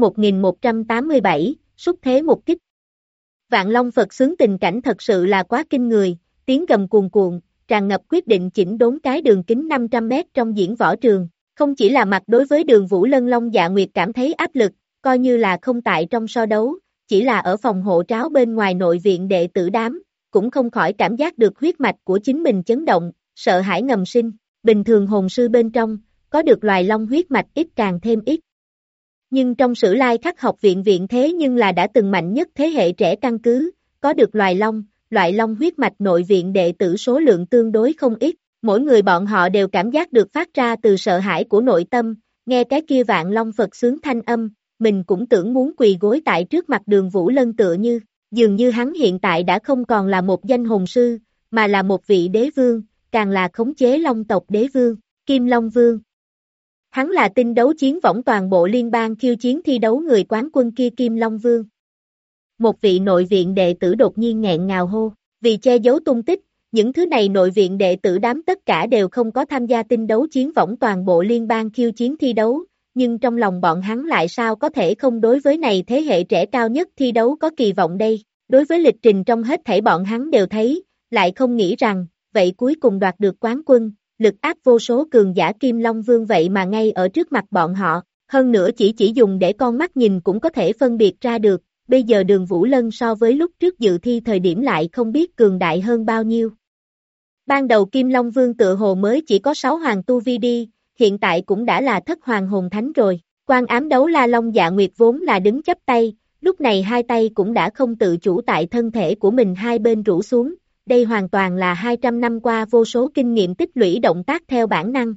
1187, xúc thế một kích. Vạn Long Phật xướng tình cảnh thật sự là quá kinh người, tiếng gầm cuồn cuộn, tràn ngập quyết định chỉnh đốn cái đường kính 500 mét trong diễn võ trường. Không chỉ là mặt đối với Đường Vũ Lân Long Dạ Nguyệt cảm thấy áp lực, coi như là không tại trong so đấu, chỉ là ở phòng hộ tráo bên ngoài nội viện đệ tử đám, cũng không khỏi cảm giác được huyết mạch của chính mình chấn động, sợ hãi ngầm sinh, bình thường hồn sư bên trong, có được loài long huyết mạch ít càng thêm ít. Nhưng trong Sử Lai Khắc học viện viện thế nhưng là đã từng mạnh nhất thế hệ trẻ căn cứ, có được loại long huyết mạch nội viện đệ tử số lượng tương đối không ít, mỗi người bọn họ đều cảm giác được phát ra từ sợ hãi của nội tâm, nghe cái kia Vạn Long Phật xướng thanh âm, mình cũng tưởng muốn quỳ gối tại trước mặt Đường Vũ Lân tựa như, dường như hắn hiện tại đã không còn là một danh hồn sư, mà là một vị đế vương, càng là khống chế long tộc đế vương, Kim Long Vương. Hắn là tinh đấu chiến võng toàn bộ liên bang khiêu chiến thi đấu người quán quân kia Kim Long Vương. Một vị nội viện đệ tử đột nhiên nghẹn ngào hô, vì che giấu tung tích, những thứ này nội viện đệ tử đám tất cả đều không có tham gia tinh đấu chiến võng toàn bộ liên bang khiêu chiến thi đấu, nhưng trong lòng bọn hắn lại sao có thể không đối với này thế hệ trẻ cao nhất thi đấu có kỳ vọng đây. Đối với lịch trình trong hết thảy bọn hắn đều thấy, lại không nghĩ rằng, vậy cuối cùng đoạt được quán quân, lực áp vô số cường giả Kim Long Vương vậy mà ngay ở trước mặt bọn họ, hơn nữa chỉ dùng để con mắt nhìn cũng có thể phân biệt ra được, bây giờ Đường Vũ Lân so với lúc trước dự thi thời điểm lại không biết cường đại hơn bao nhiêu. Ban đầu Kim Long Vương tựa hồ mới chỉ có 6 hoàng tu vi đi, hiện tại cũng đã là thất hoàng hồn thánh rồi. Quan ám đấu la Long Dạ Nguyệt vốn là đứng chắp tay, lúc này hai tay cũng đã không tự chủ tại thân thể của mình hai bên rũ xuống, đây hoàn toàn là 200 năm qua vô số kinh nghiệm tích lũy động tác theo bản năng.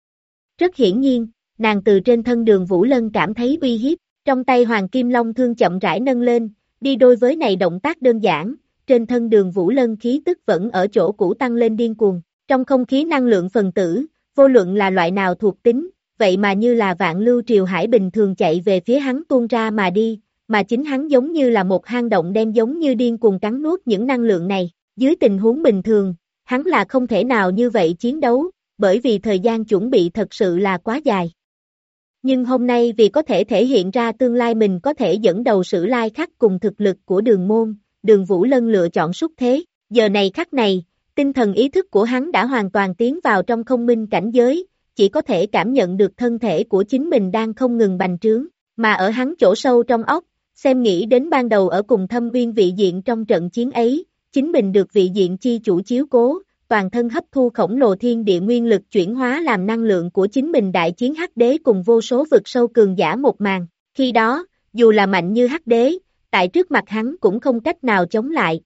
Rất hiển nhiên, nàng từ trên thân Đường Vũ Lân cảm thấy uy hiếp, trong tay Hoàng Kim Long thương chậm rãi nâng lên, đi đôi với này động tác đơn giản, trên thân Đường Vũ Lân khí tức vẫn ở chỗ cũ tăng lên điên cuồng, trong không khí năng lượng phần tử, vô luận là loại nào thuộc tính, vậy mà như là vạn lưu triều hải bình thường chạy về phía hắn tuôn ra mà đi, mà chính hắn giống như là một hang động đen giống như điên cuồng cắn nuốt những năng lượng này, dưới tình huống bình thường, hắn là không thể nào như vậy chiến đấu, bởi vì thời gian chuẩn bị thật sự là quá dài. Nhưng hôm nay vì có thể thể hiện ra tương lai mình có thể dẫn đầu Sử Lai Khắc cùng thực lực của Đường môn, Đường Vũ Lân lựa chọn xuất thế, giờ này khắc này, tinh thần ý thức của hắn đã hoàn toàn tiến vào trong không minh cảnh giới, chỉ có thể cảm nhận được thân thể của chính mình đang không ngừng bành trướng, mà ở hắn chỗ sâu trong óc, xem nghĩ đến ban đầu ở cùng Thâm Uyên vị diện trong trận chiến ấy, chính mình được vị diện chi chủ chiếu cố, toàn thân hấp thu khổng lồ thiên địa nguyên lực chuyển hóa làm năng lượng của chính mình đại chiến Hắc Đế cùng vô số vực sâu cường giả một màn, khi đó, dù là mạnh như Hắc Đế, tại trước mặt hắn cũng không cách nào chống lại.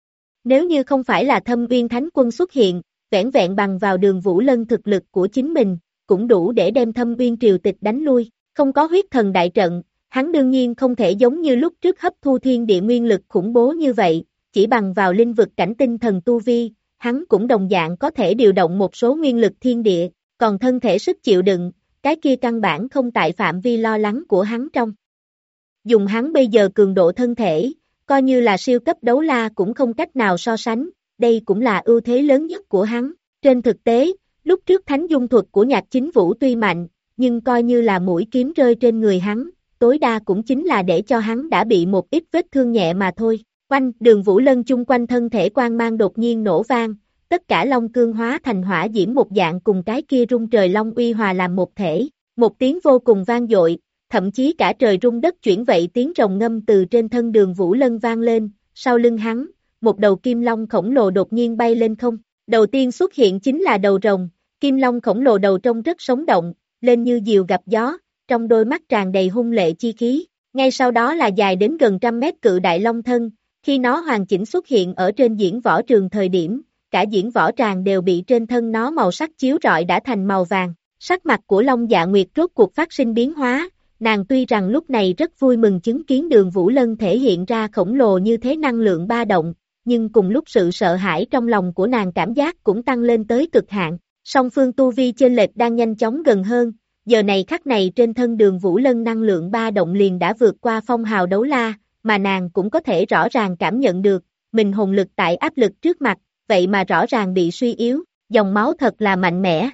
Nếu như không phải là Thâm Uyên Thánh Quân xuất hiện, vẻn vẹn bằng vào Đường Vũ Lân thực lực của chính mình, cũng đủ để đem Thâm Uyên triều tịch đánh lui, không có huyết thần đại trận, hắn đương nhiên không thể giống như lúc trước hấp thu thiên địa nguyên lực khủng bố như vậy, chỉ bằng vào linh vực cảnh tinh thần tu vi, hắn cũng đồng dạng có thể điều động một số nguyên lực thiên địa, còn thân thể sức chịu đựng, cái kia căn bản không tại phạm vi lo lắng của hắn trong. Dùng hắn bây giờ cường độ thân thể, coi như là siêu cấp đấu la cũng không cách nào so sánh, đây cũng là ưu thế lớn nhất của hắn. Trên thực tế, lúc trước thánh dung thuật của Nhạc Chính Vũ tuy mạnh, nhưng coi như là mũi kiếm rơi trên người hắn, tối đa cũng chính là để cho hắn đã bị một ít vết thương nhẹ mà thôi. Quanh Đường Vũ Lân chung quanh thân thể quang mang đột nhiên nổ vang, tất cả long cương hóa thành hỏa diễm một dạng cùng cái kia rung trời long uy hòa làm một thể, một tiếng vô cùng vang dội, thậm chí cả trời rung đất chuyển vậy tiếng rồng ngâm từ trên thân Đường Vũ Lân vang lên, sau lưng hắn, một đầu kim long khổng lồ đột nhiên bay lên không, đầu tiên xuất hiện chính là đầu rồng, kim long khổng lồ đầu trông rất sống động, lên như diều gặp gió, trong đôi mắt tràn đầy hung lệ chi khí, ngay sau đó là dài đến gần 100 mét cự đại long thân, khi nó hoàn chỉnh xuất hiện ở trên diễn võ trường thời điểm, cả diễn võ tràng đều bị trên thân nó màu sắc chiếu rọi đã thành màu vàng, sắc mặt của Long Dạ Nguyệt rốt cuộc phát sinh biến hóa, nàng tuy rằng lúc này rất vui mừng chứng kiến Đường Vũ Lân thể hiện ra khổng lồ như thế năng lượng ba động, nhưng cùng lúc sự sợ hãi trong lòng của nàng cảm giác cũng tăng lên tới cực hạn, song phương tu vi chênh lệch đang nhanh chóng gần hơn, giờ này khắc này trên thân Đường Vũ Lân năng lượng ba động liền đã vượt qua phong hào đấu la, mà nàng cũng có thể rõ ràng cảm nhận được, mình hồn lực tại áp lực trước mặt, vậy mà rõ ràng bị suy yếu, dòng máu thật là mạnh mẽ.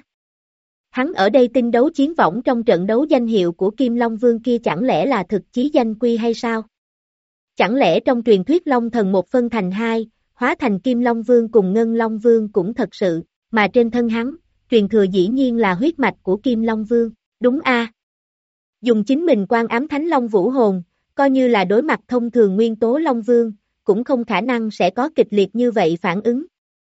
Hắn ở đây tinh đấu chiến võng trong trận đấu danh hiệu của Kim Long Vương kia chẳng lẽ là thực chí danh quy hay sao? Chẳng lẽ trong truyền thuyết Long Thần một phân thành hai, hóa thành Kim Long Vương cùng Ngân Long Vương cũng thật sự, mà trên thân hắn, truyền thừa dĩ nhiên là huyết mạch của Kim Long Vương, đúng a? Dùng chính mình quan ám thánh Long Vũ hồn, coi như là đối mặt thông thường nguyên tố Long Vương, cũng không khả năng sẽ có kịch liệt như vậy phản ứng.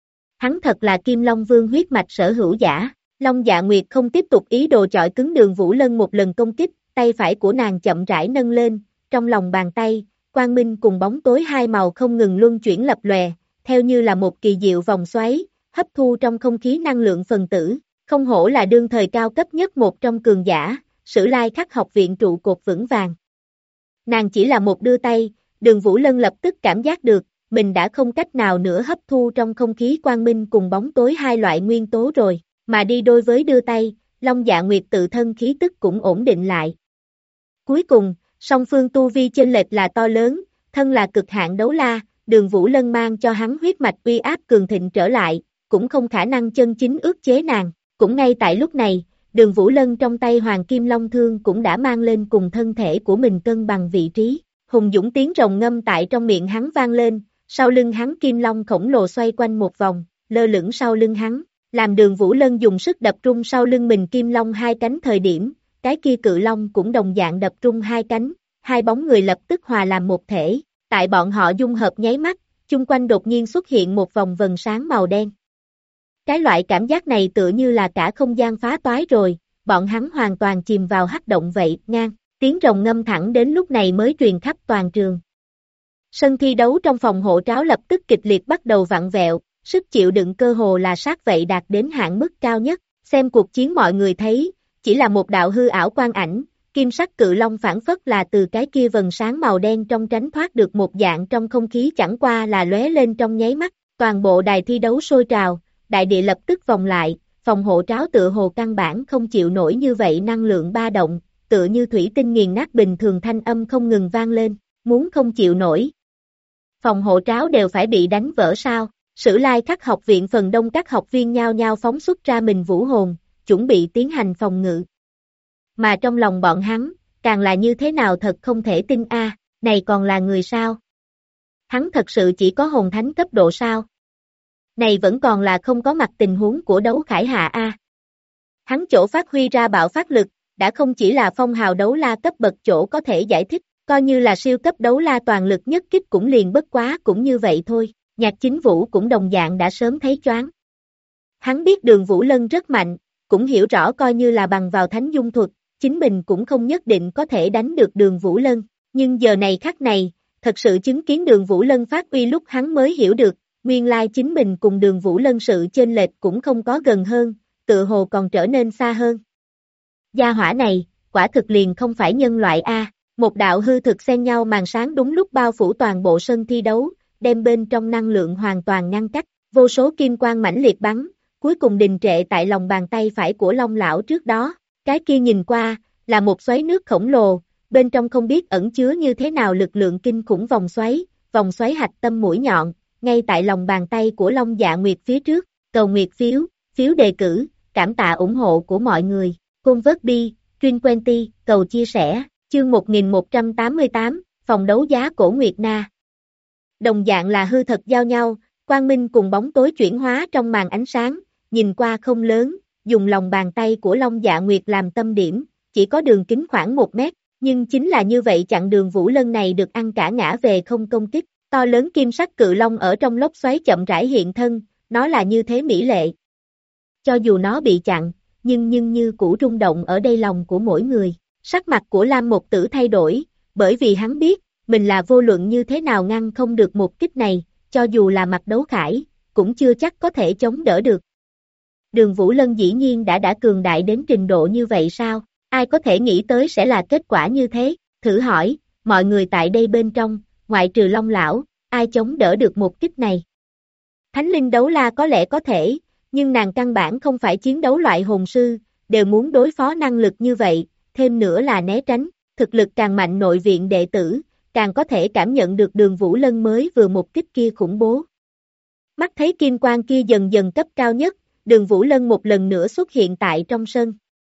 Hắn thật là Kim Long Vương huyết mạch sở hữu giả, Long Dạ Nguyệt không tiếp tục ý đồ chọi cứng Đường Vũ Lân một lần công kích, tay phải của nàng chậm rãi nâng lên, trong lòng bàn tay, quang minh cùng bóng tối hai màu không ngừng luân chuyển lập lòe, theo như là một kỳ diệu vòng xoáy, hấp thu trong không khí năng lượng phần tử, không hổ là đương thời cao cấp nhất một trong cường giả, Sử Lai Khắc học viện trụ cột vững vàng. Nàng chỉ là một đưa tay, Đường Vũ Lân lập tức cảm giác được, mình đã không cách nào nữa hấp thu trong không khí quang minh cùng bóng tối hai loại nguyên tố rồi, mà đi đôi với đưa tay, Long Dạ Nguyệt tự thân khí tức cũng ổn định lại. Cuối cùng, song phương tu vi chênh lệch là to lớn, thân là cực hạn đấu la, Đường Vũ Lân mang cho hắn huyết mạch uy áp cường thịnh trở lại, cũng không khả năng chân chính ức chế nàng, cũng ngay tại lúc này, Đường Vũ Lân trong tay Hoàng Kim Long Thương cũng đã mang lên cùng thân thể của mình cân bằng vị trí. Hùng dũng tiếng rồng ngâm tại trong miệng hắn vang lên, sau lưng hắn kim long khổng lồ xoay quanh một vòng, lơ lửng sau lưng hắn, làm Đường Vũ Lân dùng sức đập trung sau lưng mình kim long hai cánh thời điểm, cái kia cự long cũng đồng dạng đập trung hai cánh, hai bóng người lập tức hòa làm một thể, tại bọn họ dung hợp nháy mắt, chung quanh đột nhiên xuất hiện một vòng vần sáng màu đen. Cái loại cảm giác này tựa như là cả không gian phá toái rồi, bọn hắn hoàn toàn chìm vào hắc động vậy, ngang, tiếng rồng ngâm thẳng đến lúc này mới truyền khắp toàn trường. Sân thi đấu trong phòng hộ tráo lập tức kịch liệt bắt đầu vặn vẹo, sức chịu đựng cơ hồ là sát vậy đạt đến hạn mức cao nhất, xem cuộc chiến mọi người thấy, chỉ là một đạo hư ảo quang ảnh, kim sắc cự long phản phất là từ cái kia vần sáng màu đen trong tránh thoát được một dạng trong không khí chẳng qua là lóe lên trong nháy mắt, toàn bộ đài thi đấu sôi trào, đại địa lập tức vòng lại, phòng hộ tráo tựa hồ căn bản không chịu nổi như vậy năng lượng ba động, tựa như thủy tinh nghiền nát bình thường thanh âm không ngừng vang lên, muốn không chịu nổi. Phòng hộ tráo đều phải bị đánh vỡ sao, Sử Lai Khắc học viện phần đông các học viên nhao nhao phóng xuất ra mình vũ hồn, chuẩn bị tiến hành phòng ngự. Mà trong lòng bọn hắn, càng là như thế nào thật không thể tin a, này còn là người sao? Hắn thật sự chỉ có hồn thánh cấp độ sao? Này vẫn còn là không có mặt tình huống của đấu khải hạ a. Hắn chỗ phát huy ra bạo phát lực, đã không chỉ là phong hào đấu la cấp bậc chỗ có thể giải thích, coi như là siêu cấp đấu la toàn lực nhất kích cũng liền bất quá cũng như vậy thôi, Nhạc Chính Vũ cũng đồng dạng đã sớm thấy choáng. Hắn biết Đường Vũ Lân rất mạnh, cũng hiểu rõ coi như là bằng vào thánh dung thuật, chính mình cũng không nhất định có thể đánh được Đường Vũ Lân, nhưng giờ này khắc này, thật sự chứng kiến Đường Vũ Lân phát uy lúc hắn mới hiểu được, nguyên lai chính mình cùng Đường Vũ Lân sự chênh lệch cũng không có gần hơn, tựa hồ còn trở nên xa hơn. Gia hỏa này, quả thực liền không phải nhân loại a. Một đạo hư thực xen nhau màn sáng đúng lúc bao phủ toàn bộ sân thi đấu, đem bên trong năng lượng hoàn toàn ngăn cách, vô số kim quang mãnh liệt bắn, cuối cùng đình trệ tại lòng bàn tay phải của Long lão trước đó, cái kia nhìn qua, là một xoáy nước khổng lồ, bên trong không biết ẩn chứa như thế nào lực lượng kinh khủng vòng xoáy hạch tâm mũi nhọn, ngay tại lòng bàn tay của Long Dạ Nguyệt phía trước, cầu nguyệt phiếu đề cử, cảm tạ ủng hộ của mọi người, Convert Truyền Quenty, cầu chia sẻ, chương 1188, phòng đấu giá cổ Nguyệt Na. Đồng dạng là hư thật giao nhau, quang minh cùng bóng tối chuyển hóa trong màn ánh sáng, nhìn qua không lớn, dùng lòng bàn tay của Long Dạ Nguyệt làm tâm điểm, chỉ có đường kính khoảng 1 mét, nhưng chính là như vậy chặn Đường Vũ Lân này được ăn cả ngã về không công kích, to lớn kim sắc cự long ở trong lốc xoáy chậm rãi hiện thân, nó là như thế mỹ lệ. Cho dù nó bị chặn, nhưng như cũ rung động ở đây lòng của mỗi người, sắc mặt của Lam Một Tử thay đổi, bởi vì hắn biết, mình là vô luận như thế nào ngăn không được một kích này, cho dù là mặt đấu khải, cũng chưa chắc có thể chống đỡ được. Đường Vũ Lân dĩ nhiên đã cường đại đến trình độ như vậy sao, ai có thể nghĩ tới sẽ là kết quả như thế, thử hỏi, mọi người tại đây bên trong, ngoại trừ Long lão, ai chống đỡ được một kích này. Thánh linh đấu la có lẽ có thể, nhưng nàng căn bản không phải chiến đấu loại hồn sư, đều muốn đối phó năng lực như vậy, thêm nữa là né tránh, thực lực càng mạnh nội viện đệ tử, càng có thể cảm nhận được Đường Vũ Lân mới vừa một kích kia khủng bố. Mắt thấy kim quang kia dần dần cấp cao nhất, Đường Vũ Lân một lần nữa xuất hiện tại trong sân.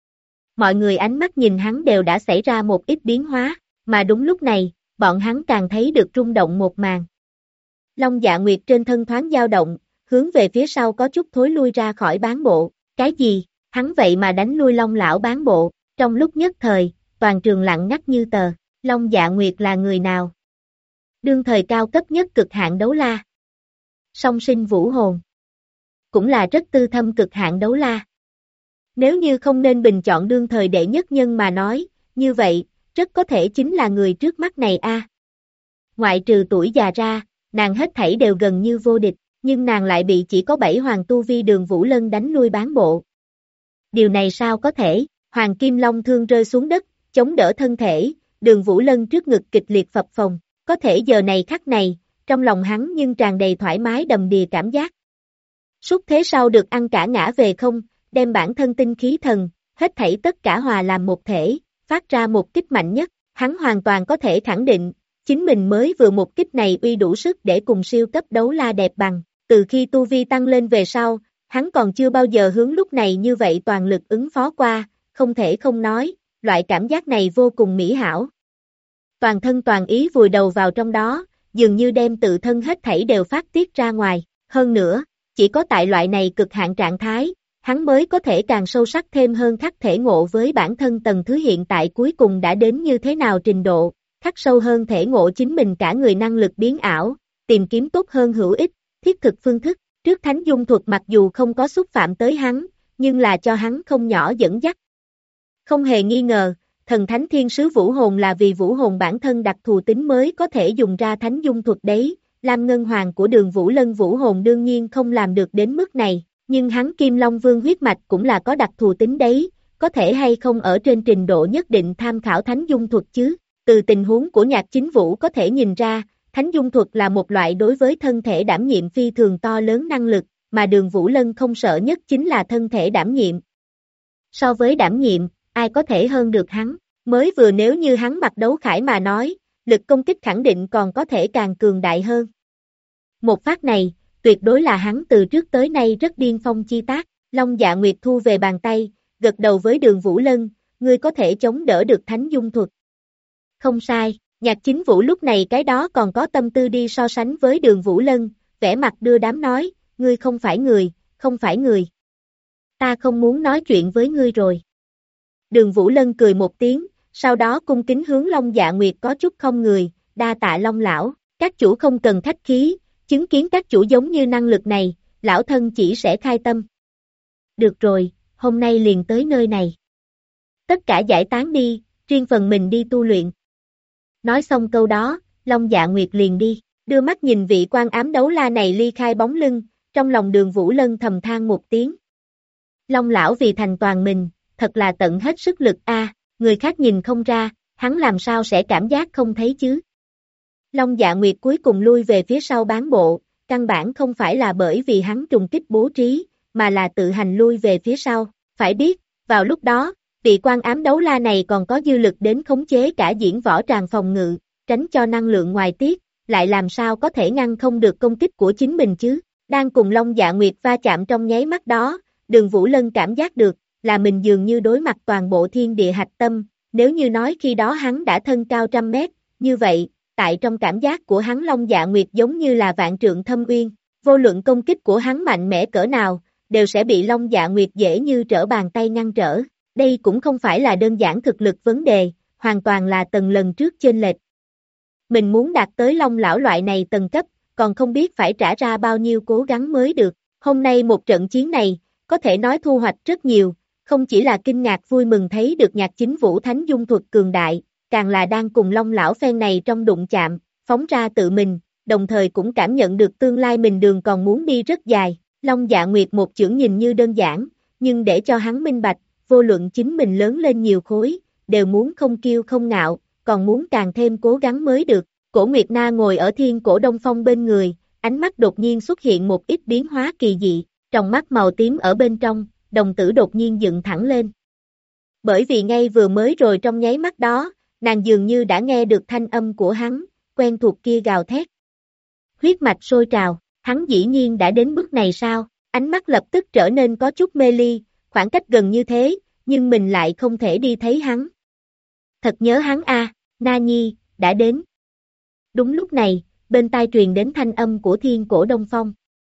Mọi người ánh mắt nhìn hắn đều đã xảy ra một ít biến hóa, mà đúng lúc này, bọn hắn càng thấy được rung động một màn. Long Dạ Nguyệt trên thân thoáng dao động, hướng về phía sau có chút thối lui ra khỏi bán bộ, cái gì, hắn vậy mà đánh lui Long lão bán bộ, trong lúc nhất thời, toàn trường lặng ngắt như tờ, Long Dạ Nguyệt là người nào? Đương thời cao cấp nhất cực hạn đấu la. Song sinh vũ hồn. Cũng là rất tư thâm cực hạn đấu la. Nếu như không nên bình chọn đương thời đệ nhất nhân mà nói, như vậy, rất có thể chính là người trước mắt này a. Ngoại trừ tuổi già ra, nàng hết thảy đều gần như vô địch, nhưng nàng lại bị chỉ có 7 hoàng tu vi Đường Vũ Lân đánh lui bán bộ. Điều này sao có thể, Hoàng Kim Long thương rơi xuống đất, chống đỡ thân thể, Đường Vũ Lân trước ngực kịch liệt phập phồng, có thể giờ này khắc này, trong lòng hắn nhưng tràn đầy thoải mái đầm đìa cảm giác. Suốt thế sau được ăn cả ngã về không, đem bản thân tinh khí thần, hết thảy tất cả hòa làm một thể, phát ra một kích mạnh nhất, hắn hoàn toàn có thể khẳng định, chính mình mới vừa một kích này uy đủ sức để cùng siêu cấp đấu la đẹp bằng, từ khi tu vi tăng lên về sau, hắn còn chưa bao giờ hướng lúc này như vậy toàn lực ứng phó qua, không thể không nói, loại cảm giác này vô cùng mỹ hảo. Toàn thân toàn ý vùi đầu vào trong đó, dường như đem tự thân hết thảy đều phát tiết ra ngoài. Hơn nữa, chỉ có tại loại này cực hạn trạng thái, hắn mới có thể càng sâu sắc thêm hơn khắc thể ngộ với bản thân tầng thứ hiện tại cuối cùng đã đến như thế nào trình độ, khắc sâu hơn thể ngộ chính mình cả người năng lực biến ảo, tìm kiếm tốt hơn hữu ích, thiết thực phương thức. Trước thánh dung thuật mặc dù không có xúc phạm tới hắn, nhưng là cho hắn không nhỏ dẫn dắt. Không hề nghi ngờ, thần thánh thiên sứ vũ hồn là vì vũ hồn bản thân đặc thù tính mới có thể dùng ra thánh dung thuật đấy. Lam Ngân Hoàng của Đường Vũ Lân vũ hồn đương nhiên không làm được đến mức này, nhưng hắn Kim Long Vương huyết mạch cũng là có đặc thù tính đấy, có thể hay không ở trên trình độ nhất định tham khảo thánh dung thuật chứ. Từ tình huống của Nhạc Chính Vũ có thể nhìn ra, thánh dung thuật là một loại đối với thân thể đảm nhiệm phi thường to lớn năng lực, mà Đường Vũ Lân không sợ nhất chính là thân thể đảm nhiệm. So với đảm nhiệm, ai có thể hơn được hắn, mới vừa nếu như hắn mặc đấu khải mà nói, lực công kích khẳng định còn có thể càng cường đại hơn. Một phát này, tuyệt đối là hắn từ trước tới nay rất điên phong chi tác. Long Dạ Nguyệt thu về bàn tay, gật đầu với Đường Vũ Lân, ngươi có thể chống đỡ được thánh dung thuật. Không sai, Nhạc Chính Vũ lúc này cái đó còn có tâm tư đi so sánh với Đường Vũ Lân, vẻ mặt đưa đám nói, ngươi không phải người, không phải người. Ta không muốn nói chuyện với ngươi rồi. Đường Vũ Lân cười một tiếng, sau đó cung kính hướng Long Dạ Nguyệt có chút không người, đa tạ Long lão, các chủ không cần khách khí, chứng kiến các chủ giống như năng lực này, lão thân chỉ sẽ khai tâm. Được rồi, hôm nay liền tới nơi này. Tất cả giải tán đi, riêng phần mình đi tu luyện. Nói xong câu đó, Long Dạ Nguyệt liền đi, đưa mắt nhìn vị quan ám đấu la này ly khai bóng lưng, trong lòng Đường Vũ Lân thầm than một tiếng. Long lão vì thành toàn mình, thật là tận hết sức lực a, người khác nhìn không ra, hắn làm sao sẽ cảm giác không thấy chứ. Long Dạ Nguyệt cuối cùng lui về phía sau bán bộ, căn bản không phải là bởi vì hắn trùng kích bố trí, mà là tự hành lui về phía sau. Phải biết, vào lúc đó, vị quan ám đấu la này còn có dư lực đến khống chế cả diễn võ tràng phòng ngự, tránh cho năng lượng ngoài tiết, lại làm sao có thể ngăn không được công kích của chính mình chứ. Đang cùng Long Dạ Nguyệt va chạm trong nháy mắt đó, Đường Vũ Lân cảm giác được, là mình dường như đối mặt toàn bộ thiên địa hạch tâm, nếu như nói khi đó hắn đã thân cao 100 mét, như vậy, tại trong cảm giác của hắn Long Dạ Nguyệt giống như là vạn trượng thâm uyên, vô luận công kích của hắn mạnh mẽ cỡ nào, đều sẽ bị Long Dạ Nguyệt dễ như trở bàn tay ngăn trở. Đây cũng không phải là đơn giản thực lực vấn đề, hoàn toàn là tầng lần trước chênh lệch. Mình muốn đạt tới Long lão loại này tầng cấp, còn không biết phải trả ra bao nhiêu cố gắng mới được. Hôm nay một trận chiến này, có thể nói thu hoạch rất nhiều, không chỉ là kinh ngạc vui mừng thấy được Nhạc Chính Vũ thánh dung thuật cường đại, càng là đang cùng Long lão phen này trong đụng chạm, phóng ra tự mình, đồng thời cũng cảm nhận được tương lai mình đường còn muốn đi rất dài. Long Dạ Nguyệt một chưởng nhìn như đơn giản, nhưng để cho hắn minh bạch, vô luận chính mình lớn lên nhiều khối, đều muốn không kiêu không ngạo, còn muốn càng thêm cố gắng mới được. Cổ Nguyệt Na ngồi ở Thiên Cổ Đông Phong bên người, ánh mắt đột nhiên xuất hiện một ít biến hóa kỳ dị, trong mắt màu tím ở bên trong, đồng tử đột nhiên dựng thẳng lên. Bởi vì ngay vừa mới rồi trong nháy mắt đó, nàng dường như đã nghe được thanh âm của hắn, quen thuộc kia gào thét. Huyết mạch sôi trào, hắn dĩ nhiên đã đến bước này sao? Ánh mắt lập tức trở nên có chút mê ly, khoảng cách gần như thế, nhưng mình lại không thể đi thấy hắn. Thật nhớ hắn a, Na Nhi, đã đến. Đúng lúc này, bên tai truyền đến thanh âm của Thiên Cổ Đông Phong.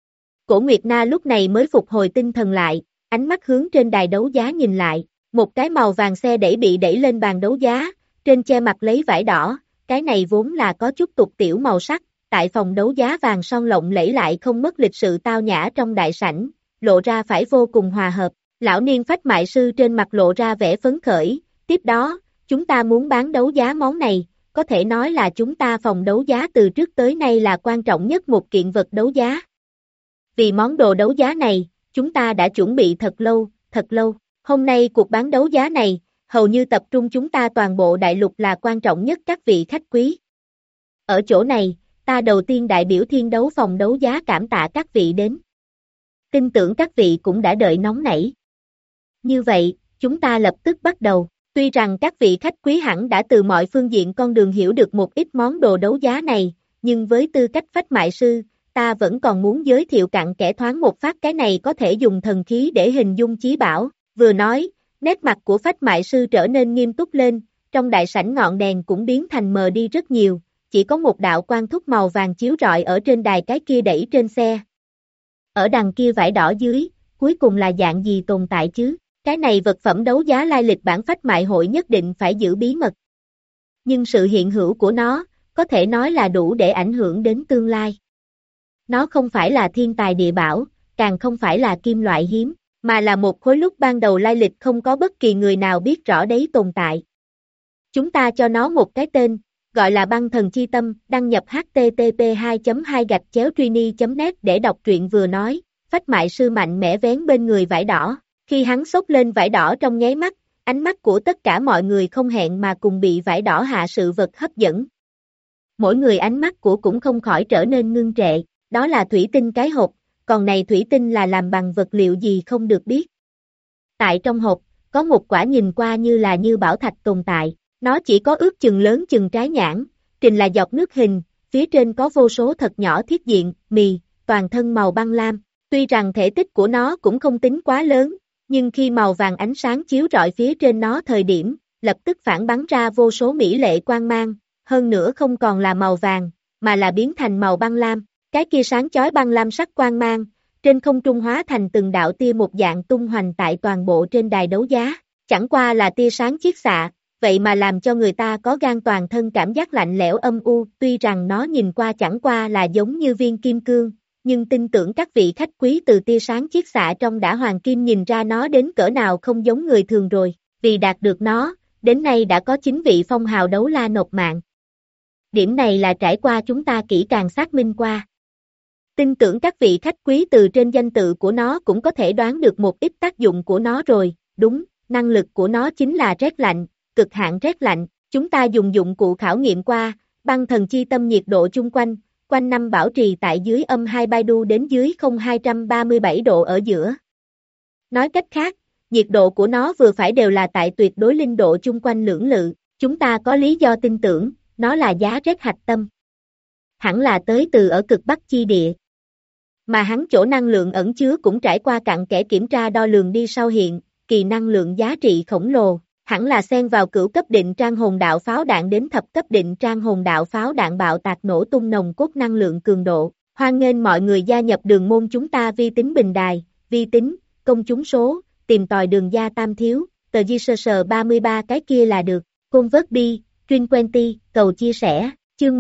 Cổ Nguyệt Na lúc này mới phục hồi tinh thần lại, ánh mắt hướng trên đài đấu giá nhìn lại, một cái màu vàng xe đẩy bị đẩy lên bàn đấu giá, trên che mặt lấy vải đỏ, cái này vốn là có chút tục tiểu màu sắc, tại phòng đấu giá vàng son lộng lẫy lại không mất lịch sự tao nhã trong đại sảnh, lộ ra phải vô cùng hòa hợp. Lão niên phách mại sư trên mặt lộ ra vẻ phấn khởi, tiếp đó, chúng ta muốn bán đấu giá món này, có thể nói là chúng ta phòng đấu giá từ trước tới nay là quan trọng nhất một kiện vật đấu giá. Vì món đồ đấu giá này, chúng ta đã chuẩn bị thật lâu, hôm nay cuộc bán đấu giá này, hầu như tập trung chúng ta toàn bộ đại lục là quan trọng nhất các vị khách quý. Ở chỗ này, ta đầu tiên đại biểu Thiên Đấu phòng đấu giá cảm tạ các vị đến. Tin tưởng các vị cũng đã đợi nóng nảy. Như vậy, chúng ta lập tức bắt đầu. Tuy rằng các vị khách quý hẳn đã từ mọi phương diện con đường hiểu được một ít món đồ đấu giá này, nhưng với tư cách phách mại sư, ta vẫn còn muốn giới thiệu cặn kẽ thoáng một phát cái này có thể dùng thần khí để hình dung chí bảo. Vừa nói, Nét mặt của phách mại sư trở nên nghiêm túc lên, trong đại sảnh ngọn đèn cũng biến thành mờ đi rất nhiều, chỉ có một đạo quang thúc màu vàng chiếu rọi ở trên đài cái kia đẩy trên xe. Ở đằng kia vải đỏ dưới, cuối cùng là dạng gì tồn tại chứ? Cái này vật phẩm đấu giá lai lịch bản phách mại hội nhất định phải giữ bí mật. Nhưng sự hiện hữu của nó, có thể nói là đủ để ảnh hưởng đến tương lai. Nó không phải là thiên tài địa bảo, càng không phải là kim loại hiếm, mà là một khối lúc ban đầu lai lịch không có bất kỳ người nào biết rõ đấy tồn tại. Chúng ta cho nó một cái tên, gọi là băng thần chi tâm, đăng nhập http://2.2-trini.net để đọc truyện vừa nói, phách mại sư mạnh mẽ vén bên người vải đỏ, khi hắn xốc lên vải đỏ trong nháy mắt, ánh mắt của tất cả mọi người không hẹn mà cùng bị vải đỏ hạ sự vật hấp dẫn. Mỗi người ánh mắt của cũng không khỏi trở nên ngưng trệ, đó là thủy tinh cái hộp, còn này thủy tinh là làm bằng vật liệu gì không được biết. Tại trong hộp, có một quả nhìn qua như bảo thạch tồn tại, nó chỉ có ước chừng lớn chừng trái nhãn, trình là giọt nước hình, phía trên có vô số thật nhỏ thiết diện, mì, toàn thân màu băng lam, tuy rằng thể tích của nó cũng không tính quá lớn, nhưng khi màu vàng ánh sáng chiếu rọi phía trên nó thời điểm, lập tức phản bắn ra vô số mỹ lệ quang mang, hơn nữa không còn là màu vàng, mà là biến thành màu băng lam, cái kia sáng chói băng lam sắc quang mang, trên không trung hóa thành từng đạo tia một dạng tung hoành tại toàn bộ trên đài đấu giá, chẳng qua là tia sáng chiết xạ, vậy mà làm cho người ta có gan toàn thân cảm giác lạnh lẽo âm u, tuy rằng nó nhìn qua chẳng qua là giống như viên kim cương, nhưng tin tưởng các vị khách quý từ tia sáng chiết xạ trong đã hoàng kim nhìn ra nó đến cỡ nào không giống người thường rồi, vì đạt được nó, đến nay đã có 9 vị phong hào đấu la nộp mạng. Điểm này là trải qua chúng ta kỹ càng xác minh qua. Tin tưởng các vị khách quý từ trên danh tự của nó cũng có thể đoán được một ít tác dụng của nó rồi, đúng, năng lực của nó chính là rét lạnh, cực hạn rét lạnh, chúng ta dùng dụng cụ khảo nghiệm qua, băng thần chi tâm nhiệt độ chung quanh năm bảo trì tại dưới -2 đu đến dưới 237 độ ở giữa. Nói cách khác, nhiệt độ của nó vừa phải đều là tại tuyệt đối linh độ chung quanh lưỡng lự, chúng ta có lý do tin tưởng, nó là giá rét hạch tâm. Hẳn là tới từ ở cực bắc chi địa. Mà hắn chỗ năng lượng ẩn chứa cũng trải qua cặn kẽ kiểm tra đo lường đi sau hiện, kỳ năng lượng giá trị khổng lồ, hẳn là xen vào cửu cấp định trang hồn đạo pháo đạn đến thập cấp định trang hồn đạo pháo đạn bạo tạc nổ tung nồng cốt năng lượng cường độ. Hoan nghênh mọi người gia nhập đường môn chúng ta vi tính bình đài, vi tính, công chúng số, tìm tòi đường gia tam thiếu, tờ di sờ 33 cái kia là được, convert bi, Trin Quenty, cầu chia sẻ, chương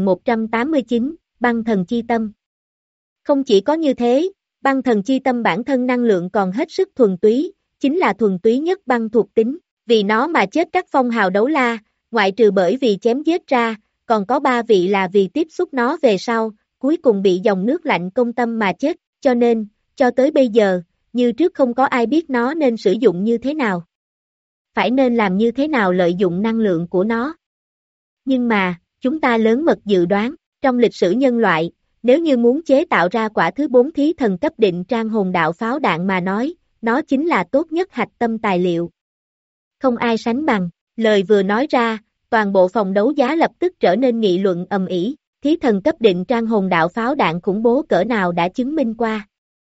1189, băng thần chi tâm. Không chỉ có như thế, băng thần chi tâm bản thân năng lượng còn hết sức thuần túy, chính là thuần túy nhất băng thuộc tính, vì nó mà chết các phong hào đấu la, ngoại trừ bởi vì chém giết ra, còn có 3 vị là vì tiếp xúc nó về sau, cuối cùng bị dòng nước lạnh công tâm mà chết, cho nên, cho tới bây giờ, như trước không có ai biết nó nên sử dụng như thế nào. Phải nên làm như thế nào lợi dụng năng lượng của nó. Nhưng mà, chúng ta lớn mật dự đoán, trong lịch sử nhân loại, nếu như muốn chế tạo ra quả thứ 4 thí thần cấp định trang hồn đạo pháo đạn mà nói, nó chính là tốt nhất hạch tâm tài liệu. Không ai sánh bằng, lời vừa nói ra, toàn bộ phòng đấu giá lập tức trở nên nghị luận ầm ĩ, thí thần cấp định trang hồn đạo pháo đạn khủng bố cỡ nào đã chứng minh qua.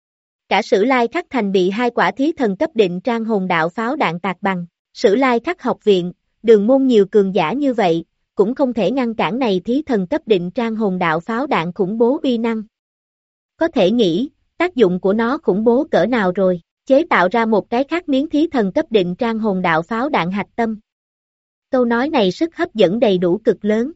Cả Sử Lai Khắc Thành bị 2 quả thí thần cấp định trang hồn đạo pháo đạn tạc bằng, Sử Lai Khắc học viện, đường môn nhiều cường giả như vậy, cũng không thể ngăn cản này thí thần cấp định trang hồn đạo pháo đạn khủng bố uy năng. Có thể nghĩ, tác dụng của nó khủng bố cỡ nào rồi, chế tạo ra một cái khác miếng thí thần cấp định trang hồn đạo pháo đạn hạch tâm. Câu nói này sức hấp dẫn đầy đủ cực lớn.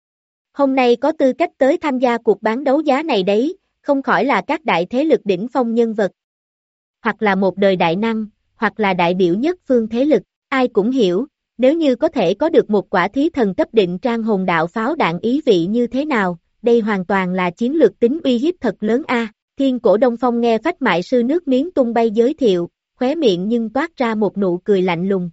Hôm nay có tư cách tới tham gia cuộc bán đấu giá này đấy, không khỏi là các đại thế lực đỉnh phong nhân vật. Hoặc là một đời đại năng, hoặc là đại biểu nhất phương thế lực, ai cũng hiểu. Nếu như có thể có được một quả thí thần cấp định trang hồn đạo pháo đạn ý vị như thế nào, đây hoàn toàn là chiến lược tính uy hiếp thật lớn a. Thiên Cổ Đông Phong nghe phách mại sư nước miếng tung bay giới thiệu, khóe miệng nhưng toát ra một nụ cười lạnh lùng.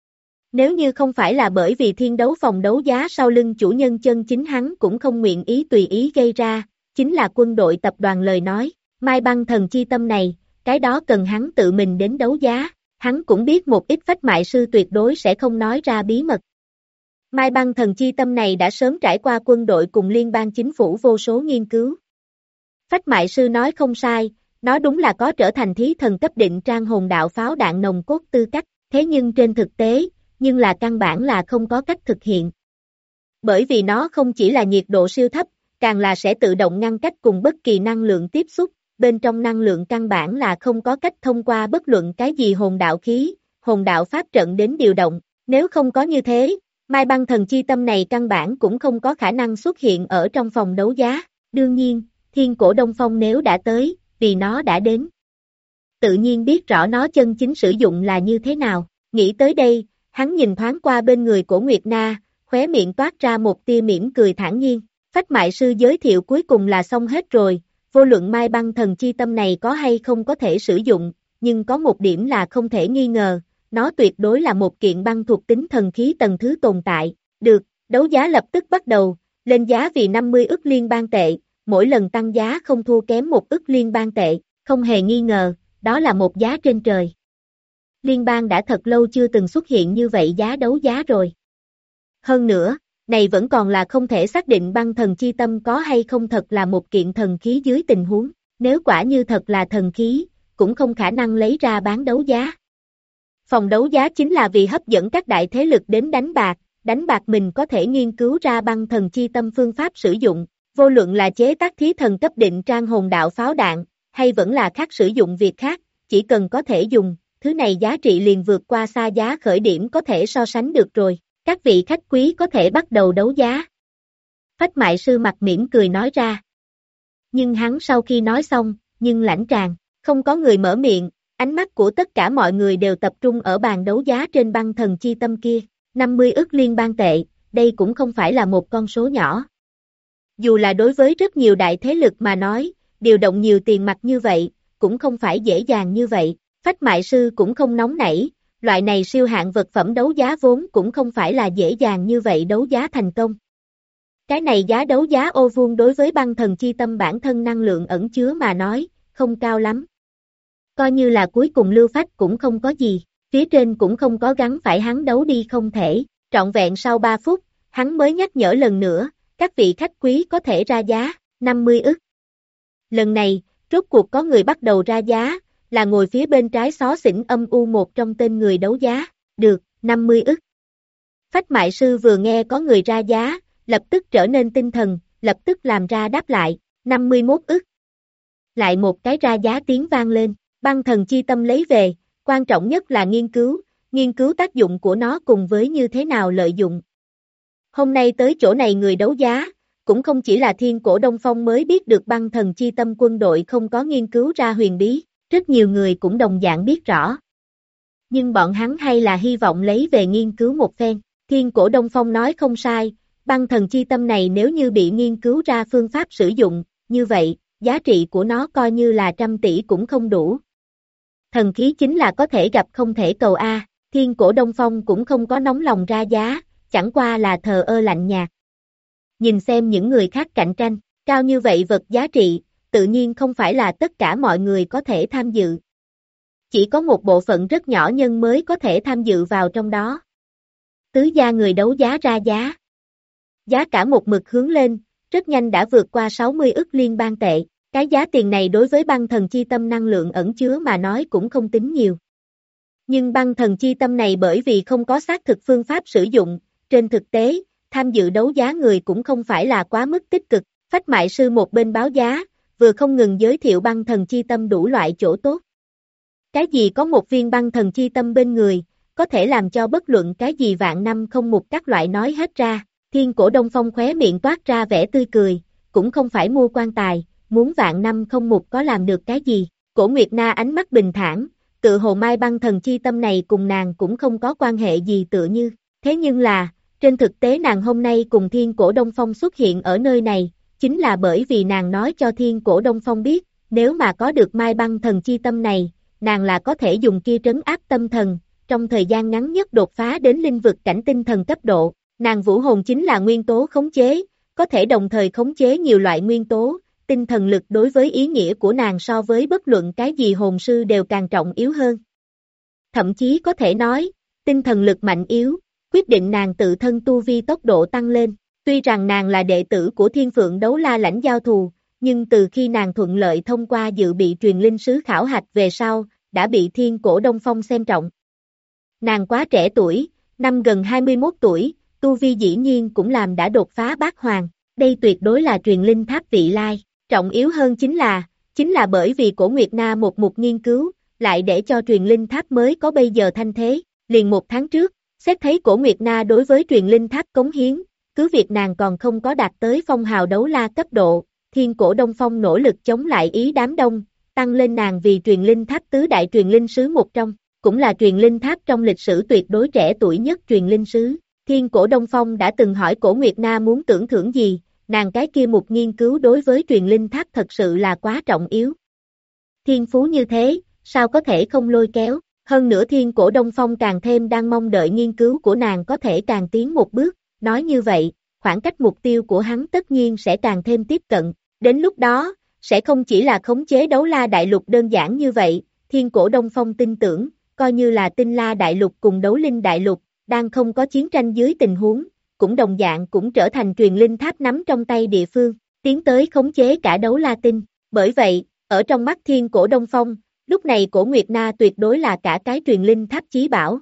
Nếu như không phải là bởi vì thiên đấu phòng đấu giá sau lưng chủ nhân chân chính hắn cũng không nguyện ý tùy ý gây ra, chính là quân đội tập đoàn lời nói, Mai băng thần chi tâm này, cái đó cần hắn tự mình đến đấu giá. Hắn cũng biết một ít phách mại sư tuyệt đối sẽ không nói ra bí mật. Mai băng thần chi tâm này đã sớm trải qua quân đội cùng liên bang chính phủ vô số nghiên cứu. Phách mại sư nói không sai, nó đúng là có trở thành thí thần cấp định trang hồn đạo pháo đạn nồng cốt tư cách, thế nhưng trên thực tế, nhưng là căn bản là không có cách thực hiện. Bởi vì nó không chỉ là nhiệt độ siêu thấp, càng là sẽ tự động ngăn cách cùng bất kỳ năng lượng tiếp xúc, bên trong năng lượng căn bản là không có cách thông qua bất luận cái gì hồn đạo khí, hồn đạo pháp trận đến điều động, nếu không có như thế, Mai Băng Thần Chi Tâm này căn bản cũng không có khả năng xuất hiện ở trong phòng đấu giá, đương nhiên, Thiên Cổ Đông Phong nếu đã tới, vì nó đã đến. Tự nhiên biết rõ nó chân chính sử dụng là như thế nào, nghĩ tới đây, hắn nhìn thoáng qua bên người Cổ Nguyệt Na, khóe miệng toát ra một tia mỉm cười thản nhiên, Phách Mại Sư giới thiệu cuối cùng là xong hết rồi, vô luận Mai Băng Thần Chi Tâm này có hay không có thể sử dụng, nhưng có một điểm là không thể nghi ngờ, nó tuyệt đối là một kiện băng thuộc tính thần khí tầng thứ tồn tại, được, đấu giá lập tức bắt đầu, lên giá vì 50 ức liên bang tệ, mỗi lần tăng giá không thua kém 1 ức liên bang tệ, không hề nghi ngờ, đó là một giá trên trời. Liên bang đã thật lâu chưa từng xuất hiện như vậy giá đấu giá rồi. Hơn nữa, này vẫn còn là không thể xác định băng thần chi tâm có hay không thật là một kiện thần khí dưới tình huống, nếu quả như thật là thần khí, cũng không khả năng lấy ra bán đấu giá. Phòng đấu giá chính là vì hấp dẫn các đại thế lực đến đánh bạc mình có thể nghiên cứu ra băng thần chi tâm phương pháp sử dụng, vô luận là chế tác thí thần cấp định trang hồn đạo pháo đạn, hay vẫn là khác sử dụng việc khác, chỉ cần có thể dùng, thứ này giá trị liền vượt qua xa giá khởi điểm có thể so sánh được rồi, các vị khách quý có thể bắt đầu đấu giá. Phách Mại Sư mặt mỉm cười nói ra. Nhưng hắn sau khi nói xong, nhưng lãnh tràng, không có người mở miệng, ánh mắt của tất cả mọi người đều tập trung ở bàn đấu giá trên băng thần chi tâm kia, 50 ức liên bang tệ, đây cũng không phải là một con số nhỏ. Dù là đối với rất nhiều đại thế lực mà nói, điều động nhiều tiền mặt như vậy, cũng không phải dễ dàng như vậy, Phách Mại Sư cũng không nóng nảy, loại này siêu hạng vật phẩm đấu giá vốn cũng không phải là dễ dàng như vậy đấu giá thành công. Cái này giá đấu giá ô vuông đối với băng thần chi tâm bản thân năng lượng ẩn chứa mà nói, không cao lắm. Coi như là cuối cùng lưu phách cũng không có gì, phía trên cũng không có gắn phải hắn đấu đi không thể, trọn vẹn sau 3 phút, hắn mới nhắc nhở lần nữa, các vị khách quý có thể ra giá, 50 ức. Lần này, rốt cuộc có người bắt đầu ra giá, là ngồi phía bên trái xó xỉnh âm u một trong tên người đấu giá, được, 50 ức. Phách Mại Sư vừa nghe có người ra giá, lập tức trở nên tinh thần, lập tức làm ra đáp lại, 51 ức. Lại một cái ra giá tiếng vang lên, băng thần chi tâm lấy về, quan trọng nhất là nghiên cứu tác dụng của nó cùng với như thế nào lợi dụng. Hôm nay tới chỗ này người đấu giá, cũng không chỉ là Thiên Cổ Đông Phong mới biết được băng thần chi tâm quân đội không có nghiên cứu ra huyền bí, rất nhiều người cũng đồng dạng biết rõ. Nhưng bọn hắn hay là hy vọng lấy về nghiên cứu một phen, Thiên Cổ Đông Phong nói không sai, băng thần chi tâm này nếu như bị nghiên cứu ra phương pháp sử dụng, như vậy, giá trị của nó coi như là 100 tỷ cũng không đủ. Thần khí chính là có thể gặp không thể cầu A, Thiên Cổ Đông Phong cũng không có nóng lòng ra giá, chẳng qua là thờ ơ lạnh nhạt. Nhìn xem những người khác cạnh tranh, cao như vậy vật giá trị, tự nhiên không phải là tất cả mọi người có thể tham dự. Chỉ có một bộ phận rất nhỏ nhân mới có thể tham dự vào trong đó. Tứ gia người đấu giá ra giá. Giá cả một mực hướng lên, rất nhanh đã vượt qua 60 ức liên bang tệ. Cái giá tiền này đối với băng thần chi tâm năng lượng ẩn chứa mà nói cũng không tính nhiều. Nhưng băng thần chi tâm này bởi vì không có xác thực phương pháp sử dụng, trên thực tế, tham dự đấu giá người cũng không phải là quá mức tích cực. Phách Mại Sư một bên báo giá, vừa không ngừng giới thiệu băng thần chi tâm đủ loại chỗ tốt. Cái gì có một viên băng thần chi tâm bên người, có thể làm cho bất luận cái gì vạn năm không một các loại nói hết ra. Thiên Cổ Đông Phong khóe miệng toát ra vẻ tươi cười, cũng không phải mua quan tài, muốn vạn năm không một có làm được cái gì. Cổ Nguyệt Na ánh mắt bình thản, tự hồ mai băng thần chi tâm này cùng nàng cũng không có quan hệ gì tựa như. Thế nhưng là, trên thực tế nàng hôm nay cùng Thiên Cổ Đông Phong xuất hiện ở nơi này, chính là bởi vì nàng nói cho Thiên Cổ Đông Phong biết, nếu mà có được mai băng thần chi tâm này, nàng là có thể dùng kia trấn áp tâm thần, trong thời gian ngắn nhất đột phá đến linh vực cảnh tinh thần cấp độ. Nàng vũ hồn chính là nguyên tố khống chế, có thể đồng thời khống chế nhiều loại nguyên tố, tinh thần lực đối với ý nghĩa của nàng so với bất luận cái gì hồn sư đều càng trọng yếu hơn. Thậm chí có thể nói, tinh thần lực mạnh yếu, quyết định nàng tự thân tu vi tốc độ tăng lên. Tuy rằng nàng là đệ tử của Thiên Phượng Đấu La Lãnh Giao Thù, nhưng từ khi nàng thuận lợi thông qua dự bị truyền linh sứ khảo hạch về sau, đã bị Thiên Cổ Đông Phong xem trọng. Nàng quá trẻ tuổi, năm gần 21 tuổi, tu vi dĩ nhiên cũng làm đã đột phá bát hoàng, đây tuyệt đối là truyền linh tháp vị lai, trọng yếu hơn chính là bởi vì Cổ Nguyệt Na một mục nghiên cứu, lại để cho truyền linh tháp mới có bây giờ thanh thế, liền 1 tháng trước, xét thấy Cổ Nguyệt Na đối với truyền linh tháp cống hiến, cứ việc nàng còn không có đạt tới phong hào đấu la cấp độ, Thiên Cổ Đông Phong nỗ lực chống lại ý đám đông, tăng lên nàng vì truyền linh tháp tứ đại truyền linh sứ một trong, cũng là truyền linh tháp trong lịch sử tuyệt đối trẻ tuổi nhất truyền linh sứ. Thiên Cổ Đông Phong đã từng hỏi Cổ Nguyệt Na muốn tưởng thưởng gì, nàng cái kia một nghiên cứu đối với truyền linh tháp thật sự là quá trọng yếu. Thiên phú như thế, sao có thể không lôi kéo, hơn nữa Thiên Cổ Đông Phong càng thêm đang mong đợi nghiên cứu của nàng có thể càng tiến một bước, nói như vậy, khoảng cách mục tiêu của hắn tất nhiên sẽ càng thêm tiếp cận, đến lúc đó, sẽ không chỉ là khống chế đấu la đại lục đơn giản như vậy, Thiên Cổ Đông Phong tin tưởng, coi như là Tinh La đại lục cùng Đấu Linh đại lục, đang không có chiến tranh dưới tình huống, cũng đồng dạng cũng trở thành truyền linh tháp nắm trong tay địa phương, tiến tới khống chế cả đấu la tinh, bởi vậy, ở trong mắt Thiên Cổ Đông Phong, lúc này Cổ Nguyệt Na tuyệt đối là cả cái truyền linh tháp chí bảo.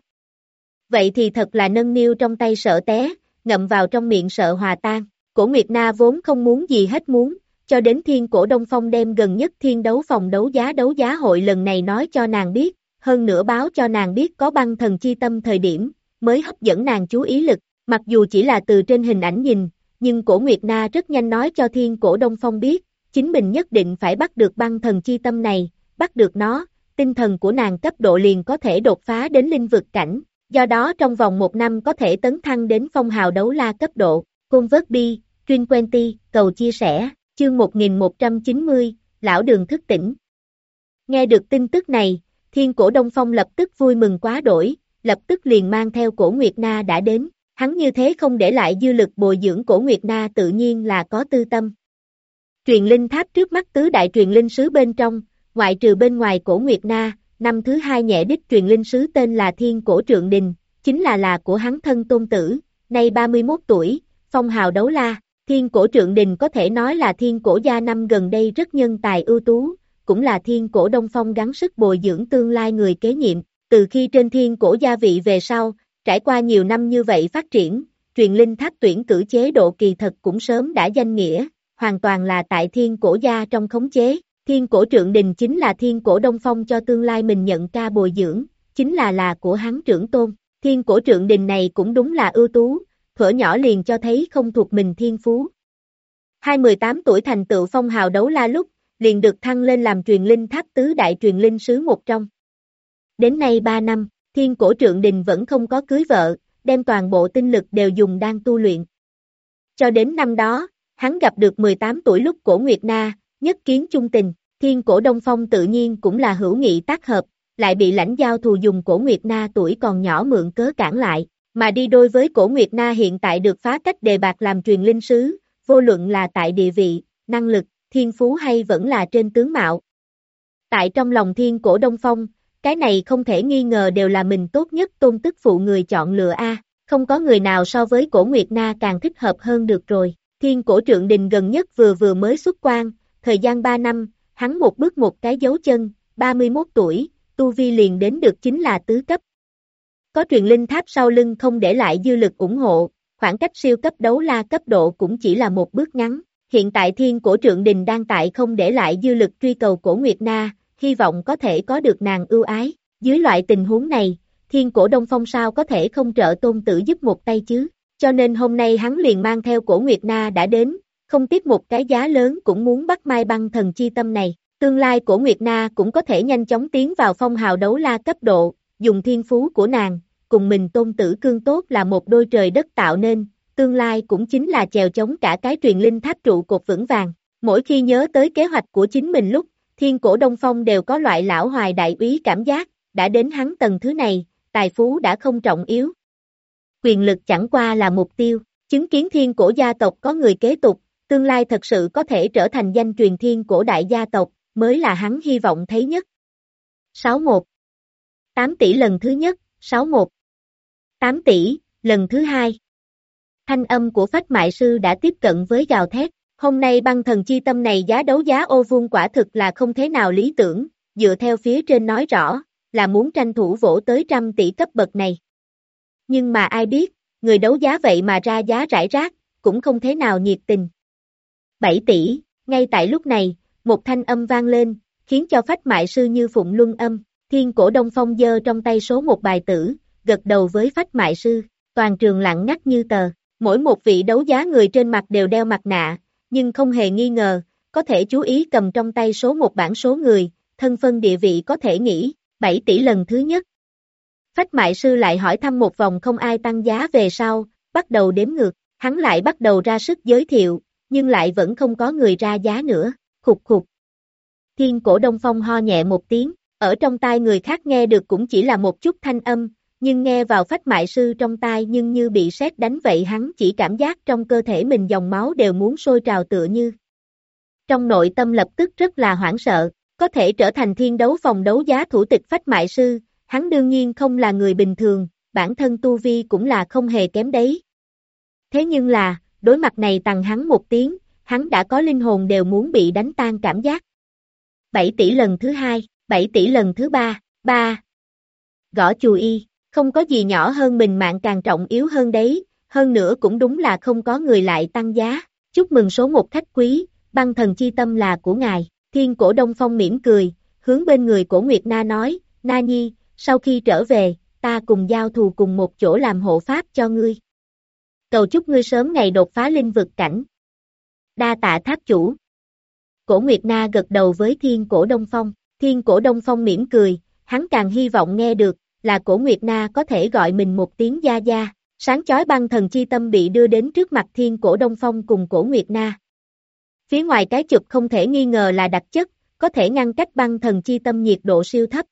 Vậy thì thật là nâng niu trong tay sợ té, ngậm vào trong miệng sợ hòa tan, Cổ Nguyệt Na vốn không muốn gì hết muốn, cho đến Thiên Cổ Đông Phong đem gần nhất thiên đấu phòng đấu giá hội lần này nói cho nàng biết, hơn nữa báo cho nàng biết có băng thần chi tâm thời điểm, mới hấp dẫn nàng chú ý lực, mặc dù chỉ là từ trên hình ảnh nhìn, nhưng Cổ Nguyệt Na rất nhanh nói cho Thiên Cổ Đông Phong biết, chính mình nhất định phải bắt được băng thần chi tâm này, bắt được nó, tinh thần của nàng cấp độ liền có thể đột phá đến linh vực cảnh, do đó trong vòng 1 năm có thể tấn thăng đến phong hào đấu la cấp độ, Convert đi, Truyền Quenty, cầu chia sẻ, chương 1190, Lão Đường thức tỉnh. Nghe được tin tức này, Thiên Cổ Đông Phong lập tức vui mừng quá đổi, lập tức liền mang theo Cổ Nguyệt Na đã đến, hắn như thế không để lại dư lực bồi dưỡng Cổ Nguyệt Na tự nhiên là có tư tâm. Truyền linh tháp trước mắt tứ đại truyền linh sứ bên trong, ngoại trừ bên ngoài Cổ Nguyệt Na, năm thứ 2 nhẹ đích truyền linh sứ tên là Thiên Cổ Trượng Đình, chính là của hắn thân tôn tử, nay 31 tuổi, phong hào đấu la, Thiên Cổ Trượng Đình có thể nói là Thiên Cổ gia năm gần đây rất nhân tài ưu tú, cũng là Thiên Cổ Đông Phong gắng sức bồi dưỡng tương lai người kế nhiệm, từ khi trên Thiên Cổ gia vị về sau, trải qua nhiều năm như vậy phát triển, truyền linh tháp tuyển cử chế độ kỳ thật cũng sớm đã danh nghĩa, hoàn toàn là tại Thiên Cổ gia trong khống chế. Thiên Cổ Trượng Đình chính là Thiên Cổ Đông Phong cho tương lai mình nhận ca bồi dưỡng, chính là của hắn trưởng tôn. Thiên Cổ Trượng Đình này cũng đúng là ưu tú, thuở nhỏ liền cho thấy không thuộc mình thiên phú. 18 tuổi thành tựu phong hào đấu la lúc, liền được thăng lên làm truyền linh tháp tứ đại truyền linh sứ một trong. Đến nay 3 năm, Thiên Cổ Trượng Đình vẫn không có cưới vợ, đem toàn bộ tinh lực đều dùng đang tu luyện. Cho đến năm đó, hắn gặp được 18 tuổi lúc Cổ Nguyệt Na, nhất kiến chung tình, Thiên Cổ Đông Phong tự nhiên cũng là hữu nghị tác hợp, lại bị lãnh giao thù dùng Cổ Nguyệt Na tuổi còn nhỏ mượn cớ cản lại, mà đi đôi với Cổ Nguyệt Na hiện tại được phá cách đề bạt làm truyền linh sứ, vô luận là tại địa vị, năng lực, thiên phú hay vẫn là trên tướng mạo. Tại trong lòng Thiên Cổ Đông Phong, cái này không thể nghi ngờ đều là mình tốt nhất tôn tức phụ người chọn lựa không có người nào so với Cổ Nguyệt Na càng thích hợp hơn được rồi. Thiên Cổ Trượng Đình gần nhất vừa mới xuất quan, thời gian 3 năm, hắn một bước một cái dấu chân, 31 tuổi, tu vi liền đến được chính là tứ cấp. Có truyền linh tháp sau lưng không để lại dư lực ủng hộ, khoảng cách siêu cấp đấu la cấp độ cũng chỉ là một bước ngắn. Hiện tại Thiên Cổ Trượng Đình đang tại không để lại dư lực truy cầu Cổ Nguyệt Na, hy vọng có thể có được nàng ưu ái. Dưới loại tình huống này, Thiên Cổ Đông Phong sao có thể không trợ tôn tử giúp một tay chứ? Cho nên hôm nay hắn liền mang theo Cổ Nguyệt Na đã đến, không tiếp một cái giá lớn cũng muốn bắt mai băng thần chi tâm này. Tương lai Cổ Nguyệt Na cũng có thể nhanh chóng tiến vào phong hào đấu la cấp độ, dùng thiên phú của nàng, cùng mình tôn tử cương tốt là một đôi trời đất tạo nên, tương lai cũng chính là chèo chống cả cái truyền linh tháp trụ cột vững vàng. Mỗi khi nhớ tới kế hoạch của chính mình lúc, Thiên Cổ Đông Phong đều có loại lão hoài đại úy cảm giác, đã đến hắn tầng thứ này, tài phú đã không trọng yếu. Quyền lực chẳng qua là mục tiêu, chứng kiến Thiên Cổ gia tộc có người kế tục, tương lai thật sự có thể trở thành danh truyền Thiên Cổ đại gia tộc, mới là hắn hy vọng thấy nhất. 61. 8 tỷ lần thứ nhất, 61. 8 tỷ, lần thứ hai. Thanh âm của Phách Mại Sư đã tiếp cận với gào thét, hôm nay băng thần chi tâm này giá đấu giá ô vuông quả thực là không thế nào lý tưởng, dựa theo phía trên nói rõ, là muốn tranh thủ vỗ tới trăm tỷ cấp bậc này. Nhưng mà ai biết, người đấu giá vậy mà ra giá rải rác, cũng không thế nào nhiệt tình. 7 tỷ, ngay tại lúc này, một thanh âm vang lên, khiến cho phách mại sư như phụng luân âm, Thiên Cổ Đông Phong giơ trong tay số một bài tử, gật đầu với phách mại sư, toàn trường lặng ngắt như tờ, mỗi một vị đấu giá người trên mặt đều đeo mặt nạ, nhưng không hề nghi ngờ, có thể chú ý cầm trong tay số một bảng số người, thân phân địa vị có thể nghĩ, 7 tỷ lần thứ nhất. Phách mại sư lại hỏi thăm một vòng không ai tăng giá về sau, bắt đầu đếm ngược, hắn lại bắt đầu ra sức giới thiệu, nhưng lại vẫn không có người ra giá nữa, khục khục. Thiên Cổ Đông Phong ho nhẹ một tiếng, ở trong tai người khác nghe được cũng chỉ là một chút thanh âm, nhưng nghe vào phách mại sư trong tai nhưng như bị sét đánh vậy, hắn chỉ cảm giác trong cơ thể mình dòng máu đều muốn sôi trào tựa như. Trong nội tâm lập tức rất là hoảng sợ, có thể trở thành thiên đấu phòng đấu giá thủ tịch phách mại sư, hắn đương nhiên không là người bình thường, bản thân tu vi cũng là không hề kém đấy. Thế nhưng là, đối mặt này tằng hắn một tiếng, hắn đã có linh hồn đều muốn bị đánh tan cảm giác. 7 tỷ lần thứ hai, 7 tỷ lần thứ ba, gõ chùi y, không có gì nhỏ hơn mình mạng càng trọng yếu hơn đấy, hơn nữa cũng đúng là không có người lại tăng giá, chúc mừng số một khách quý, băng thần chi tâm là của ngài, Thiên Cổ Đông Phong mỉm cười, hướng bên người Cổ Nguyệt Na nói, Na Nhi, sau khi trở về, ta cùng giao thù cùng một chỗ làm hộ pháp cho ngươi. Cầu chúc ngươi sớm ngày đột phá linh vực cảnh. Đa tạ tháp chủ. Cổ Nguyệt Na gật đầu với Thiên Cổ Đông Phong, Thiên Cổ Đông Phong mỉm cười, hắn càng hy vọng nghe được, là Cổ Nguyệt Na có thể gọi mình một tiếng gia gia, sáng chói băng thần chi tâm bị đưa đến trước mặt Thiên Cổ Đông Phong cùng Cổ Nguyệt Na. Phía ngoài cái chụp không thể nghi ngờ là đặc chất, có thể ngăn cách băng thần chi tâm nhiệt độ siêu thấp.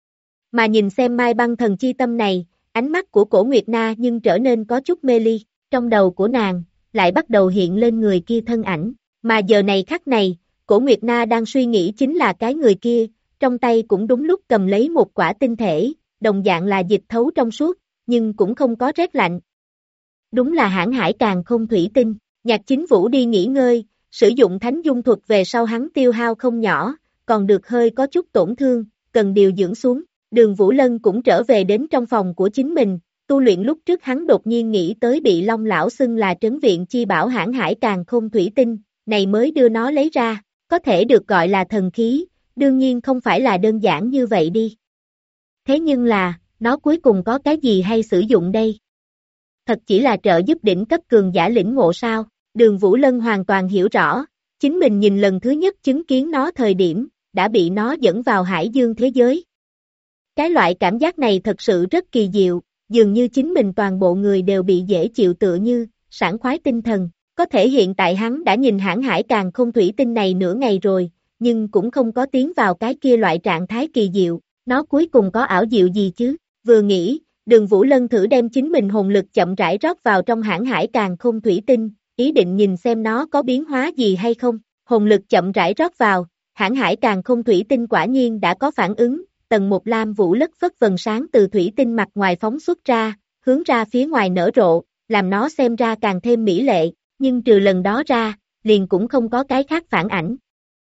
Mà nhìn xem mai băng thần chi tâm này, ánh mắt của Cổ Nguyệt Na nhưng trở nên có chút mê ly, trong đầu của nàng, lại bắt đầu hiện lên người kia thân ảnh, mà giờ này khắc này, Cổ Nguyệt Na đang suy nghĩ chính là cái người kia, trong tay cũng đúng lúc cầm lấy một quả tinh thể, đồng dạng là dịch thấu trong suốt, nhưng cũng không có rét lạnh. Đúng là hãn hải càn khôn thủy tinh, Nhạc Chính Vũ đi nghỉ ngơi, sử dụng thánh dung thuật về sau hắn tiêu hao không nhỏ, còn được hơi có chút tổn thương, cần điều dưỡng xuống. Đường Vũ Lân cũng trở về đến trong phòng của chính mình, tu luyện lúc trước hắn đột nhiên nghĩ tới bị Long Lão xưng là trấn viện chi bảo hãn hải càn khôn thủy tinh, này mới đưa nó lấy ra, có thể được gọi là thần khí, đương nhiên không phải là đơn giản như vậy đi. Thế nhưng là, nó cuối cùng có cái gì hay sử dụng đây? Thật chỉ là trợ giúp đỉnh cấp cường giả lĩnh ngộ sao? Đường Vũ Lân hoàn toàn hiểu rõ, chính mình nhìn lần thứ nhất chứng kiến nó thời điểm, đã bị nó dẫn vào hải dương thế giới. Cái loại cảm giác này thật sự rất kỳ diệu, dường như chính mình toàn bộ người đều bị dễ chịu tựa như, sảng khoái tinh thần. Có thể hiện tại hắn đã nhìn hãn hải càn khôn thủy tinh này nửa ngày rồi, nhưng cũng không có tiến vào cái kia loại trạng thái kỳ diệu, nó cuối cùng có ảo diệu gì chứ? Vừa nghĩ, Đường Vũ Lân thử đem chính mình hồn lực chậm rãi rót vào trong hãn hải càn khôn thủy tinh, ý định nhìn xem nó có biến hóa gì hay không. Hồn lực chậm rãi rót vào, hãn hải càn khôn thủy tinh quả nhiên đã có phản ứng, tầng một lam vũ lất phất vầng sáng từ thủy tinh mặt ngoài phóng xuất ra, hướng ra phía ngoài nở rộ, làm nó xem ra càng thêm mỹ lệ, nhưng trừ lần đó ra, liền cũng không có cái khác phản ảnh.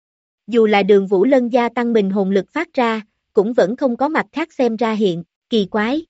Dù là Đường Vũ Lân gia tăng mình hồn lực phát ra, cũng vẫn không có mặt khác xem ra hiện, kỳ quái.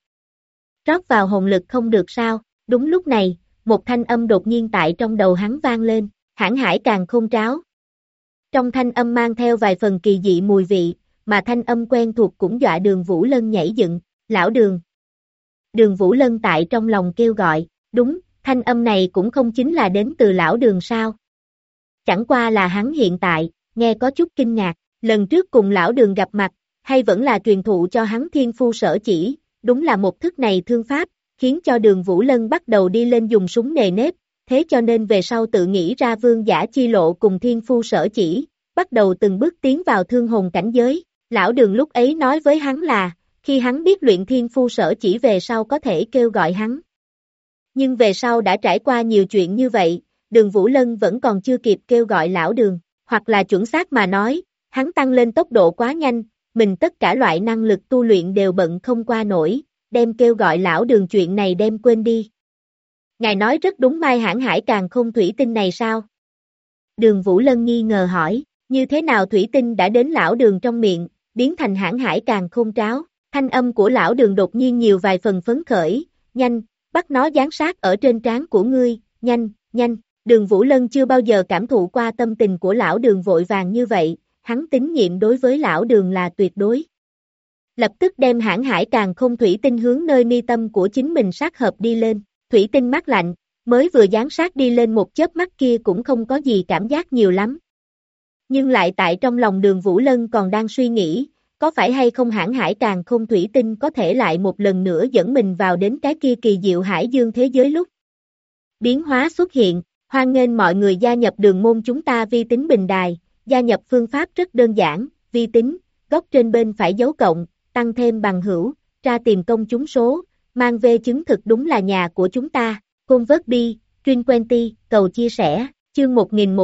Rót vào hồn lực không được sao? Đúng lúc này, một thanh âm đột nhiên tại trong đầu hắn vang lên, hãn hải càn khôn tráo. Trong thanh âm mang theo vài phần kỳ dị mùi vị, mà thanh âm quen thuộc cũng dọa Đường Vũ Lân nhảy dựng, lão Đường. Đường Vũ Lân tại trong lòng kêu gọi, đúng, thanh âm này cũng không chính là đến từ lão Đường sao. Chẳng qua là hắn hiện tại, nghe có chút kinh ngạc, lần trước cùng lão Đường gặp mặt, hay vẫn là truyền thụ cho hắn thiên phu sở chỉ, đúng là một thức này thương pháp, khiến cho Đường Vũ Lân bắt đầu đi lên dùng súng nề nếp, thế cho nên về sau tự nghĩ ra vương giả chi lộ cùng thiên phu sở chỉ, bắt đầu từng bước tiến vào thương hồn cảnh giới. Lão Đường lúc ấy nói với hắn là, khi hắn biết luyện thiên phu sở chỉ về sau có thể kêu gọi hắn. Nhưng về sau đã trải qua nhiều chuyện như vậy, Đường Vũ Lân vẫn còn chưa kịp kêu gọi lão Đường, hoặc là chuẩn xác mà nói, hắn tăng lên tốc độ quá nhanh, mình tất cả loại năng lực tu luyện đều bận không qua nổi, đem kêu gọi lão Đường chuyện này đem quên đi. Ngài nói rất đúng mai hãn hải càn khôn thủy tinh này sao? Đường Vũ Lân nghi ngờ hỏi, như thế nào thủy tinh đã đến lão Đường trong miệng, biến thành hãn hải càn khôn tráo? Thanh âm của lão Đường đột nhiên nhiều vài phần phấn khởi, nhanh, bắt nó dán sát ở trên trán của ngươi, nhanh, nhanh. Đường Vũ Lân chưa bao giờ cảm thụ qua tâm tình của lão Đường vội vàng như vậy, hắn tín nhiệm đối với lão Đường là tuyệt đối. Lập tức đem hãn hải càn khôn thủy tinh hướng nơi mi tâm của chính mình sát hợp đi lên, thủy tinh mát lạnh, mới vừa dán sát đi lên một chớp mắt kia cũng không có gì cảm giác nhiều lắm. Nhưng lại tại trong lòng Đường Vũ Lân còn đang suy nghĩ, có phải hay không hãn hải càn khôn thủy tinh có thể lại một lần nữa dẫn mình vào đến cái kia kỳ diệu hải dương thế giới lúc. Biến hóa xuất hiện, hoan nghênh mọi người gia nhập đường môn chúng ta vi tính bình đài, gia nhập phương pháp rất đơn giản, vi tính, góc trên bên phải dấu cộng, tăng thêm bằng hữu, tra tìm công chúng số, mang về chứng thực đúng là nhà của chúng ta, Convert Truyền Quenty, cầu chia sẻ, chương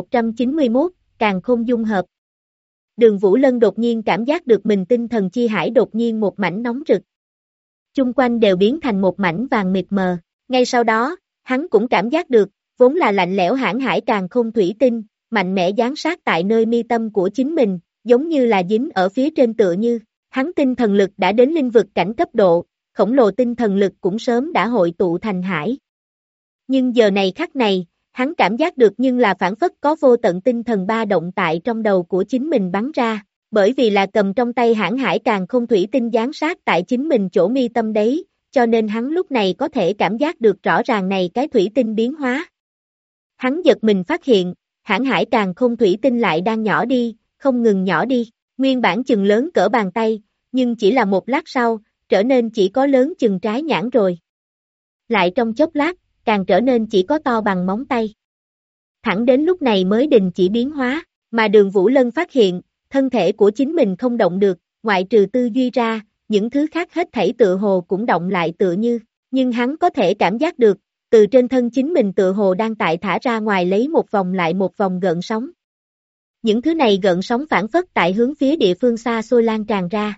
1191, Càn Khôn dung hợp. Đường Vũ Lân đột nhiên cảm giác được mình tinh thần chi hải đột nhiên một mảnh nóng rực. Chung quanh đều biến thành một mảnh vàng mịt mờ, ngay sau đó, hắn cũng cảm giác được, vốn là lạnh lẽo hãn hải càn khôn thủy tinh, mạnh mẽ giáng sát tại nơi mi tâm của chính mình, giống như là dính ở phía trên tựa như, hắn tinh thần lực đã đến linh vực cảnh cấp độ, khổng lồ tinh thần lực cũng sớm đã hội tụ thành hải. Nhưng giờ này khắc này, hắn cảm giác được nhưng là phản phất có vô tận tinh thần ba động tại trong đầu của chính mình bắn ra, bởi vì là cầm trong tay hãn hải càn khôn thủy tinh giáng sát tại chính mình chỗ mi tâm đấy, cho nên hắn lúc này có thể cảm giác được rõ ràng này cái thủy tinh biến hóa. Hắn giật mình phát hiện, hãn hải càn khôn thủy tinh lại đang nhỏ đi, không ngừng nhỏ đi, nguyên bản chừng lớn cỡ bàn tay, nhưng chỉ là một lát sau, trở nên chỉ có lớn chừng trái nhãn rồi. Lại trong chốc lát, càng trở nên chỉ có to bằng móng tay. Thẳng đến lúc này mới đình chỉ biến hóa, mà Đường Vũ Lân phát hiện, thân thể của chính mình không động được, ngoại trừ tư duy ra, những thứ khác hết thảy tựa hồ cũng động lại tựa như, nhưng hắn có thể cảm giác được, từ trên thân chính mình tựa hồ đang tại thả ra ngoài lấy một vòng lại một vòng gợn sóng. Những thứ này gợn sóng phản phất tại hướng phía địa phương xa xôi lan tràn ra.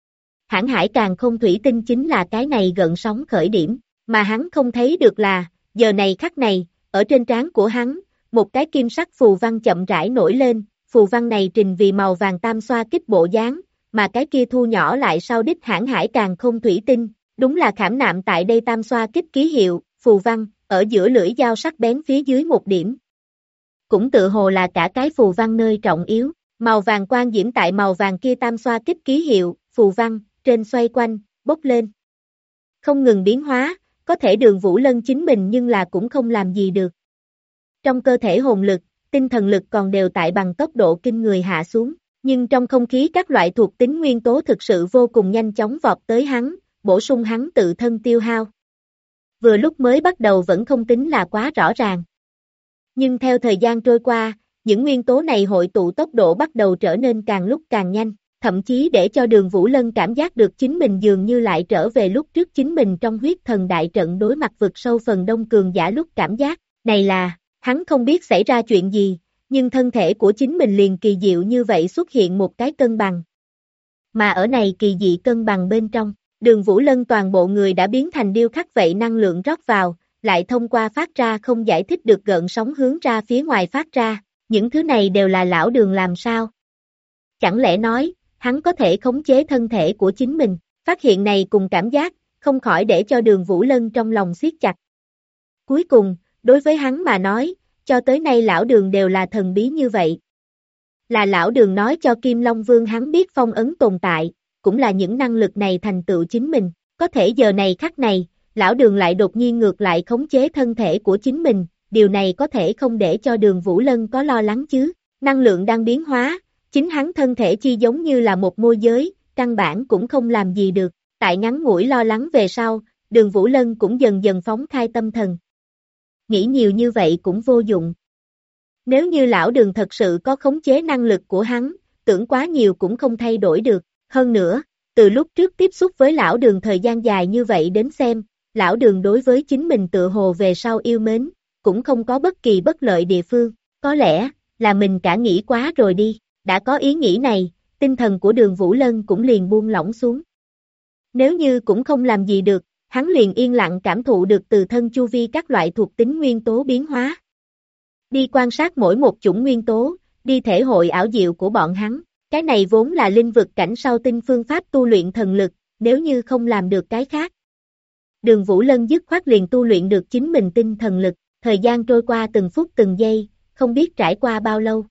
Hãn hải càn khôn thủy tinh chính là cái này gợn sóng khởi điểm, mà hắn không thấy được là, giờ này khắc này, ở trên trán của hắn, một cái kim sắc phù văn chậm rãi nổi lên, phù văn này trình vì màu vàng tam xoa kích bộ dáng, mà cái kia thu nhỏ lại sau đích hãn hải càn khôn thủy tinh, đúng là khảm nạm tại đây tam xoa kích ký hiệu, phù văn, ở giữa lưỡi dao sắc bén phía dưới một điểm. Cũng tự hồ là cả cái phù văn nơi trọng yếu, màu vàng quang diễm tại màu vàng kia tam xoa kích ký hiệu, phù văn, trên xoay quanh, bốc lên. Không ngừng biến hóa, có thể Đường Vũ Lân chính mình nhưng là cũng không làm gì được. Trong cơ thể hồn lực, tinh thần lực còn đều tại bằng tốc độ kinh người hạ xuống, nhưng trong không khí các loại thuộc tính nguyên tố thực sự vô cùng nhanh chóng vọt tới hắn, bổ sung hắn tự thân tiêu hao. Vừa lúc mới bắt đầu vẫn không tính là quá rõ ràng. Nhưng theo thời gian trôi qua, những nguyên tố này hội tụ tốc độ bắt đầu trở nên càng lúc càng nhanh, thậm chí để cho Đường Vũ Lân cảm giác được chính mình dường như lại trở về lúc trước chính mình trong huyết thần đại trận đối mặt vực sâu phần đông cường giả lúc cảm giác, này là, hắn không biết xảy ra chuyện gì, nhưng thân thể của chính mình liền kỳ diệu như vậy xuất hiện một cái cân bằng. Mà ở này kỳ dị cân bằng bên trong, Đường Vũ Lân toàn bộ người đã biến thành điêu khắc vậy năng lượng rót vào, lại thông qua phát ra không giải thích được gợn sóng hướng ra phía ngoài phát ra, những thứ này đều là lão Đường làm sao? Chẳng lẽ nói, hắn có thể khống chế thân thể của chính mình, phát hiện này cùng cảm giác, không khỏi để cho Đường Vũ Lân trong lòng siết chặt. Cuối cùng, đối với hắn mà nói, cho tới nay lão Đường đều là thần bí như vậy. Là lão Đường nói cho Kim Long Vương hắn biết phong ấn tồn tại, cũng là những năng lực này thành tựu chính mình, có thể giờ này khắc này, lão Đường lại đột nhiên ngược lại khống chế thân thể của chính mình, điều này có thể không để cho Đường Vũ Lân có lo lắng chứ, năng lượng đang biến hóa, chính hắn thân thể chi giống như là một môi giới, căn bản cũng không làm gì được, tại ngắn ngủi lo lắng về sau, Đường Vũ Lân cũng dần dần phóng khai tâm thần. Nghĩ nhiều như vậy cũng vô dụng. Nếu như lão Đường thật sự có khống chế năng lực của hắn, tưởng quá nhiều cũng không thay đổi được, hơn nữa, từ lúc trước tiếp xúc với lão Đường thời gian dài như vậy đến xem, lão Đường đối với chính mình tự hồ về sau yêu mến, cũng không có bất kỳ bất lợi địa phương, có lẽ là mình cả nghĩ quá rồi đi, đã có ý nghĩ này, tinh thần của Đường Vũ Lân cũng liền buông lỏng xuống. Nếu như cũng không làm gì được, hắn liền yên lặng cảm thụ được từ thân chu vi các loại thuộc tính nguyên tố biến hóa. Đi quan sát mỗi một chủng nguyên tố, đi thể hội ảo diệu của bọn hắn, cái này vốn là linh vực cảnh sau tinh phương pháp tu luyện thần lực, nếu như không làm được cái khác. Đường Vũ Lân dứt khoát liền tu luyện được chính mình tinh thần lực, thời gian trôi qua từng phút từng giây, không biết trải qua bao lâu.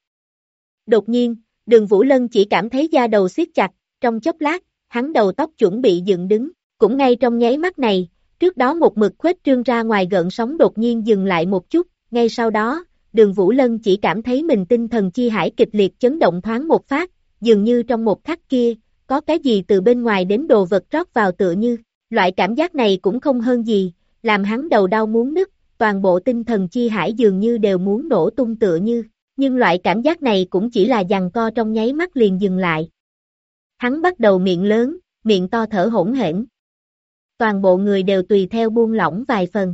Đột nhiên, Đường Vũ Lân chỉ cảm thấy da đầu siết chặt, trong chốc lát, hắn đầu tóc chuẩn bị dựng đứng, cũng ngay trong nháy mắt này, trước đó một mực khuếch trương ra ngoài gợn sóng đột nhiên dừng lại một chút, ngay sau đó, Đường Vũ Lân chỉ cảm thấy mình tinh thần chi hải kịch liệt chấn động thoáng một phát, dường như trong một khắc kia, có cái gì từ bên ngoài đến đồ vật rót vào tựa như, loại cảm giác này cũng không hơn gì, làm hắn đầu đau muốn nứt, toàn bộ tinh thần chi hải dường như đều muốn nổ tung tựa như, nhưng loại cảm giác này cũng chỉ là giằng co trong nháy mắt liền dừng lại. Hắn bắt đầu miệng lớn, miệng to thở hỗn hển. Toàn bộ người đều tùy theo buông lỏng vài phần.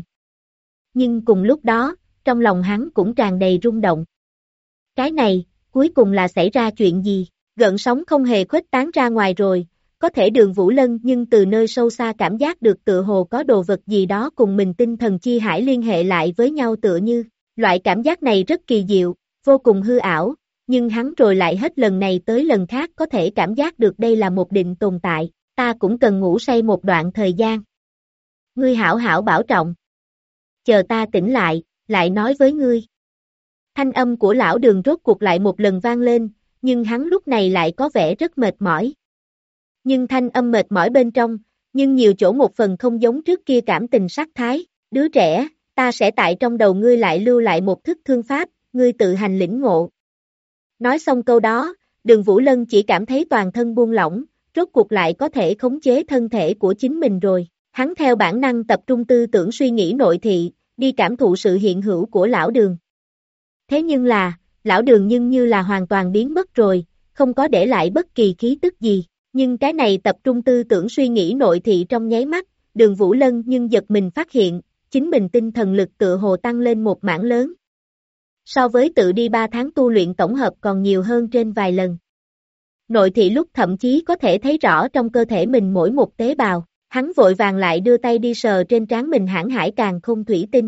Nhưng cùng lúc đó, trong lòng hắn cũng tràn đầy rung động. Cái này, cuối cùng là xảy ra chuyện gì? Gợn sóng không hề khuếch tán ra ngoài rồi, có thể Đường Vũ Lân nhưng từ nơi sâu xa cảm giác được tựa hồ có đồ vật gì đó cùng mình tinh thần chi hải liên hệ lại với nhau tựa như, loại cảm giác này rất kỳ diệu, vô cùng hư ảo, nhưng hắn rồi lại hết lần này tới lần khác có thể cảm giác được đây là một định tồn tại, ta cũng cần ngủ say một đoạn thời gian. Ngươi hảo hảo bảo trọng. Chờ ta tỉnh lại nói với ngươi. Thanh âm của lão Đường rốt cuộc lại một lần vang lên, nhưng hắn lúc này lại có vẻ rất mệt mỏi. Nhưng thanh âm mệt mỏi bên trong, nhưng nhiều chỗ một phần không giống trước kia cảm tình sắc thái, đứa trẻ, ta sẽ tại trong đầu ngươi lại lưu lại một thức thương pháp, ngươi tự hành lĩnh ngộ. Nói xong câu đó, Đường Vũ Lân chỉ cảm thấy toàn thân buông lỏng, rốt cuộc lại có thể khống chế thân thể của chính mình rồi. Hắn theo bản năng tập trung tư tưởng suy nghĩ nội thị, đi cảm thụ sự hiện hữu của lão Đường. Thế nhưng là, lão Đường nhưng như là hoàn toàn biến mất rồi, không có để lại bất kỳ khí tức gì. Nhưng cái này tập trung tư tưởng suy nghĩ nội thị trong nháy mắt, Đường Vũ Lân nhưng giật mình phát hiện, chính mình tinh thần lực tựa hồ tăng lên một mảng lớn. So với tự đi 3 tháng tu luyện tổng hợp còn nhiều hơn trên vài lần. Nội thị lúc thậm chí có thể thấy rõ trong cơ thể mình mỗi một tế bào, hắn vội vàng lại đưa tay đi sờ trên trán mình hãn hải càn khôn thủy tinh.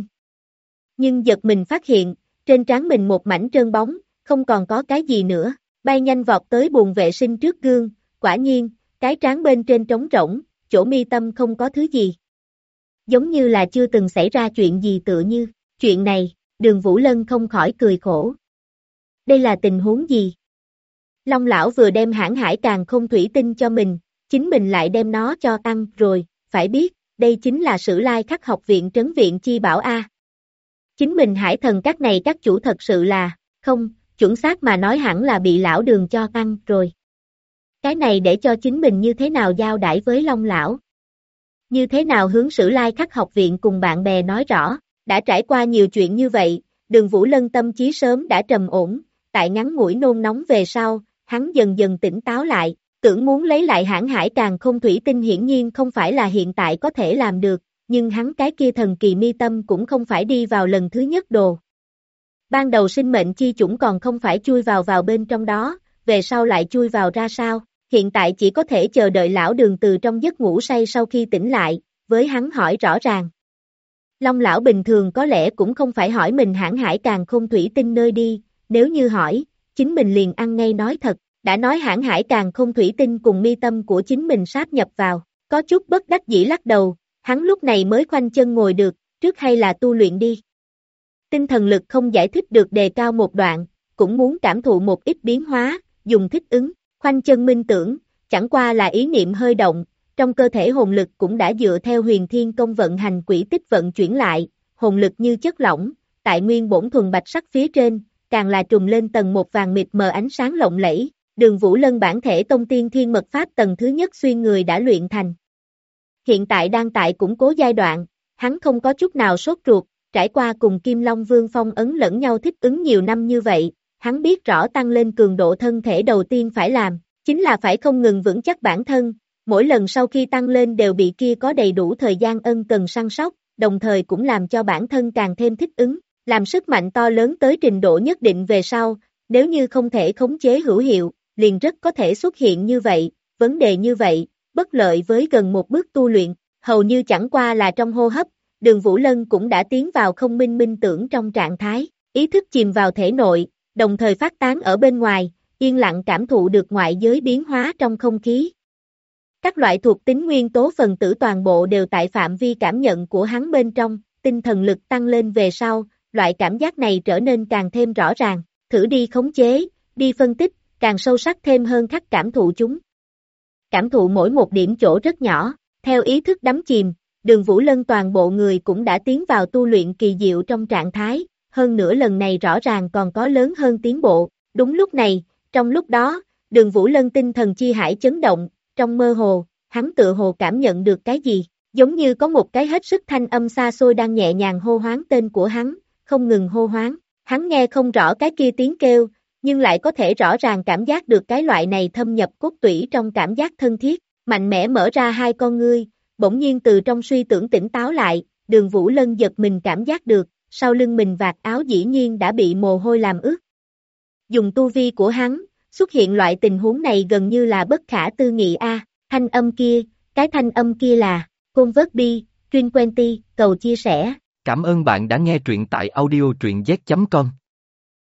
Nhưng giật mình phát hiện, trên trán mình một mảnh trơn bóng, không còn có cái gì nữa, bay nhanh vọt tới bồn vệ sinh trước gương, quả nhiên, cái trán bên trên trống rỗng, chỗ mi tâm không có thứ gì. Giống như là chưa từng xảy ra chuyện gì tựa như, chuyện này, Đường Vũ Lân không khỏi cười khổ. Đây là tình huống gì? Long lão vừa đem hãn hải càn khôn thủy tinh cho mình, chính mình lại đem nó cho tăng rồi, phải biết, đây chính là Sử Lai Khắc học viện trấn viện chi bảo A. Chính mình hải thần các này các chủ thật sự là, không, chuẩn xác mà nói hẳn là bị lão Đường cho tăng rồi. Cái này để cho chính mình như thế nào giao đãi với Long lão? Như thế nào hướng Sử Lai Khắc học viện cùng bạn bè nói rõ, đã trải qua nhiều chuyện như vậy, Đường Vũ Lân tâm trí sớm đã trầm ổn, tại ngắn ngủi nôn nóng về sau, hắn dần dần tỉnh táo lại, tưởng muốn lấy lại hãn hải càn khôn thủy tinh hiển nhiên không phải là hiện tại có thể làm được, nhưng hắn cái kia thần kỳ mi tâm cũng không phải đi vào lần thứ nhất đồ. Ban đầu sinh mệnh chi chủng còn không phải chui vào bên trong đó, về sau lại chui vào ra sao, hiện tại chỉ có thể chờ đợi lão Đường từ trong giấc ngủ say sau khi tỉnh lại, với hắn hỏi rõ ràng. Long lão bình thường có lẽ cũng không phải hỏi mình hãn hải càn khôn thủy tinh nơi đi, nếu như hỏi, chính mình liền ăn ngay nói thật, đã nói hãn hải càn khôn thủy tinh cùng mi tâm của chính mình sáp nhập vào, có chút bất đắc dĩ lắc đầu, hắn lúc này mới khoanh chân ngồi được, trước hay là tu luyện đi. Tinh thần lực không giải thích được đề cao một đoạn, cũng muốn cảm thụ một ít biến hóa, dùng thích ứng, khoanh chân minh tưởng, chẳng qua là ý niệm hơi động, trong cơ thể hồn lực cũng đã dựa theo huyền thiên công vận hành quỹ tích vận chuyển lại, hồn lực như chất lỏng, tại nguyên bổn thuần bạch sắc phía trên, càng là trùm lên tầng một vàng mịt mờ ánh sáng lộng lẫy, Đường Vũ Lân bản thể tông tiên thiên mật pháp tầng thứ nhất xuyên người đã luyện thành. Hiện tại đang tại củng cố giai đoạn, hắn không có chút nào sốt ruột, trải qua cùng Kim Long Vương phong ấn lẫn nhau thích ứng nhiều năm như vậy, hắn biết rõ tăng lên cường độ thân thể đầu tiên phải làm, chính là phải không ngừng vững chắc bản thân, mỗi lần sau khi tăng lên đều bị kia có đầy đủ thời gian ân cần săn sóc, đồng thời cũng làm cho bản thân càng thêm thích ứng, làm sức mạnh to lớn tới trình độ nhất định về sau, nếu như không thể khống chế hữu hiệu, liền rất có thể xuất hiện như vậy, vấn đề như vậy, bất lợi với gần một bước tu luyện, hầu như chẳng qua là trong hô hấp, Đường Vũ Lân cũng đã tiến vào không minh tưởng trong trạng thái, ý thức chìm vào thể nội, đồng thời phát tán ở bên ngoài, yên lặng cảm thụ được ngoại giới biến hóa trong không khí. Các loại thuộc tính nguyên tố phần tử toàn bộ đều tại phạm vi cảm nhận của hắn bên trong, tinh thần lực tăng lên về sau, loại cảm giác này trở nên càng thêm rõ ràng, thử đi khống chế, đi phân tích, càng sâu sắc thêm hơn khắc cảm thụ chúng. Cảm thụ mỗi một điểm chỗ rất nhỏ, theo ý thức đắm chìm, Đường Vũ Lân toàn bộ người cũng đã tiến vào tu luyện kỳ diệu trong trạng thái, hơn nữa lần này rõ ràng còn có lớn hơn tiến bộ. Đúng lúc này, trong lúc đó, Đường Vũ Lân tinh thần chi hải chấn động, trong mơ hồ, hắn tựa hồ cảm nhận được cái gì, giống như có một cái hết sức thanh âm xa xôi đang nhẹ nhàng hô hoán tên của hắn, không ngừng hô hoán. Hắn nghe không rõ cái kia tiếng kêu, nhưng lại có thể rõ ràng cảm giác được cái loại này thâm nhập cốt tủy trong cảm giác thân thiết, mạnh mẽ mở ra hai con ngươi, bỗng nhiên từ trong suy tưởng tỉnh táo lại, Đường Vũ Lân giật mình cảm giác được, sau lưng mình vạt áo dĩ nhiên đã bị mồ hôi làm ướt. Dùng tu vi của hắn, xuất hiện loại tình huống này gần như là bất khả tư nghị a. Thanh âm kia, cái thanh âm kia là, Convertby, Trin Quenty, cầu chia sẻ. Cảm ơn bạn đã nghe truyện tại audio truyện z.com.